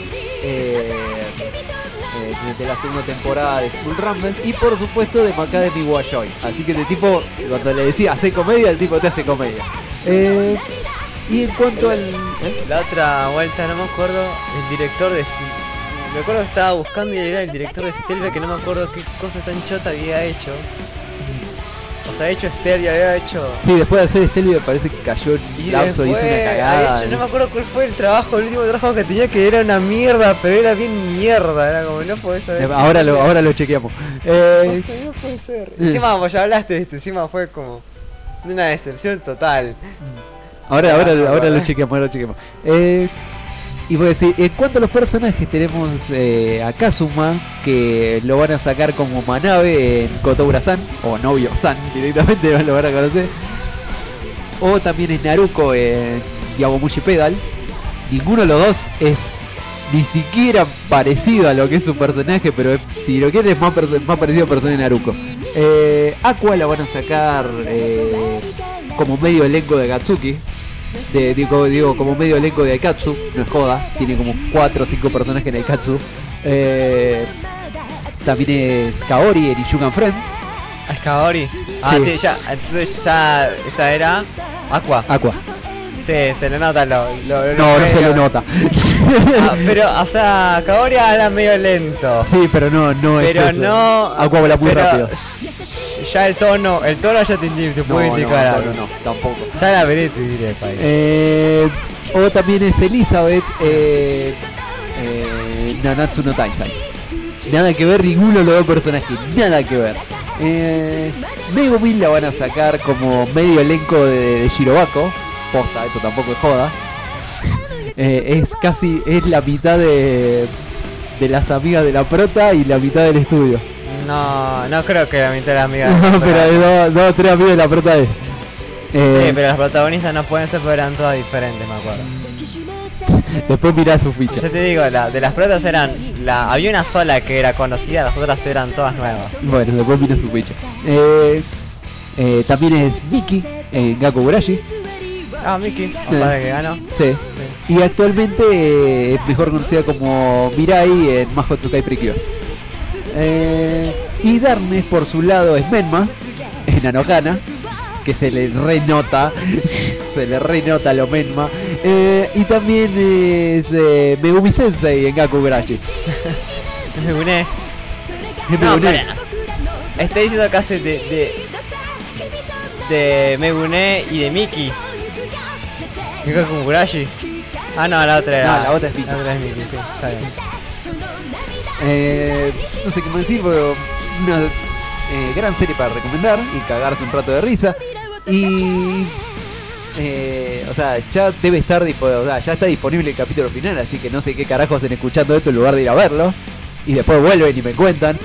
de la segunda temporada de School Rumble y por supuesto de Macademy wa Joy. Así que el tipo, cuando le decía hace comedia, el tipo te hace comedia. Y en cuanto al... La otra vuelta, no me acuerdo, el director de... Me acuerdo que estaba buscando y era el director de Stelvia, que no me acuerdo qué cosa tan chota había hecho. O sea, ha hecho Stelvia, había hecho... Sí, después de hacer Stelvia me parece que cayó en lapso y hizo una cagada. No me acuerdo cuál fue el trabajo, el último trabajo que tenía, que era una mierda, pero era bien mierda, era como no podés saber. Ahora lo chequeamos. No puede ser. Encima vos ya hablaste de esto, encima fue como una decepción total. Ahora lo chequeamos, y voy a decir, en cuanto a los personajes, tenemos a Kazuma, que lo van a sacar como Manabe en Kotoura-san, o novio-san, directamente lo van a conocer. O también es Naruko en Yagomushi Pedal. Ninguno de los dos es ni siquiera parecido a lo que es su personaje, pero si lo quieres es más parecido al personaje de Naruko. Aqua la van a sacar como medio elenco de Gatsuki. Digo, como medio elenco de Aikatsu, no es joda, tiene como 4 o 5 personajes en Aikatsu. También es Kaori en Ishugan Friend. ¿Es Kaori? Sí, ya, entonces ya esta era Aqua. Sí, se le nota no se le nota. Pero, o sea, Kaori habla medio lento. Sí, pero no es eso. No, Aqua habla muy rápido. Ya el tono ya te puede indicar algo. No, tampoco. Ya la veré, te diré. O también es Elizabeth Nanatsu no Taisai. Nada que ver ninguno de los dos personajes, nada que ver. Megumin la van a sacar como medio elenco de Shirobako. Posta, esto tampoco es joda. Es la mitad de las amigas de la prota y la mitad del estudio. No creo que la mitad de las amigas de la prota. Pero hay 2 o 3 amigas de la prota es. Sí, pero las protagonistas no pueden ser porque eran todas diferentes, me acuerdo. Después mirá su ficha. Yo te digo, de las protas había una sola que era conocida, las otras eran todas nuevas. Bueno, después mirá su ficha. También es Miki en Gakugurashi. Ah, Miki, o sea, que ganó. Sí. Y actualmente es mejor conocida como Mirai en Mahotsukai Precure. Y Darkness por su lado es Menma en Anohana, que se le renota lo Menma. Y también es Megumi Sensei en Gaku Grashi. Me uné. No, Está diciendo que hace de Megune y de Miki. ¿Qué como Kurashi? Ah, no, la otra era. No, la otra es Miki. La otra es Miki, sí, está bien. No sé qué más decir, pero una gran serie para recomendar y cagarse un rato de risa. Y o sea, ya debe estar ya está disponible el capítulo final, así que no sé qué carajo hacen escuchando esto en lugar de ir a verlo. Y después vuelven y me cuentan.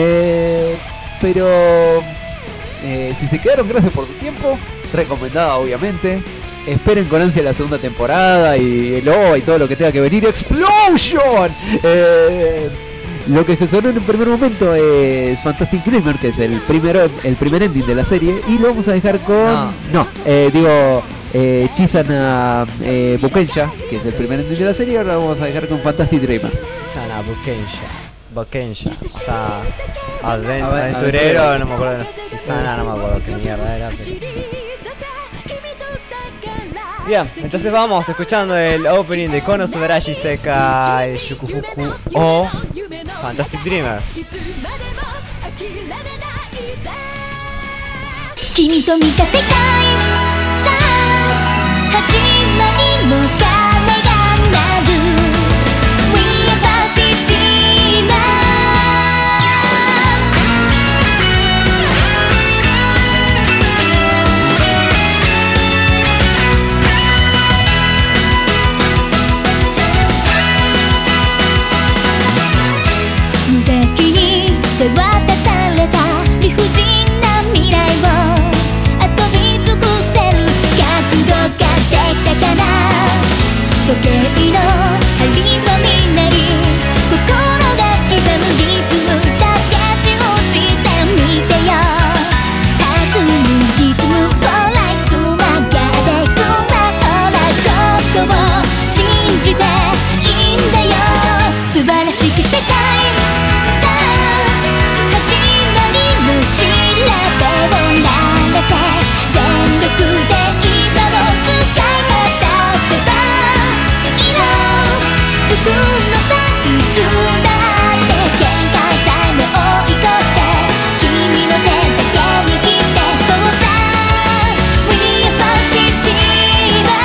Pero si se quedaron, gracias por su tiempo. Recomendada, obviamente. Esperen con ansia la segunda temporada y el OVA y todo lo que tenga que venir. ¡Explosion! Lo que sonó en un primer momento es Fantastic Dreamer, que es el primer ending de la serie. Y lo vamos a dejar con... Chisana Bukensha, que es el primer ending de la serie. Ahora lo vamos a dejar con Fantastic Dreamer. Chisana Bukensha. O sea, aventurero, no me acuerdo. Chisana, no me acuerdo qué mierda era. Pero... Bien, entonces vamos escuchando el opening de Kono Subarashi Sekai Shukufuku o Fantastic Dreamer. 君と見た世界さあ始まりの鐘が鳴る We are Fantastic Dreamer 無邪気に手渡された理不尽な未来を遊び尽くせる角度ができたかな時計の針も見ない心が刻むリズムだけ信じてみてよ弾むリズムフォーライス曲がってくなほらここを信じていいんだよ素晴らしき世界さあ始まりの調べを流せ全力で今を使い果たせば色づくのさいつだって限界さえも追い越して君の手だけ握ってそうさ We are Fantastic Dreamer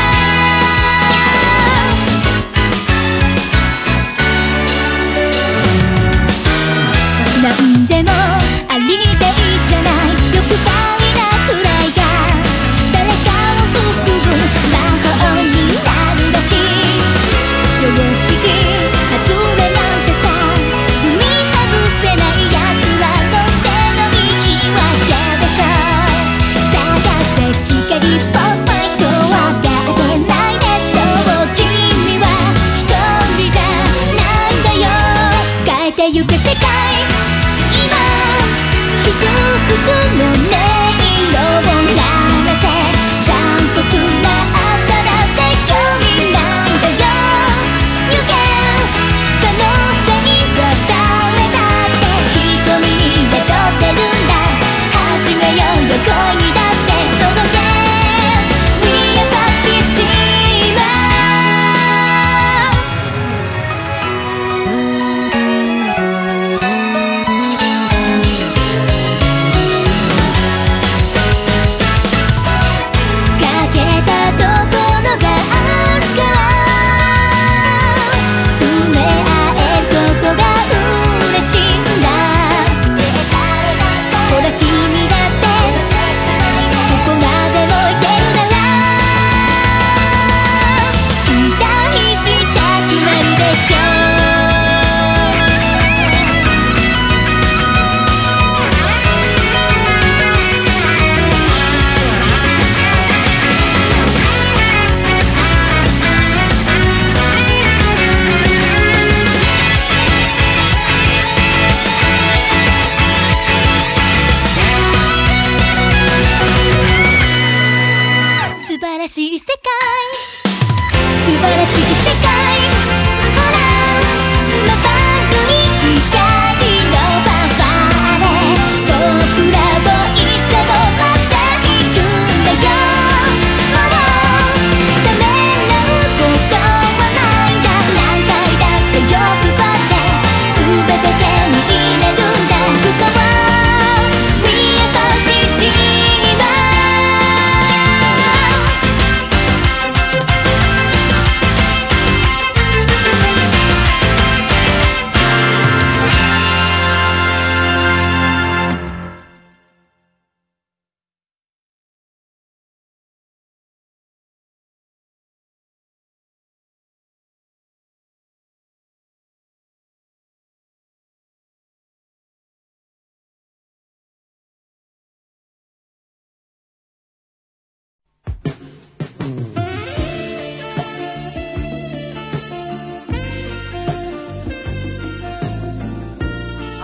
なんでもありでいいじゃない欲張りなくらいが誰かを救う魔法になるらしい常識外れなんてさ踏み外せないやつらの手の引き分けでしょ探せ光ポスマイトはがってないねそう君は一人じゃないんだよ変えてゆく世界今祝福の音色を鳴らせ残酷な朝だって興味ないんだよ行け可能性は誰だって瞳に宿ってるんだ始めようよ声に出して届け We are Fantastic Dreamer かけたところがあるから埋め合えることが嬉しいんだほら君だってどこまでも行けるなら期待したくなるでしょ素晴らしい世界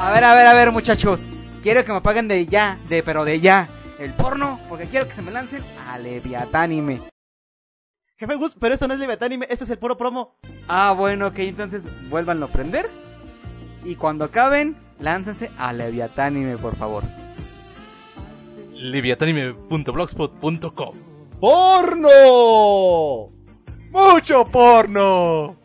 A ver, muchachos. Quiero que me paguen de ya, pero de ya. El porno, porque quiero que se me lancen a Leviatánime. Jefe Gus, pero esto no es Leviatánime, esto es el puro promo. Ah, bueno, ok, entonces vuélvanlo a prender. Y cuando acaben, láncense a Leviatánime, por favor. Leviatanime.blogspot.com. ¡Porno! ¡Mucho porno!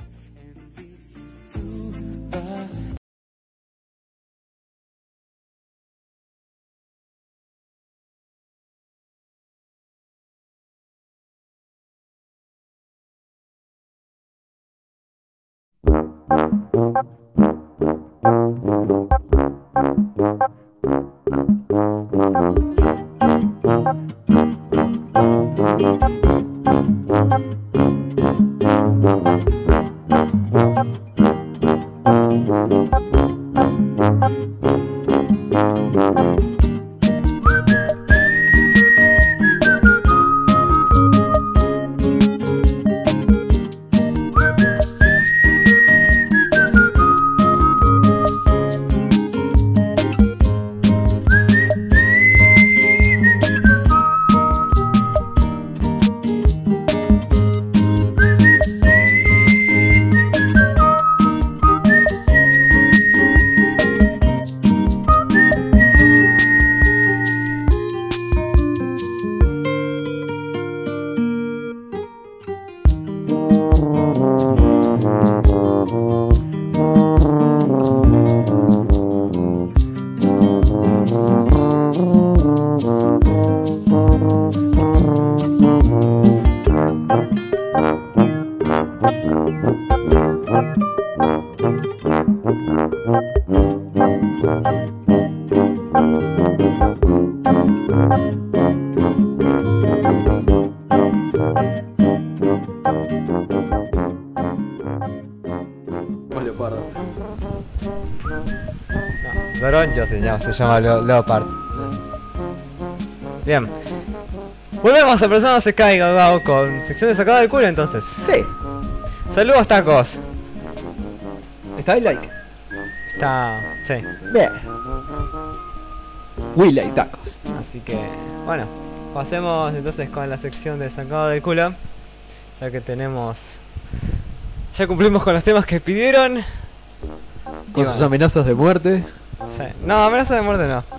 Doronjo se llama Leopard. Bien. Volvemos a Persona se caiga, Gao, con sección de sacada del culo entonces. Sí. Saludos, tacos. ¿Está ahí like? Está... sí. Bien. Willa y tacos. Así que, bueno, pasemos entonces con la sección de sacado del culo. Ya que tenemos... ya cumplimos con los temas que pidieron. Con sus amenazas de muerte. Sí. No, amenaza de muerte no.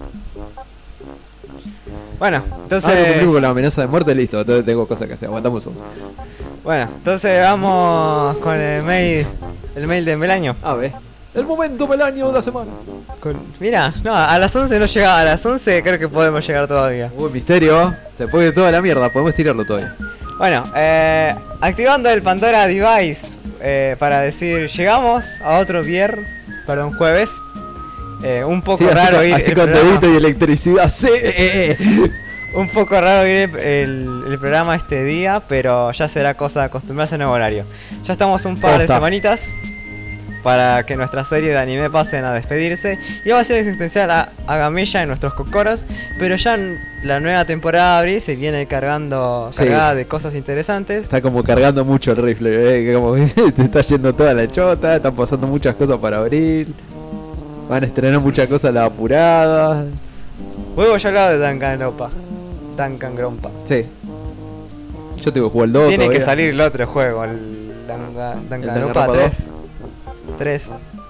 Bueno, entonces... no cumplimos con la amenaza de muerte, listo. Entonces tengo cosas que hacer. Aguantamos un... Bueno, entonces vamos con el mail de Melaño. A ver. El momento Melaño de la semana. Mira, no, a las 11 no llega, a las 11 creo que podemos llegar todavía. Uy, misterio. Se puede toda la mierda, podemos tirarlo todavía. Bueno, activando el Pandora Device para decir, llegamos a otro jueves. Un poco raro ir así con dedito y electricidad. Sí. Un poco raro ir el programa este día, pero ya será cosa de acostumbrarse al nuevo horario. Ya estamos un par de semanitas para que nuestra serie de anime pasen a despedirse. Y va a ser existencial a Gamella en nuestros cocoros, pero ya en la nueva temporada de abril se viene cargada de cosas interesantes. Está como cargando mucho el rifle, como te está yendo toda la chota, están pasando muchas cosas para abril. Van a estrenar muchas cosas las apuradas. Huevo ya hablado de Danganronpa. Sí. Yo tengo que jugar el 2. Tiene que salir el otro juego, el Danganronpa 3.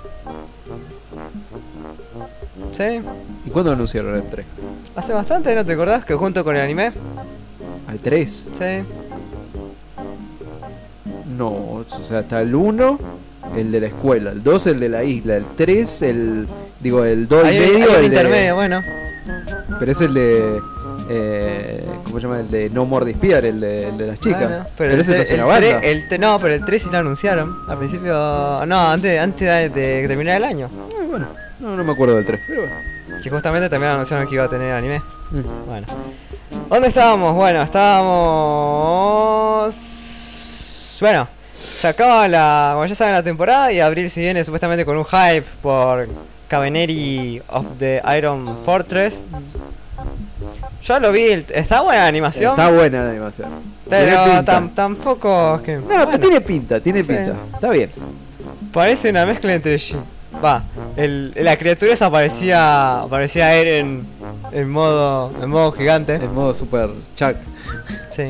¿Sí? ¿Y cuándo anunciaron el 3? Hace bastante, ¿no te acordás? Que junto con el anime. ¿Al 3? Sí. No, o sea, está el 1, el de la escuela, el 2, el de la isla, el 3, el 2 y medio, el intermedio, bueno. Pero es el de... ¿cómo se llama? El de No More Spear, el de las chicas. Bueno, pero ese es una banda. No, pero el 3 sí lo anunciaron. Al principio... no, antes de terminar el año. Bueno, no me acuerdo del 3, pero bueno. Que justamente también anunciaron que iba a tener anime. Bueno. ¿Dónde estábamos? Bueno, estábamos... Bueno, se acaba como ya saben, la temporada y abril se viene supuestamente con un hype por Cavalry of the Iron Fortress. Yo lo vi, está buena la animación. Está buena la animación. Pero tampoco es que... No, bueno. Pero tiene pinta. Está bien. Parece una mezcla entre... la criatura esa parecía Eren en modo gigante. En modo super Chuck. Sí.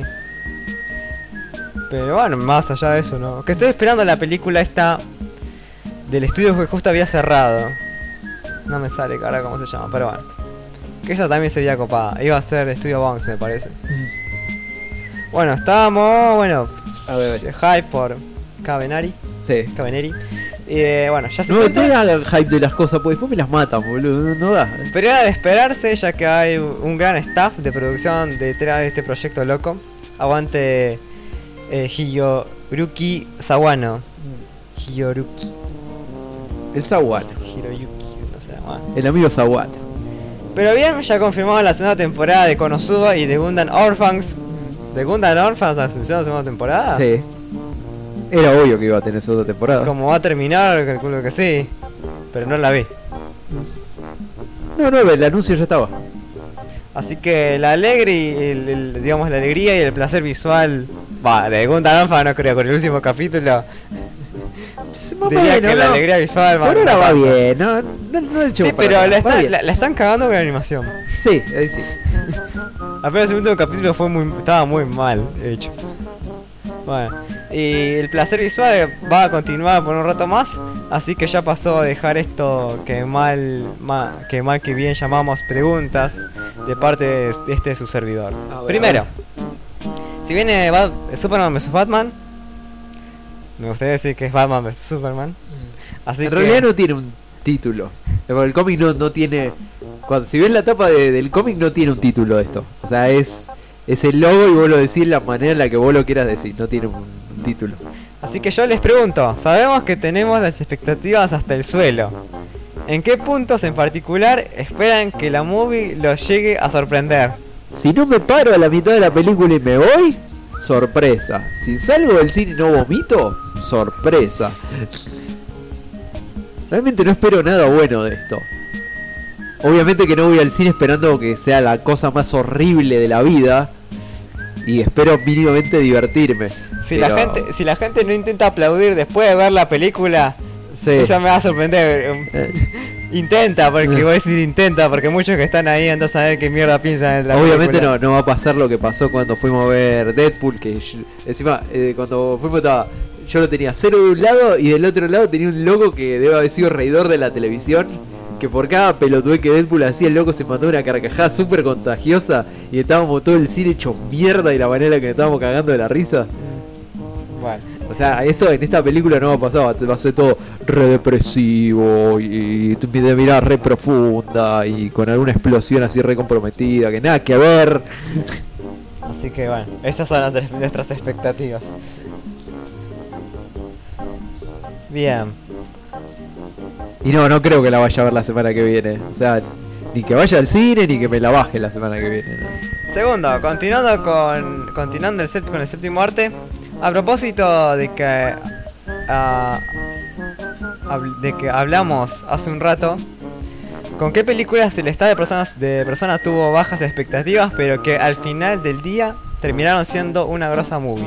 Pero bueno, más allá de eso, ¿no? Que estoy esperando la película esta del estudio que justo había cerrado. No me sale ahora cómo se llama, pero bueno. Que esa también sería copada. Iba a ser de Studio Bones, me parece. Bueno, estábamos, A ver. hype por Cavenari. Sí. Caveneri. Bueno, ya se No, siente. no hagan hype de las cosas, porque después me las matan, boludo. No da. Pero era de esperarse, ya que hay un gran staff de producción detrás de este proyecto loco. Aguante Hiroyuki Sawano. Hiroyuki. El Sawano. Hiroyuki, no sé, bueno. El amigo Sawano. Pero bien, ya confirmamos la segunda temporada de Konosuba y de Gundam Orphans. ¿De Gundam Orphans la segunda temporada? Sí. Era obvio que iba a tener segunda temporada. Como va a terminar, calculo que sí. Pero no la vi. No, el anuncio ya estaba. Así que la digamos la alegría y el placer visual. De Gundam Orphans no creo, con el último capítulo. Diría que la alegría visual por ahora va bien, no el sí, pero la están cagando con la animación. Sí, ahí sí. Apenas el último capítulo estaba muy mal hecho. Bueno, y el placer visual va a continuar por un rato más, así que ya pasó a dejar esto que mal que bien llamamos preguntas de parte de su servidor. Primero, si viene Superman vs Batman, me gustaría decir que es Batman vs Superman. Así en realidad no tiene un título. El cómic no tiene. Si ves la tapa del cómic, no tiene un título esto. O sea, es el logo y vos lo decís la manera en la que vos lo quieras decir. No tiene un título. Así que yo les pregunto, sabemos que tenemos las expectativas hasta el suelo. ¿En qué puntos en particular esperan que la movie los llegue a sorprender? Si no me paro a la mitad de la película y me voy, sorpresa. Si salgo del cine y no vomito, sorpresa. Realmente no espero nada bueno de esto. Obviamente que no voy al cine esperando que sea la cosa más horrible de la vida. Y espero mínimamente divertirme. Si la gente no intenta aplaudir después de ver la película, sí, eso me va a sorprender. Intenta, porque voy a decir intenta, porque muchos que están ahí andan a saber qué mierda piensan de la obviamente película. no va a pasar lo que pasó cuando fuimos a ver Deadpool, que encima cuando fuimos yo lo tenía cero de un lado y del otro lado tenía un loco que debe haber sido reidor de la televisión, que por cada pelotudez que Deadpool hacía el loco se mandó una carcajada súper contagiosa y estábamos todo el cine hecho mierda y la manera que nos estábamos cagando de la risa. Bueno. O sea, esto en esta película no va a pasar, va a ser todo re depresivo y de mirada re profunda y con alguna explosión así re comprometida, que nada que ver. Así que bueno, esas son nuestras expectativas. Bien. Y no creo que la vaya a ver la semana que viene. O sea, ni que vaya al cine ni que me la baje la semana que viene, ¿no? Segundo, continuando con el séptimo arte. A propósito de que hablamos hace un rato, ¿con qué películas el estado de personas tuvo bajas expectativas, pero que al final del día terminaron siendo una grosa movie?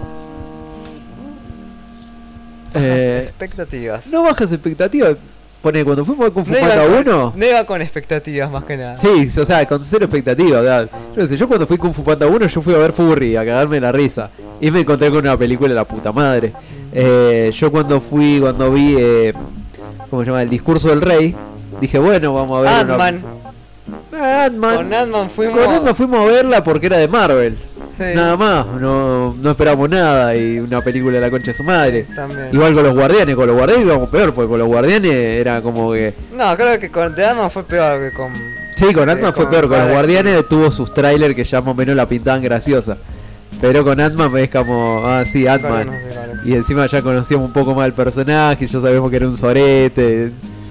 Expectativas. No bajas expectativas. Pone, cuando fuimos a Kung Fu Panda 1. No iba con expectativas más que nada. Sí, o sea, con cero expectativas. Yo cuando fui Kung Fu Panda 1, yo fui a ver Furry, a cagarme la risa. Y me encontré con una película de la puta madre. Yo cuando vi, ¿cómo se llama? El discurso del rey, dije, bueno, vamos a ver Ant-Man. Con Ant-Man fuimos a verla porque era de Marvel. Sí. Nada más, no esperamos nada y una película de la concha de su madre. También. Igual con los guardianes íbamos peor, porque con los guardianes era como que... No, creo que con The Ant-Man fue peor que con... Sí, con Ant-Man fue peor, con los guardianes tuvo sus trailers que ya más o menos la pintaban graciosa. Pero con Ant-Man es como, sí, Ant-Man. Y encima ya conocíamos un poco más el personaje, ya sabíamos que era un sorete.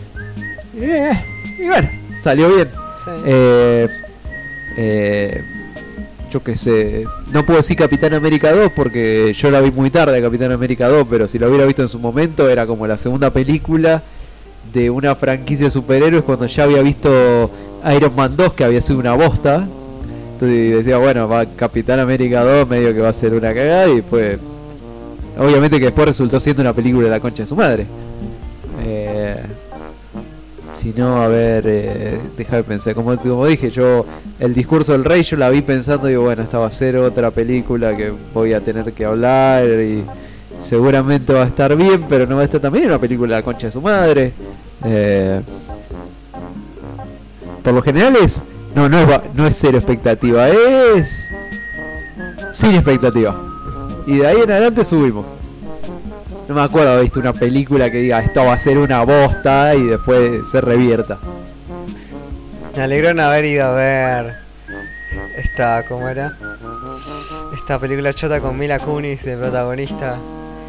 Y bueno, salió bien. Sí. Yo qué sé, no puedo decir Capitán América 2 porque yo la vi muy tarde, Capitán América 2, pero si lo hubiera visto en su momento era como la segunda película de una franquicia de superhéroes cuando ya había visto Iron Man 2 que había sido una bosta. Entonces decía, bueno, va Capitán América 2 medio que va a ser una cagada y pues obviamente que después resultó siendo una película de la concha de su madre. Si no, a ver, deja de pensar. Como dije, yo el discurso del rey yo la vi pensando, digo, bueno, esta va a ser otra película que voy a tener que hablar y seguramente va a estar bien, pero no va a estar también una película de la concha de su madre. Por lo general no es cero expectativa, es sin expectativa. Y de ahí en adelante subimos. No me acuerdo haber visto una película que diga esto va a ser una bosta y después se revierta. Me alegró no haber ido a ver esta, ¿cómo era? Esta película chota con Mila Kunis de protagonista.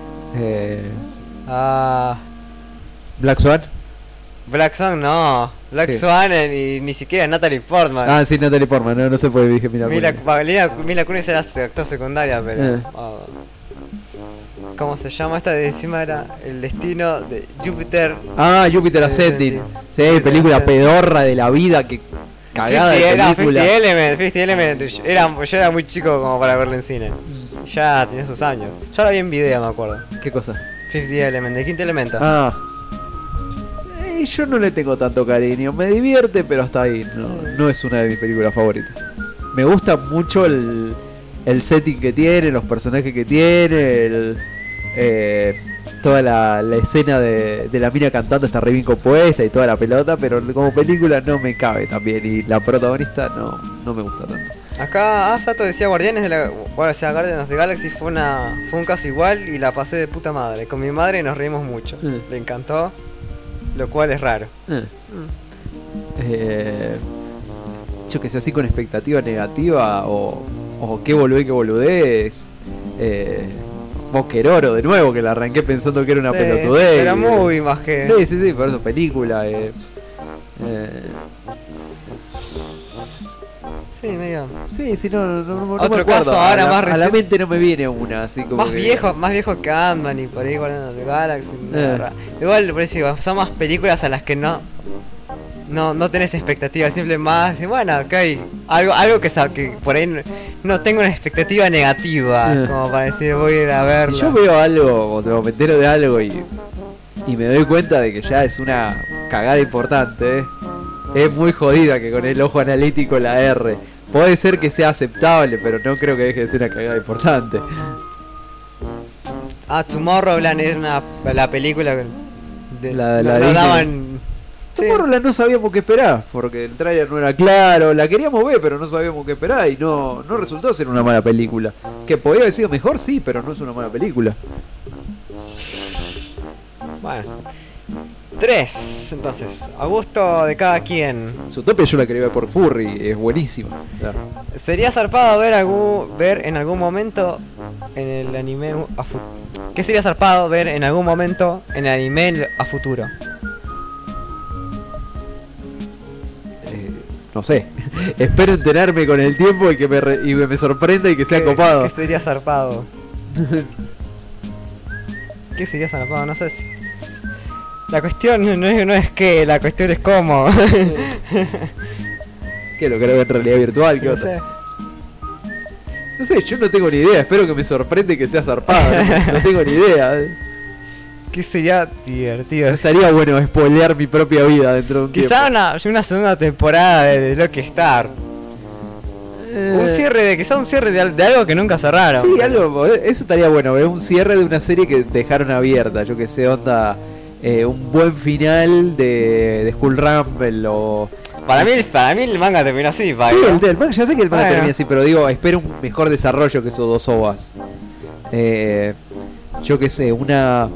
Black Swan. Black Swan no. Black Sí. Swan y ni siquiera Natalie Portman. Ah, sí, Natalie Portman, no sé por qué dije Mila Mila Kunis era actor secundaria, pero... ¿Cómo se llama esta? De encima era El destino de Júpiter. Ah, Júpiter Ascending. Sí, película pedorra de la vida, que cagada de película. 50 Element. Yo era muy chico como para verla en cine. Ya tenía sus años. Yo la vi en video, me acuerdo. ¿Qué cosa? 50 Element, de Quinto Elemento. Ah. Yo no le tengo tanto cariño. Me divierte, pero hasta ahí. No es una de mis películas favoritas. Me gusta mucho el setting que tiene, los personajes que tiene, toda la escena de la mina cantando está re bien compuesta y toda la pelota, pero como película no me cabe también. Y la protagonista no me gusta tanto. Acá Sato decía Guardianes of the Galaxy fue un caso igual y la pasé de puta madre. Con mi madre nos reímos mucho. Le encantó, lo cual es raro. Yo que sé, así con expectativa negativa o qué boludé. Boqueroro de nuevo, que la arranqué pensando que era una pelotudez. Era muy más que... Sí, por eso película. Sí, medio. Sí, no Otro me acuerdo. caso ahora más a la reciente. mente no me viene una, así como Más viejo que Ant-Man y por ahí Guardianes of the Galaxy. Igual, por eso son más películas a las que no tenés expectativas, simple más, bueno, ok, algo que por ahí no tengo una expectativa negativa, como para decir voy a ir a verla. Si yo veo algo, o sea, me entero de algo y me doy cuenta de que ya es una cagada importante, es muy jodida que con el ojo analítico la R. Puede ser que sea aceptable, pero no creo que deje de ser una cagada importante. Tomorrowland es la película La no daban... Tomorrowland no sabíamos qué esperar, porque el trailer no era claro, la queríamos ver, pero no sabíamos qué esperar y no resultó ser una mala película. Que podría haber sido mejor, sí, pero no es una mala película. Bueno. 3, entonces, a gusto de cada quien. Zootopia yo la quería ver por Furry, es buenísima. Sería zarpado ver en algún momento en el anime ¿Qué sería zarpado ver en algún momento en el anime a futuro? No sé. Espero enterarme con el tiempo y que me sorprenda y que sea copado. ¿Qué sería zarpado? ¿Qué sería zarpado? No sé. La cuestión no es que, la cuestión es cómo. ¿Qué? ¿Lo quiero ver en realidad virtual? ¿Qué onda? No sé, yo no tengo ni idea. Espero que me sorprenda y que sea zarpado. No tengo ni idea. Que sería divertido. No estaría bueno spoilear mi propia vida dentro de un tiempo. Quizá una segunda temporada de Lucky Star. Un cierre de algo que nunca cerraron. Sí, eso estaría bueno. Es un cierre de una serie que dejaron abierta. Yo que sé, onda. Un buen final de Skull Rumble o... Para mí el manga terminó así, Sí, el manga, ya sé que el manga termina así, pero digo, espero un mejor desarrollo que esos 2 ovas. Yo que sé, una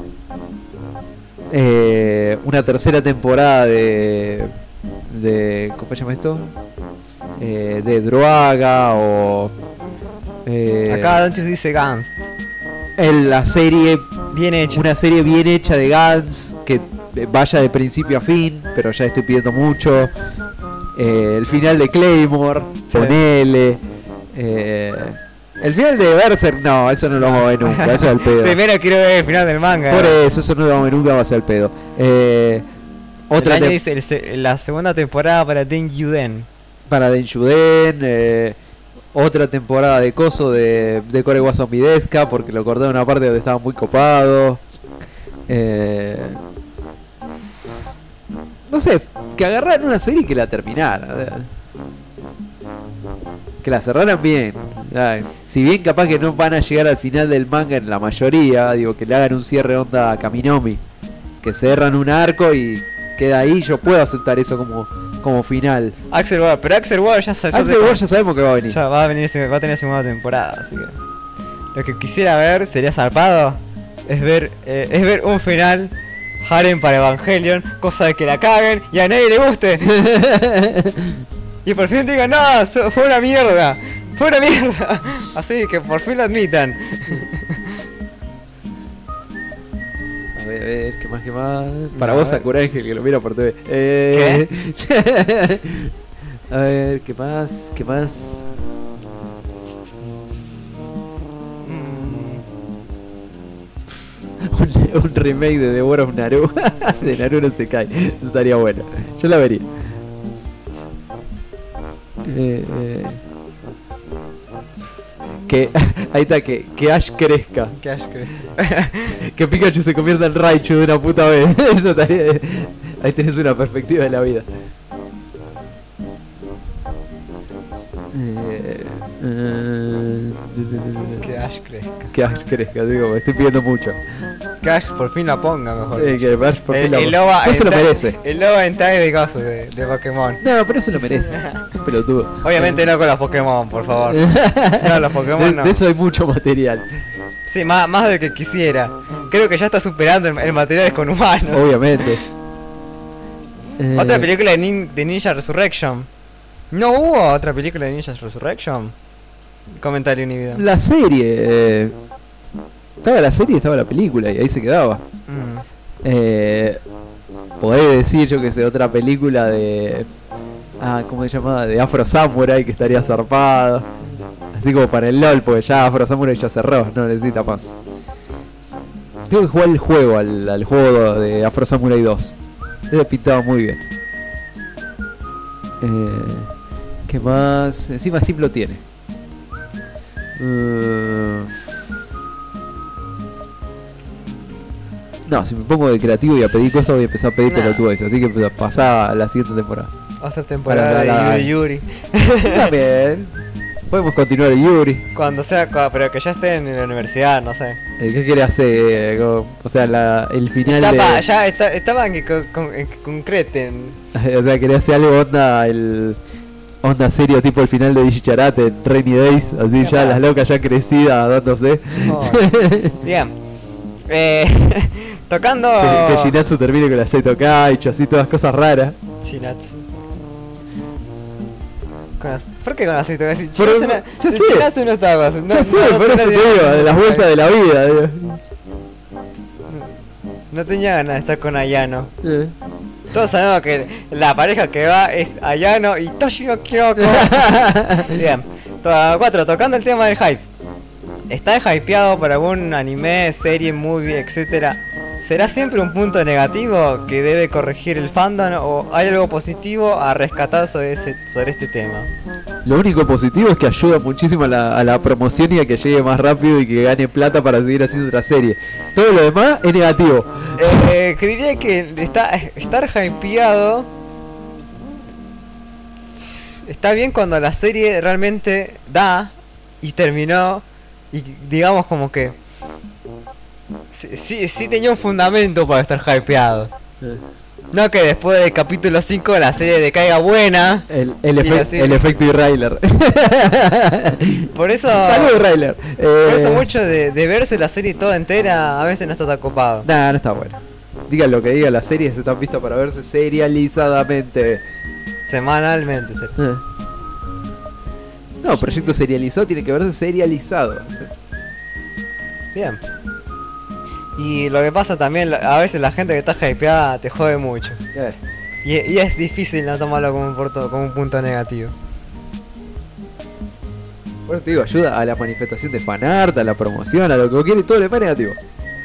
tercera temporada de ¿cómo se llama esto? De Droaga o acá Dantes dice Gans. La serie bien hecha. Una serie bien hecha de Gans que vaya de principio a fin, pero ya estoy pidiendo mucho. El final de Claymore, ponele. El final de Berserk, no, eso no lo vamos a ver nunca, eso es el pedo. Primero quiero ver el final del manga. Por eso no lo vamos a ver nunca, va a ser el pedo. Otra dice la segunda temporada para Denjuden. Para Denjuden, otra temporada de coso de Core wa Zombie Deska, porque lo cortaron una parte donde estaba muy copado. No sé, que agarraran una serie y que la terminaran. Que la cerraran bien. Si bien capaz que no van a llegar al final del manga en la mayoría, digo, que le hagan un cierre onda a Kaminomi. Que cerran un arco y queda ahí, yo puedo aceptar eso como final. Axel Ward, pero Axel Ward ya Axel Ward ya sabemos que va a venir. Ya va a tener segunda temporada, así que lo que quisiera ver sería zarpado es ver un final Harem para Evangelion, cosa de que la caguen y a nadie le guste. Y por fin digan, no, fue una mierda. Así que por fin lo admitan. A ver, ¿qué más? Para vos, Sakura Ángel, que lo mira por TV. ¿Qué? A ver, ¿qué más? Un remake de The War of Naru. De Naru no se cae. Eso estaría bueno. Yo la vería. Que ahí está, que Ash crezca. Que Pikachu se convierta en Raichu de una puta vez. Eso estaría. Ahí tenés una perspectiva de la vida. Que Ash crezca, digo, me estoy pidiendo mucho. Que Ash por fin la ponga, mejor. Que Ash por fin la ponga. No se lo merece. El loba en tag de caso de Pokémon. No, pero eso lo merece. Pelotudo. Obviamente no con los Pokémon, por favor. No, los Pokémon no. De eso hay mucho material. Sí, más de que quisiera. Creo que ya está superando el material con humanos. Obviamente. Otra película de Ninja Resurrection. ¿No hubo otra película de Ninja Resurrection? Comentario inhibido. La serie. Estaba la serie y estaba la película y ahí se quedaba. Podés decir, yo que sé, otra película de... ¿cómo se llamaba? De Afro Samurai, que estaría zarpado. Así como para el LOL, porque ya Afro Samurai ya cerró, no necesita más. Tengo que jugar el juego, al juego de Afro Samurai 2. Ese pintaba muy bien. ¿Qué más? Encima Steam lo tiene. No, si me pongo de creativo y a pedir cosas, voy a empezar a pedir pelotudes. Así que pasaba a la siguiente temporada. Otra temporada de Yuri. También. Podemos continuar el Yuri. Cuando sea, pero que ya esté en la universidad, no sé. ¿Qué quiere hacer? O sea, el final ya estaban que concreten. O sea, quería hacer algo onda serio, tipo el final de Digicharate en Rainy Days. Así ya las locas ya crecidas dándose. Bien. Tocando... Que Shinatsu termine con la Seto Kaicho, así todas cosas raras. Shinatsu. ¿Por qué con la Seto Kaicho? Shinatsu no estaba haciendo. Ya sé, por eso te digo, de las vueltas de la vida. Digo. No tenía ganas de estar con Ayano. Todos sabemos que la pareja que va es Ayano y Toshio Kyoko. Bien. 4. Tocando el tema del hype. ¿Está hypeado por algún anime, serie, movie, etcétera? ¿Será siempre un punto negativo que debe corregir el fandom o hay algo positivo a rescatar sobre este tema? Lo único positivo es que ayuda muchísimo a la promoción y a que llegue más rápido y que gane plata para seguir haciendo otra serie. Todo lo demás es negativo. Creería que estar hypeado está bien cuando la serie realmente da y terminó y digamos como que sí tenía un fundamento para estar hypeado. No que después del capítulo 5 la serie decaiga buena. El efecto Irailer. Por eso... Salud, Irailer. Por eso mucho de verse la serie toda entera a veces no está tan copado. Nah, no está bueno. Digan lo que diga, las series están vistas para verse serializadamente. Semanalmente. No, proyecto serializado tiene que verse serializado. Bien. Y lo que pasa también, a veces la gente que está hypeada te jode mucho. Y es difícil no tomarlo como un punto negativo. Por eso te digo, ayuda a la manifestación de fanart, a la promoción, a lo que quiere, todo lo demás negativo.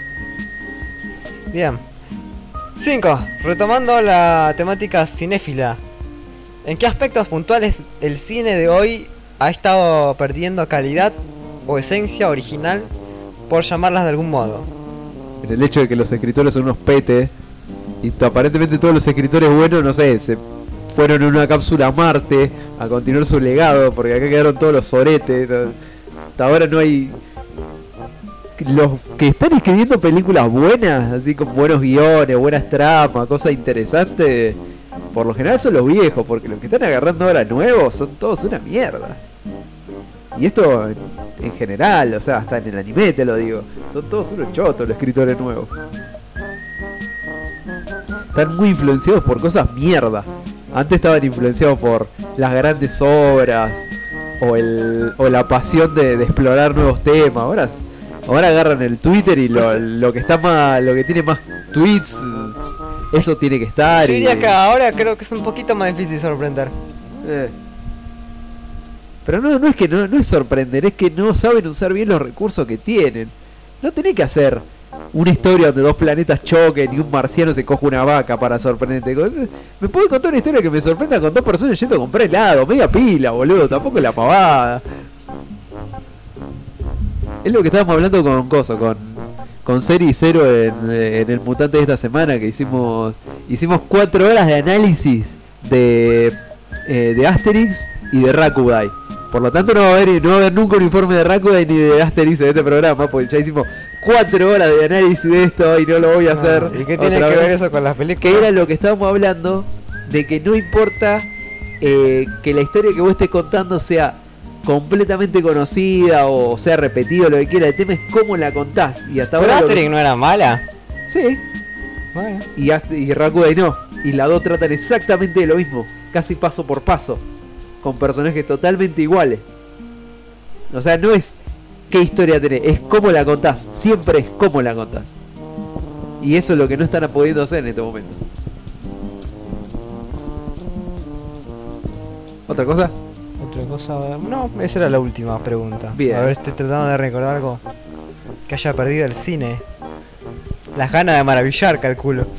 Bien. 5. Retomando la temática cinéfila. ¿En qué aspectos puntuales el cine de hoy ha estado perdiendo calidad o esencia original, por llamarlas de algún modo? En el hecho de que los escritores son unos petes Y aparentemente todos los escritores buenos, no sé, se fueron en una cápsula a Marte a continuar su legado, porque acá quedaron todos los soretes. Hasta ahora no hay... Los que están escribiendo películas buenas, así con buenos guiones, buenas tramas, cosas interesantes, por lo general son los viejos, porque los que están agarrando ahora nuevos son todos una mierda. Y esto en general, o sea, hasta en el anime te lo digo, son todos unos chotos los escritores nuevos. Están muy influenciados por cosas mierda. Antes estaban influenciados por las grandes obras o la pasión de explorar nuevos temas. Ahora agarran el Twitter y lo que está más, lo que tiene más tweets, eso tiene que estar. Yo diría que ahora creo que es un poquito más difícil sorprender. Pero no es que no es sorprender, es que no saben usar bien los recursos que tienen. No tenés que hacer una historia donde dos planetas choquen y un marciano se coja una vaca para sorprenderte. Me puedes contar una historia que me sorprenda con dos personas yendo a comprar helado, media pila, boludo, tampoco es la pavada. Es lo que estábamos hablando con Seri Cero en el Mutante de esta semana, que hicimos 4 horas de análisis de Asterix y de Rakudai. Por lo tanto no va a haber nunca un informe de Rakudai ni de Asterix en este programa, porque ya hicimos 4 horas de análisis de esto y no lo voy a hacer. ¿Y qué tiene que ver eso con las películas? Que era lo que estábamos hablando, de que no importa que la historia que vos estés contando sea completamente conocida o sea repetido, lo que quiera. El tema es cómo la contás. Y hasta ¿Pero ahora Asterix no era mala? Sí. Bueno. Y Rakudai no. Y las dos tratan exactamente de lo mismo, casi paso por paso, con personajes totalmente iguales. O sea, no es qué historia tenés, es cómo la contás. Siempre es cómo la contás. Y eso es lo que no están pudiendo hacer en este momento. ¿Otra cosa? Otra cosa, no, esa era la última pregunta. Bien. A ver, estoy tratando de recordar algo que haya perdido el cine. Las ganas de maravillar, calculo.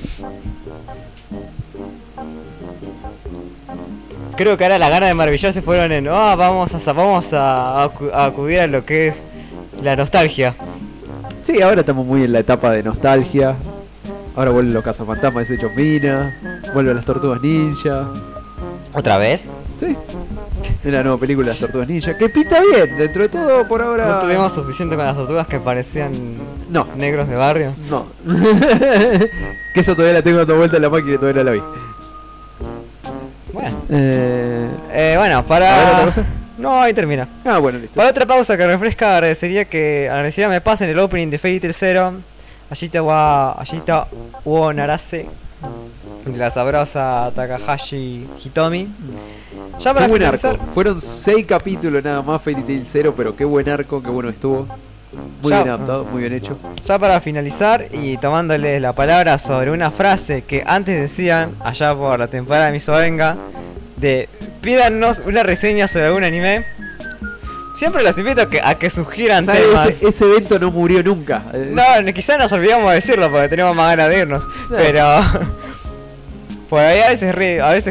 Creo que ahora las ganas de maravillar se fueron en vamos a acudir a lo que es la nostalgia. Sí, ahora estamos muy en la etapa de nostalgia. Ahora vuelven los cazafantasmas hechos mina, vuelven las tortugas ninja. ¿Otra vez? Sí. Es la nueva película de las tortugas ninja, que pinta bien, dentro de todo por ahora. ¿No tuvimos suficiente con las tortugas que parecían negros de barrio? No. Que eso todavía la tengo dando vuelta en la máquina y todavía no la vi. Bueno. Bueno, para... ¿A ver otra cosa? No, ahí termina. Ah, bueno, listo. Para otra pausa que refresca, agradecería me pasen el opening de Fairy Tail 0. Ashita wo narase, de la sabrosa Takahashi Hitomi. Ya para qué buen finalizar, arco. Fueron 6 capítulos nada más Fairy Tail 0, pero qué buen arco, qué bueno estuvo. Muy bien adaptado, muy bien hecho. Ya para finalizar y tomándoles la palabra sobre una frase que antes decían, allá por la temporada de Misovenga, de pídanos una reseña sobre algún anime. Siempre los invito a que sugieran temas. Ese evento no murió nunca. No, quizás nos olvidamos de decirlo porque tenemos más ganas de irnos. No. Pero por ahí a veces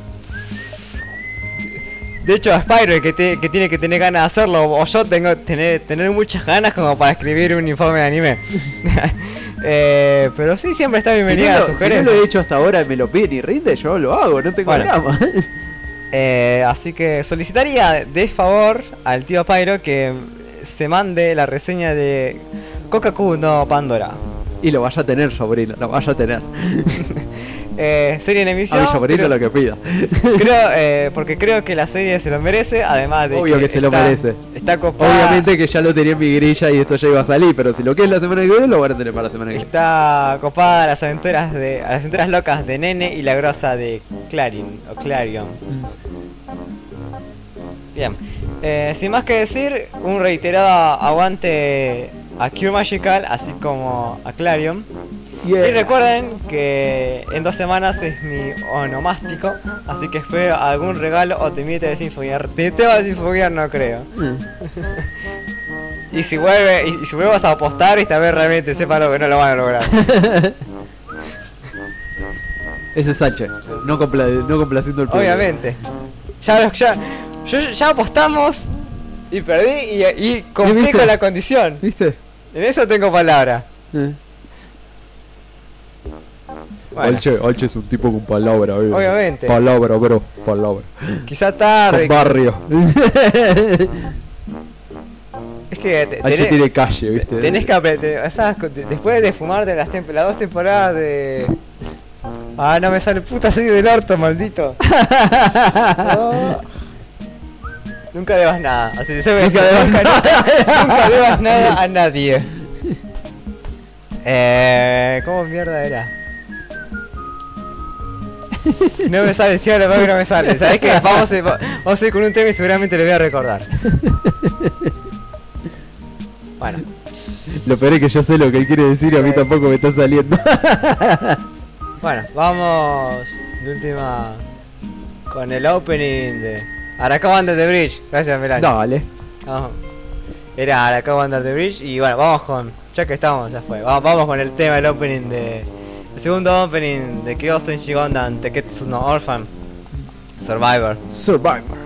de hecho, a Spyro, que tiene que tener ganas de hacerlo, o yo tengo tener muchas ganas como para escribir un informe de anime. Pero sí, siempre está bienvenida a sugerencias. Si no lo he hecho hasta ahora y me lo piden y rinde, yo lo hago, no tengo drama. Así que solicitaría de favor al tío Spyro que se mande la reseña de Kokaku no Pandora. Y lo vaya a tener, sobrino, lo vaya a tener. Serie en emisión. A mi sobrino lo que pida. Porque creo que la serie se lo merece, además de obvio que se lo merece. Está copada. Obviamente que ya lo tenía en mi grilla y esto ya iba a salir, pero si lo que es la semana que viene lo van a tener para la semana que viene. Está copada las aventuras locas de Nene y la grosa de Clarion. Bien. Sin más que decir, un reiterado aguante a Cure Magical, así como a Clarion. Yeah. Y recuerden que en 2 semanas es mi onomástico, así que espero algún regalo o temita de Sinfoguear. Te va a Sinfoguear, no creo. Y si vuelvas a apostar, esta vez realmente sepa lo que no lo van a lograr. Ese es Sánchez, no complaciendo el público. Obviamente. Ya apostamos y perdí y cumplí con la condición. ¿Viste? En eso tengo palabra. Bueno. Alche es un tipo con palabra, bro. Obviamente. Palabra, bro. Palabra. Quizá tarde. Con barrio. Es que Alche tiene calle, ¿viste? tenés que aprender. Después de fumarte las 2 temporadas de. Ah, no me sale puta serie del orto, maldito. No. Nunca debas nada. Así que nunca debas nada a nadie. ¿Cómo mierda era? No me sale, si ahora que no me sale. ¿Sabés qué? Vamos a ir con un tema y seguramente le voy a recordar. Bueno. Lo peor es que yo sé lo que él quiere decir y a mí tampoco me está saliendo. Bueno, vamos de última con el opening de Arakawa Under the Bridge. Gracias, Melanie. Dale. Vamos. Era Arakawa Under the Bridge y bueno, vamos con... Ya que estamos, ya fue. Vamos con el tema, el opening de... El segundo opening de Kyoto Ichigondan Teketsu no Orphan Survivor. Survivor.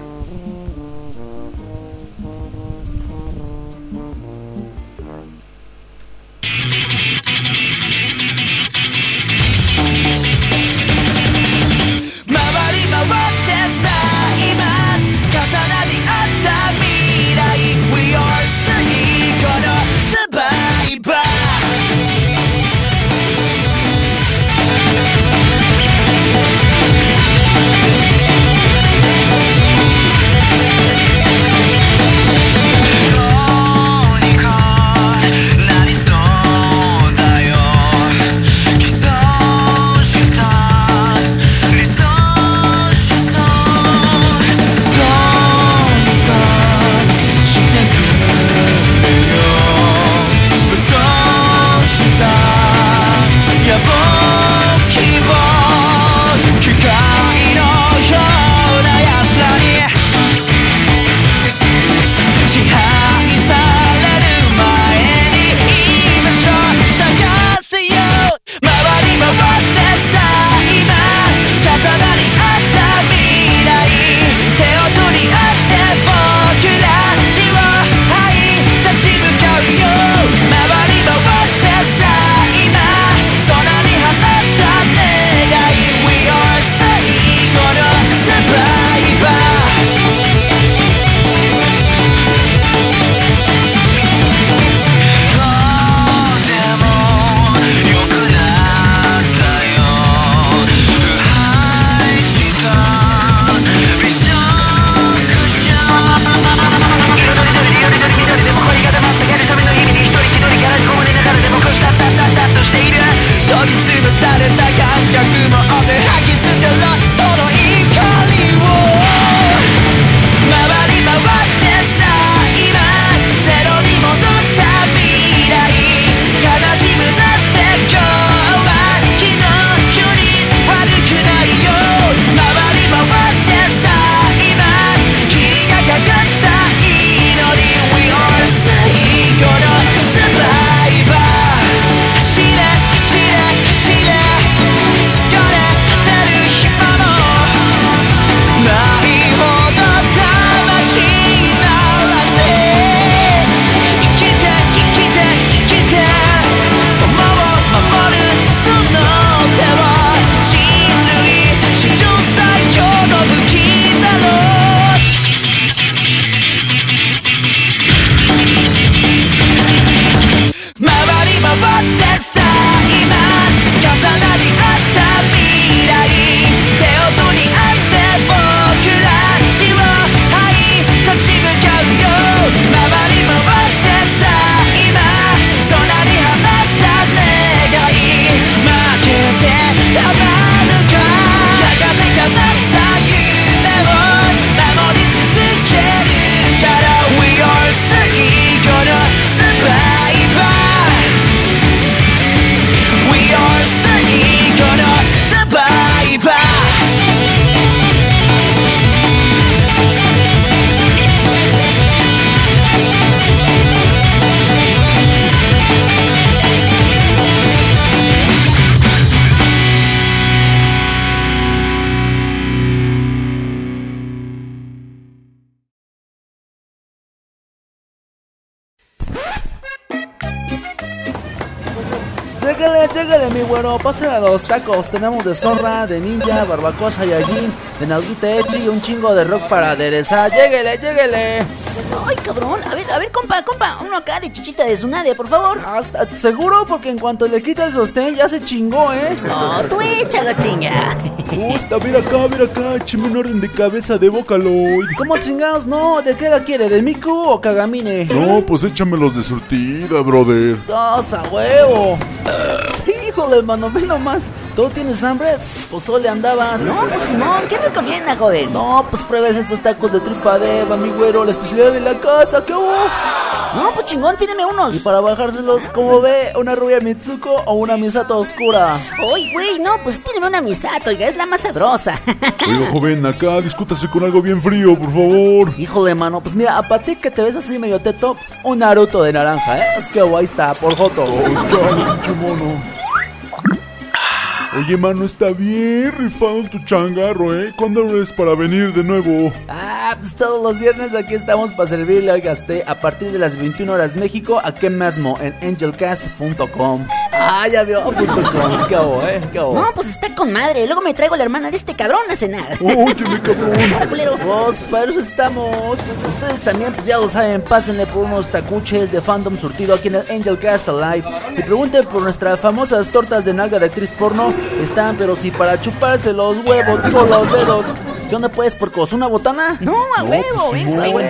Llegale, mi güero, pasen a los tacos. Tenemos de zorra, de ninja, barbacoa Saiyajin, de nalguita Echi y un chingo de rock para aderezar. Lléguele. Ay, cabrón, a ver, compa, uno acá de chichita de Tsunade, por favor. ¿Seguro? Porque en cuanto le quita el sostén ya se chingó, ¿eh? No, tú échalo, chinga. Gusta, mira acá, écheme un orden de cabeza de Vocaloid. ¿Cómo chingados? No, ¿de qué la quiere? ¿De Miku o Kagamine? No, pues échamelos de surtida, brother. ¡Dos a huevo! Sí, híjole, hermano, ve nomás. ¿Tú tienes hambre? Pozole andabas. No, pues Simón, ¿qué recomienda, joven? No, pues pruebes estos tacos de tripa de Eva, mi güero, la especialidad de la casa, ¿qué hubo? No, pues chingón, pídeme unos. Y para bajárselos, ¿cómo ve? ¿Una rubia Mitsuko o una Misato oscura? Uy, güey, no, pues pídeme una Misato, oiga, es la más sabrosa. Oiga, joven, acá discútase con algo bien frío, por favor. Híjole, mano, pues mira, a ti que te ves así medio teto, pues un Naruto de naranja, ¿eh? Es que guay está, por joto. Oh, chale, pinche mono. Oye, mano, está bien rifado tu changarro, ¿eh? ¿Cuándo eres para venir de nuevo? Pues todos los viernes aquí estamos para servirle al gasté a partir de las 21 horas México, aquí mismo en angelcast.com. Ya veo, .com, ¿qué hago, ¿Qué hago? No, pues está con madre, luego me traigo a la hermana de este cabrón a cenar. Óyeme, cabrón. Ahora, culero. Pues, para eso estamos. Ustedes también, pues ya lo saben, pásenle por unos tacuches de fandom surtido aquí en el Angelcast Alive. Y pregunten por nuestras famosas tortas de nalga de actriz porno. Están, pero si para chuparse los huevos, digo los dedos. ¿Qué onda pues, porcos? ¿Una botana? No, a huevo, pues, eso, a huevo.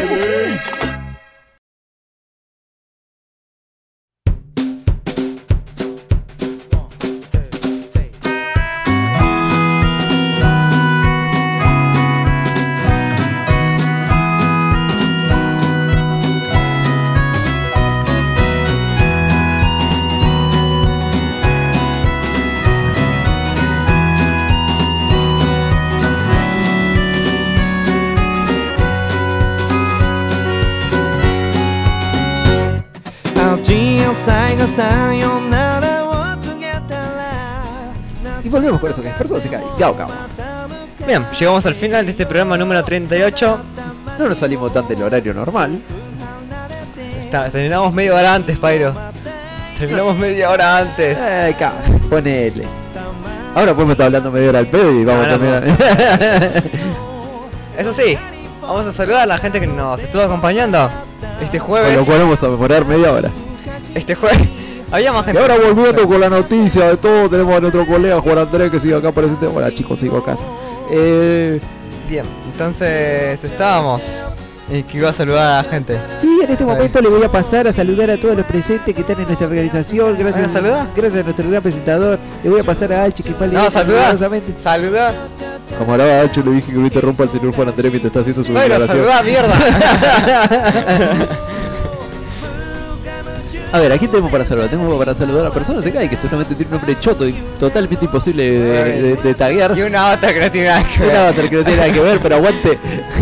Y volvemos con eso que es Persona se cae. Gao. Bien, llegamos al final de este programa número 38. No nos salimos tan del horario normal. Terminamos media hora antes, Pyro. Terminamos media hora antes. Ponele. Ahora podemos estar hablando media hora al pedo y vamos a terminar. Eso sí, vamos a saludar a la gente que nos estuvo acompañando este jueves. Con lo cual vamos a memorar media hora. Este jueves había más gente. Y ahora volviendo con la noticia de todo, tenemos a nuestro colega Juan Andrés que sigue acá presente. Hola chicos, sigo acá. Bien, entonces estábamos y que iba a saludar a la gente. Sí, en este momento le voy a pasar a saludar a todos los presentes que están en nuestra organización. Gracias a nuestro gran presentador. Le voy a pasar a Alchi que Saludar. Como hablaba Alchi, le dije que no interrumpa al señor Juan Andrés mientras está haciendo su declaración. Saludar, mierda. A ver, ¿a quién tenemos para saludar? Tenemos para saludar a Persona se cae, que seguramente tiene un nombre choto y totalmente imposible de taguear. Y una otra que no tiene nada que ver. Una otra que no tiene nada que ver, pero aguante.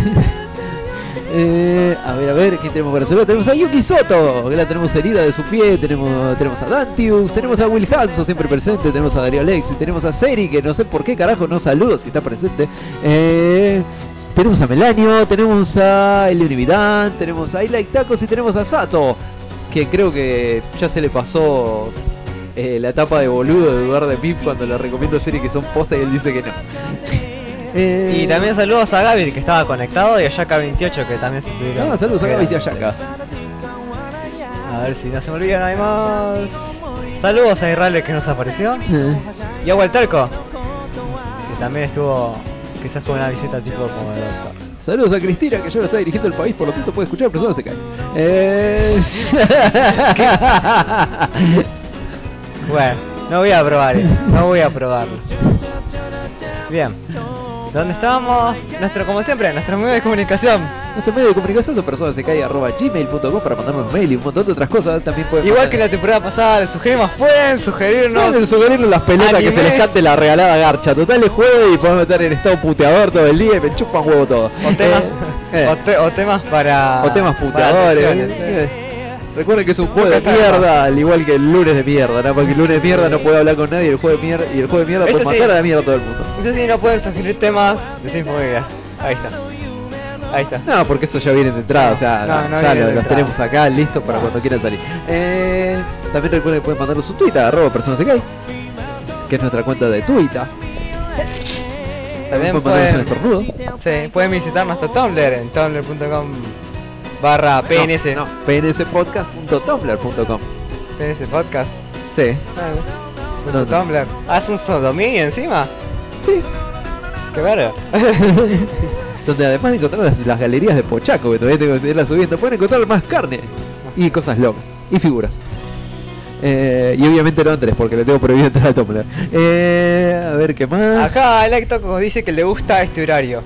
A ver, ¿quién tenemos para saludar? Tenemos a Yuki Soto, que la tenemos herida de su pie. Tenemos a Dantius, tenemos a Will Hanso siempre presente. Tenemos a Darío Alexi, tenemos a Seri, que no sé por qué carajo no saludo si está presente. Tenemos a Melanio, tenemos a Elio Nividán, tenemos a I Like Tacos y tenemos a Sato, que creo que ya se le pasó la etapa de boludo de dudar de Pip cuando le recomiendo series que son posta y él dice que no. Y también saludos a Gaby que estaba conectado y a Yaka28 que también se tuvieron. Saludos a Gaby y a Yaka. A ver si no se me olvida nada más. Saludos a Irrale que nos apareció. Y a Walterco, que también estuvo, quizás fue una visita tipo como de doctor. Saludos a Cristina, que ya lo está dirigiendo el país, por lo tanto puede escuchar, pero no se cae. Bueno, no voy a probarlo. Bien, ¿dónde estábamos? Como siempre, nuestro medio de comunicación. Nuestro medio de comunicación es personasecai@gmail.com para mandarnos mail y un montón de otras cosas. También pueden igual que la temporada pasada, les sugerimos, pueden sugerirnos las pelotas animes, que se les cante la regalada garcha. Total es jueves y podemos estar en estado puteador todo el día y me chupan huevo todo. O temas para... O temas puteadores. Recuerden que es un juego de mierda, al igual que el lunes de mierda, ¿no? Porque el lunes de mierda no puede hablar con nadie, el juego de mierda puede mandar a la mierda a todo el mundo. No sé si no pueden sugerir temas de Sinfobia. Ahí está. Ahí está. No, porque eso ya viene de entrada, o sea, No, ya viene de los entrada. tenemos acá listos para cuando quieran salir. También recuerden que pueden mandarnos un tweet a @personasecai, que es nuestra cuenta de Twitter. También pueden mandarnos un estornudo. Sí, pueden visitar nuestro Tumblr en tumblr.com/pns. No, pnspodcast.tumblr.com. PNS Podcast. Sí. Nuestro Tumblr. ¿Haz un dominio encima? Sí. Qué raro. Donde además de encontrar las galerías de Pochaco, que todavía tengo que seguirlas subiendo, pueden encontrar más carne y cosas locas y figuras. Y obviamente no Andrés, porque le tengo prohibido entrar al Tumblr. A ver qué más. Acá el Ecto dice que le gusta este horario.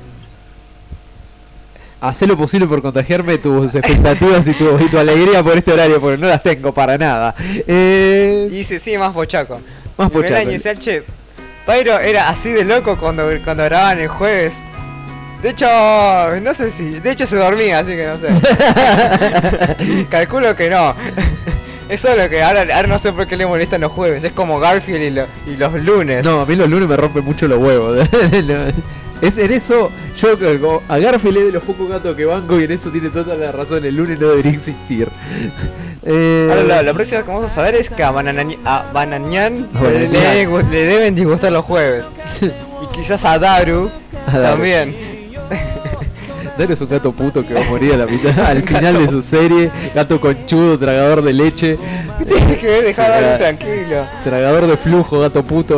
Hacé lo posible por contagiarme tus expectativas y tu alegría por este horario, porque no las tengo para nada. Y dice, sí, más pochaco. Más pochaco. Melaño dice, che, Pyro era así de loco cuando grababan el jueves. De hecho, no sé si... De hecho se dormía, así que no sé. Calculo que no. Eso es lo que ahora no sé por qué le molestan los jueves. Es como Garfield y los lunes. No, a mí los lunes me rompen mucho los huevos. Es en eso, yo a Garfield es de los pocos gatos que banco y en eso tiene toda la razón. El lunes no debería existir. Ahora la próxima que vamos a saber es que a Bananian le deben disgustar los jueves. Y quizás a Daru también. Daru es un gato puto que va a morir a la mitad, al final de su serie. Gato conchudo, tragador de leche. ¿Qué tiene que ver? Dejar a Daru tranquilo. Tragador de flujo, gato puto,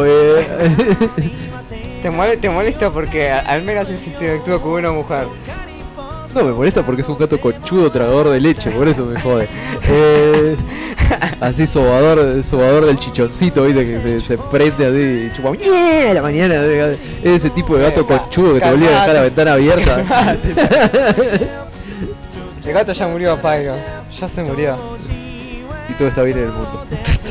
Te molesta porque al menos se interactúa con una mujer. No, me molesta porque es un gato conchudo, tragador de leche, por eso me jode. Así sobador del chichoncito, ¿viste? Que se prende así y chupa a la mañana. Es ese tipo de gato conchudo que te obliga a dejar la ventana abierta. El gato ya murió, Pyro. Ya se murió. Y todo está bien en el mundo.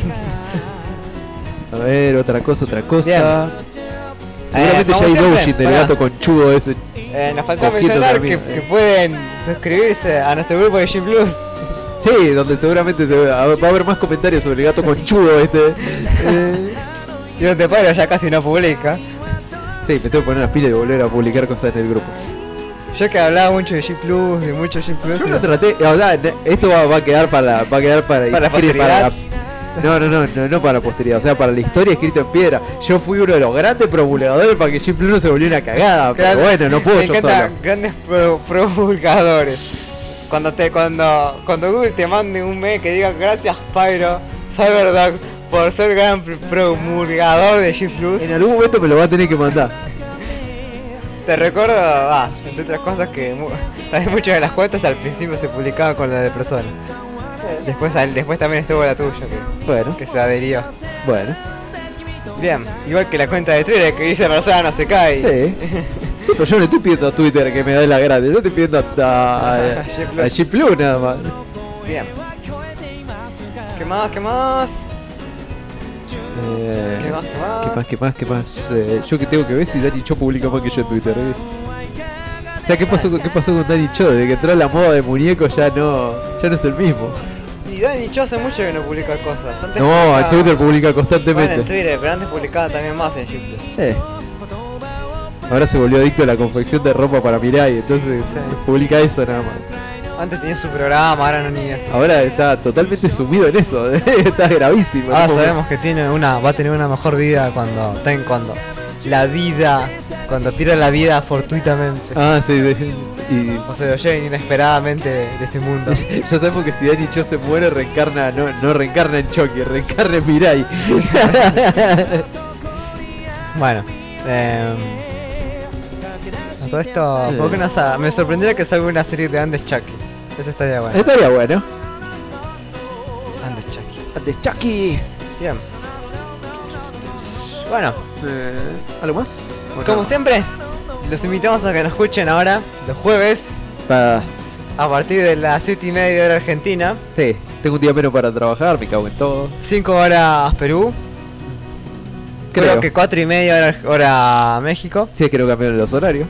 A ver, otra cosa. Bien. Seguramente ya hay doujin del gato conchudo ese. Nos faltó mencionar que pueden suscribirse a nuestro grupo de G Plus. Sí, donde seguramente va a haber más comentarios sobre el gato conchudo este. Y donde Pyro ya casi no publica. Sí, me tengo que poner las pilas y volver a publicar cosas en el grupo. Yo que hablaba mucho de G Plus, de mucho G Plus. Yo lo traté, o sea, esto va a quedar para la posteridad. No para la posteridad, o sea, para la historia escrita en piedra. Yo fui uno de los grandes promulgadores para que G Plus no se volviera una cagada, pero bueno, no puedo yo solo. Grandes promulgadores. Cuando Google te mande un mail que diga gracias Pyro Cyberdog por ser gran promulgador de G Plus. En algún momento me lo va a tener que mandar. Te recuerdo, entre otras cosas, que también muchas de las cuentas al principio se publicaban con la de persona. Después también estuvo la tuya que se adherió. Bueno. Bien, igual que la cuenta de Twitter que dice persona no se cae. Sí. Sí, pero yo no estoy pidiendo a Twitter que me dé la gratis, yo estoy pidiendo a G Plus nada más. Bien. ¿Qué más? ¿Qué más? ¿Qué más? Yo que tengo que ver si Dani Cho publica más que yo en Twitter. O sea, ¿qué pasó con Dani Cho? Desde que entró la moda de muñeco ya no es el mismo. Y Dani Cho hace mucho que no publica cosas. Antes en Twitter publica constantemente. Bueno, en Twitter, pero antes publicaba también más en G Plus. Ahora se volvió adicto a la confección de ropa para Mirai, entonces publica eso nada más. Antes tenía su programa, ahora no ni eso. Ahora está totalmente sumido en eso, está gravísimo. Ahora sabemos que va a tener una mejor vida cuando pierde la vida fortuitamente. Sí. O se lo lleven inesperadamente de este mundo. Ya sabemos que si Dani Cho se muere, reencarna, no reencarna en Chucky, reencarna en Mirai. Bueno, a todo esto, ¿por qué no me sorprendería que salga una serie de Andes Chucky? Eso estaría bueno. Estaría bueno. Andes Chucky. Bien. Bueno, ¿algo más? Como siempre, los invitamos a que nos escuchen ahora, los jueves, a partir de las 7:30 hora Argentina. Sí, tengo un día menos para trabajar, me cago en todo. 5 horas Perú. Creo que 4:30 hora México. Sí, es que no cambiaron los horarios.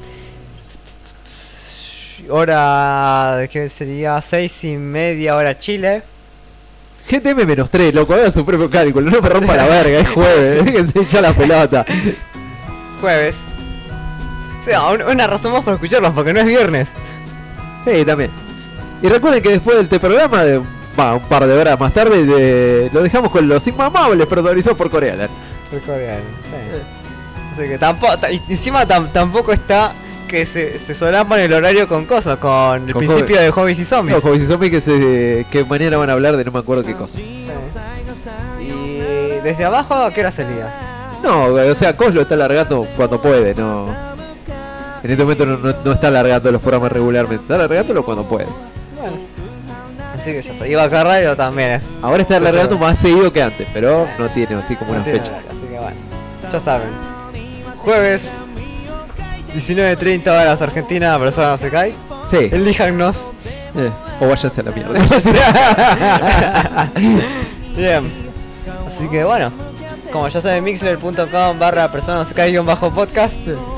Hora, ¿qué sería? 6:30 hora Chile. GTM -3, loco, hagan su propio cálculo, no me rompa la verga, es jueves, déjense echar la pelota. Jueves. O sea, una razón más para escucharlos, porque no es viernes. Sí, también. Y recuerden que después del programa, un par de horas más tarde, lo dejamos con Los Inmamables, protagonizados por Coreaner. Por Coreaner, sí. Así que tampoco, encima tampoco está que se solapan el horario con cosas, con el principio de Hobbies y Zombies. No, Hobbies y Zombies que mañana van a hablar de no me acuerdo qué cosa. Y desde abajo, ¿a qué hora salía? No, o sea, Cos lo está alargando cuando puede, no. En este momento no está alargando los programas regularmente, está alargándolo cuando puede. Bueno. Así que ya se iba acá radio también es. Ahora está alargando más seguido que antes, pero no tiene así como una fecha. Así que bueno, ya saben. Jueves 19:30 horas Argentina, persona no se cae. Sí. Elíjannos. O váyanse a la mierda. Bien. Así que bueno, como ya saben, mixler.com/persona no se cae-podcast.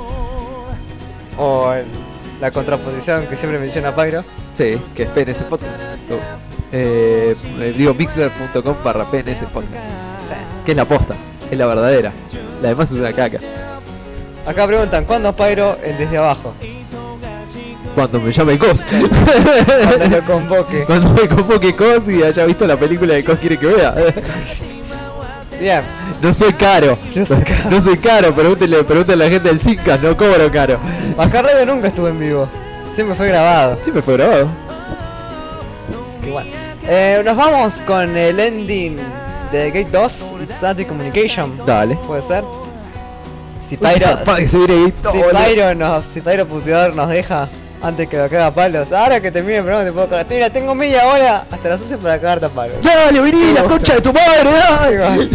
O la contraposición que siempre menciona Pyro. Sí, que es PNS Podcast. Digo mixler.com/PNS Podcast. Sí. Que es la posta, es la verdadera. La demás es una caca. Acá preguntan, ¿cuándo Pyro en Desde Abajo? Cuando me llame Cos. Cuando lo convoque. Cuando me convoque Cos y haya visto la película que Cos quiere que vea. Bien. No soy caro. No soy caro, pregúntale a la gente del Cincas, no cobro caro. Acá radio nunca estuvo en vivo. Siempre fue grabado. Siempre fue grabado. Así que bueno. Nos vamos con el ending de Gate 2, It's Anti-Communication. Dale. ¿Puede ser? Si Pyro puteador nos deja antes que lo caga palos. Ahora que termine el programa te puedo cagar. Mira, tengo media hora hasta las 11 para cagarte a palos. ¡Dale, vení, la concha de tu madre! ¡Dale!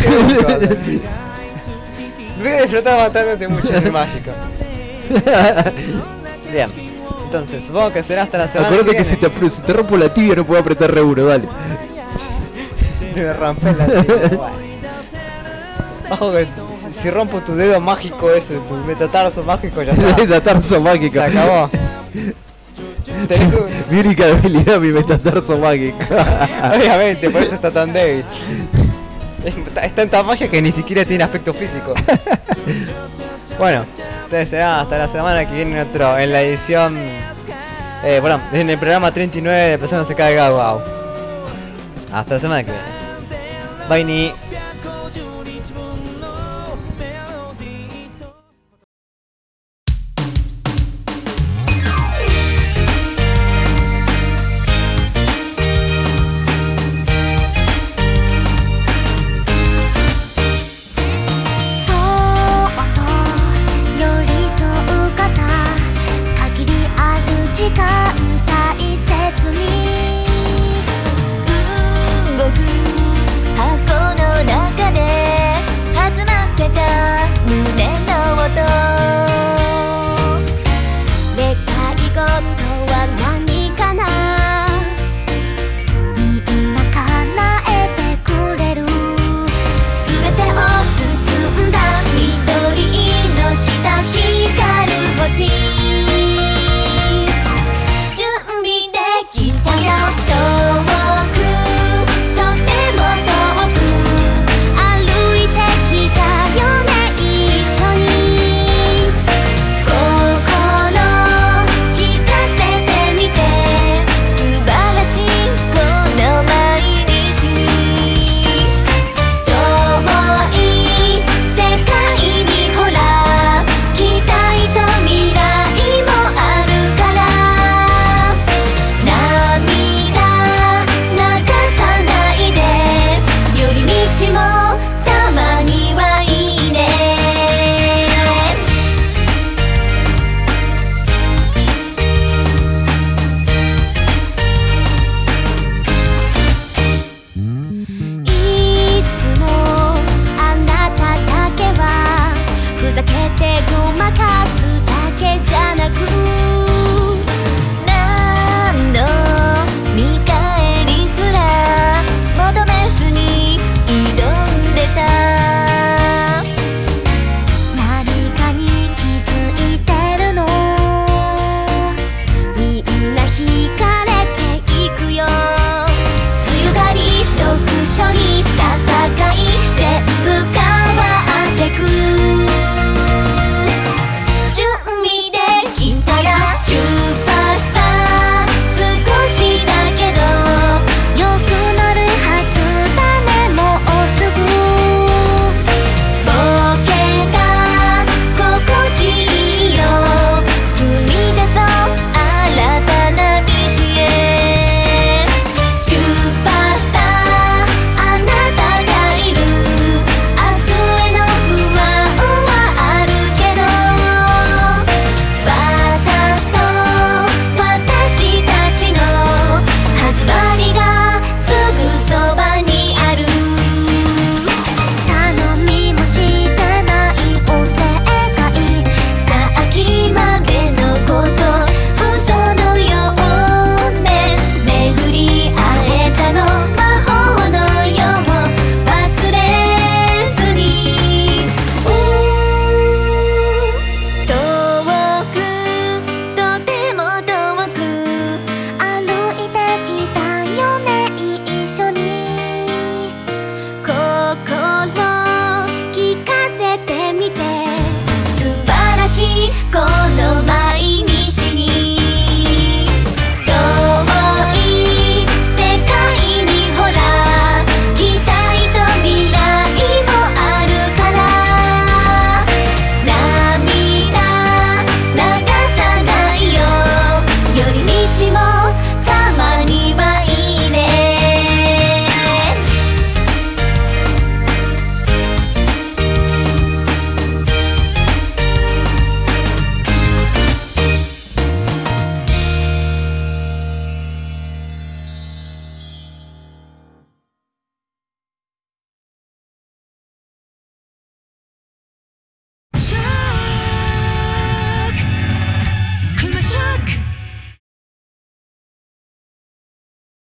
Voy a disfrutar matándote mucho en el mágico. Bien. Entonces, supongo que será hasta la semana Acuérdate que viene. si te rompo la tibia no puedo apretar R1, dale. Me rompes la tibia. Ojo que si rompo tu dedo mágico ese, tu metatarso mágico, ya está. Metatarso mágico. Se acabó. Mi única debilidad, mi metatarso mágico. Obviamente, por eso está tan débil. Es tanta magia que ni siquiera tiene aspecto físico. Bueno, entonces será hasta la semana que viene en la edición. En el programa 39 de Persona se cae Gau. Hasta la semana que viene. Bye ni. 星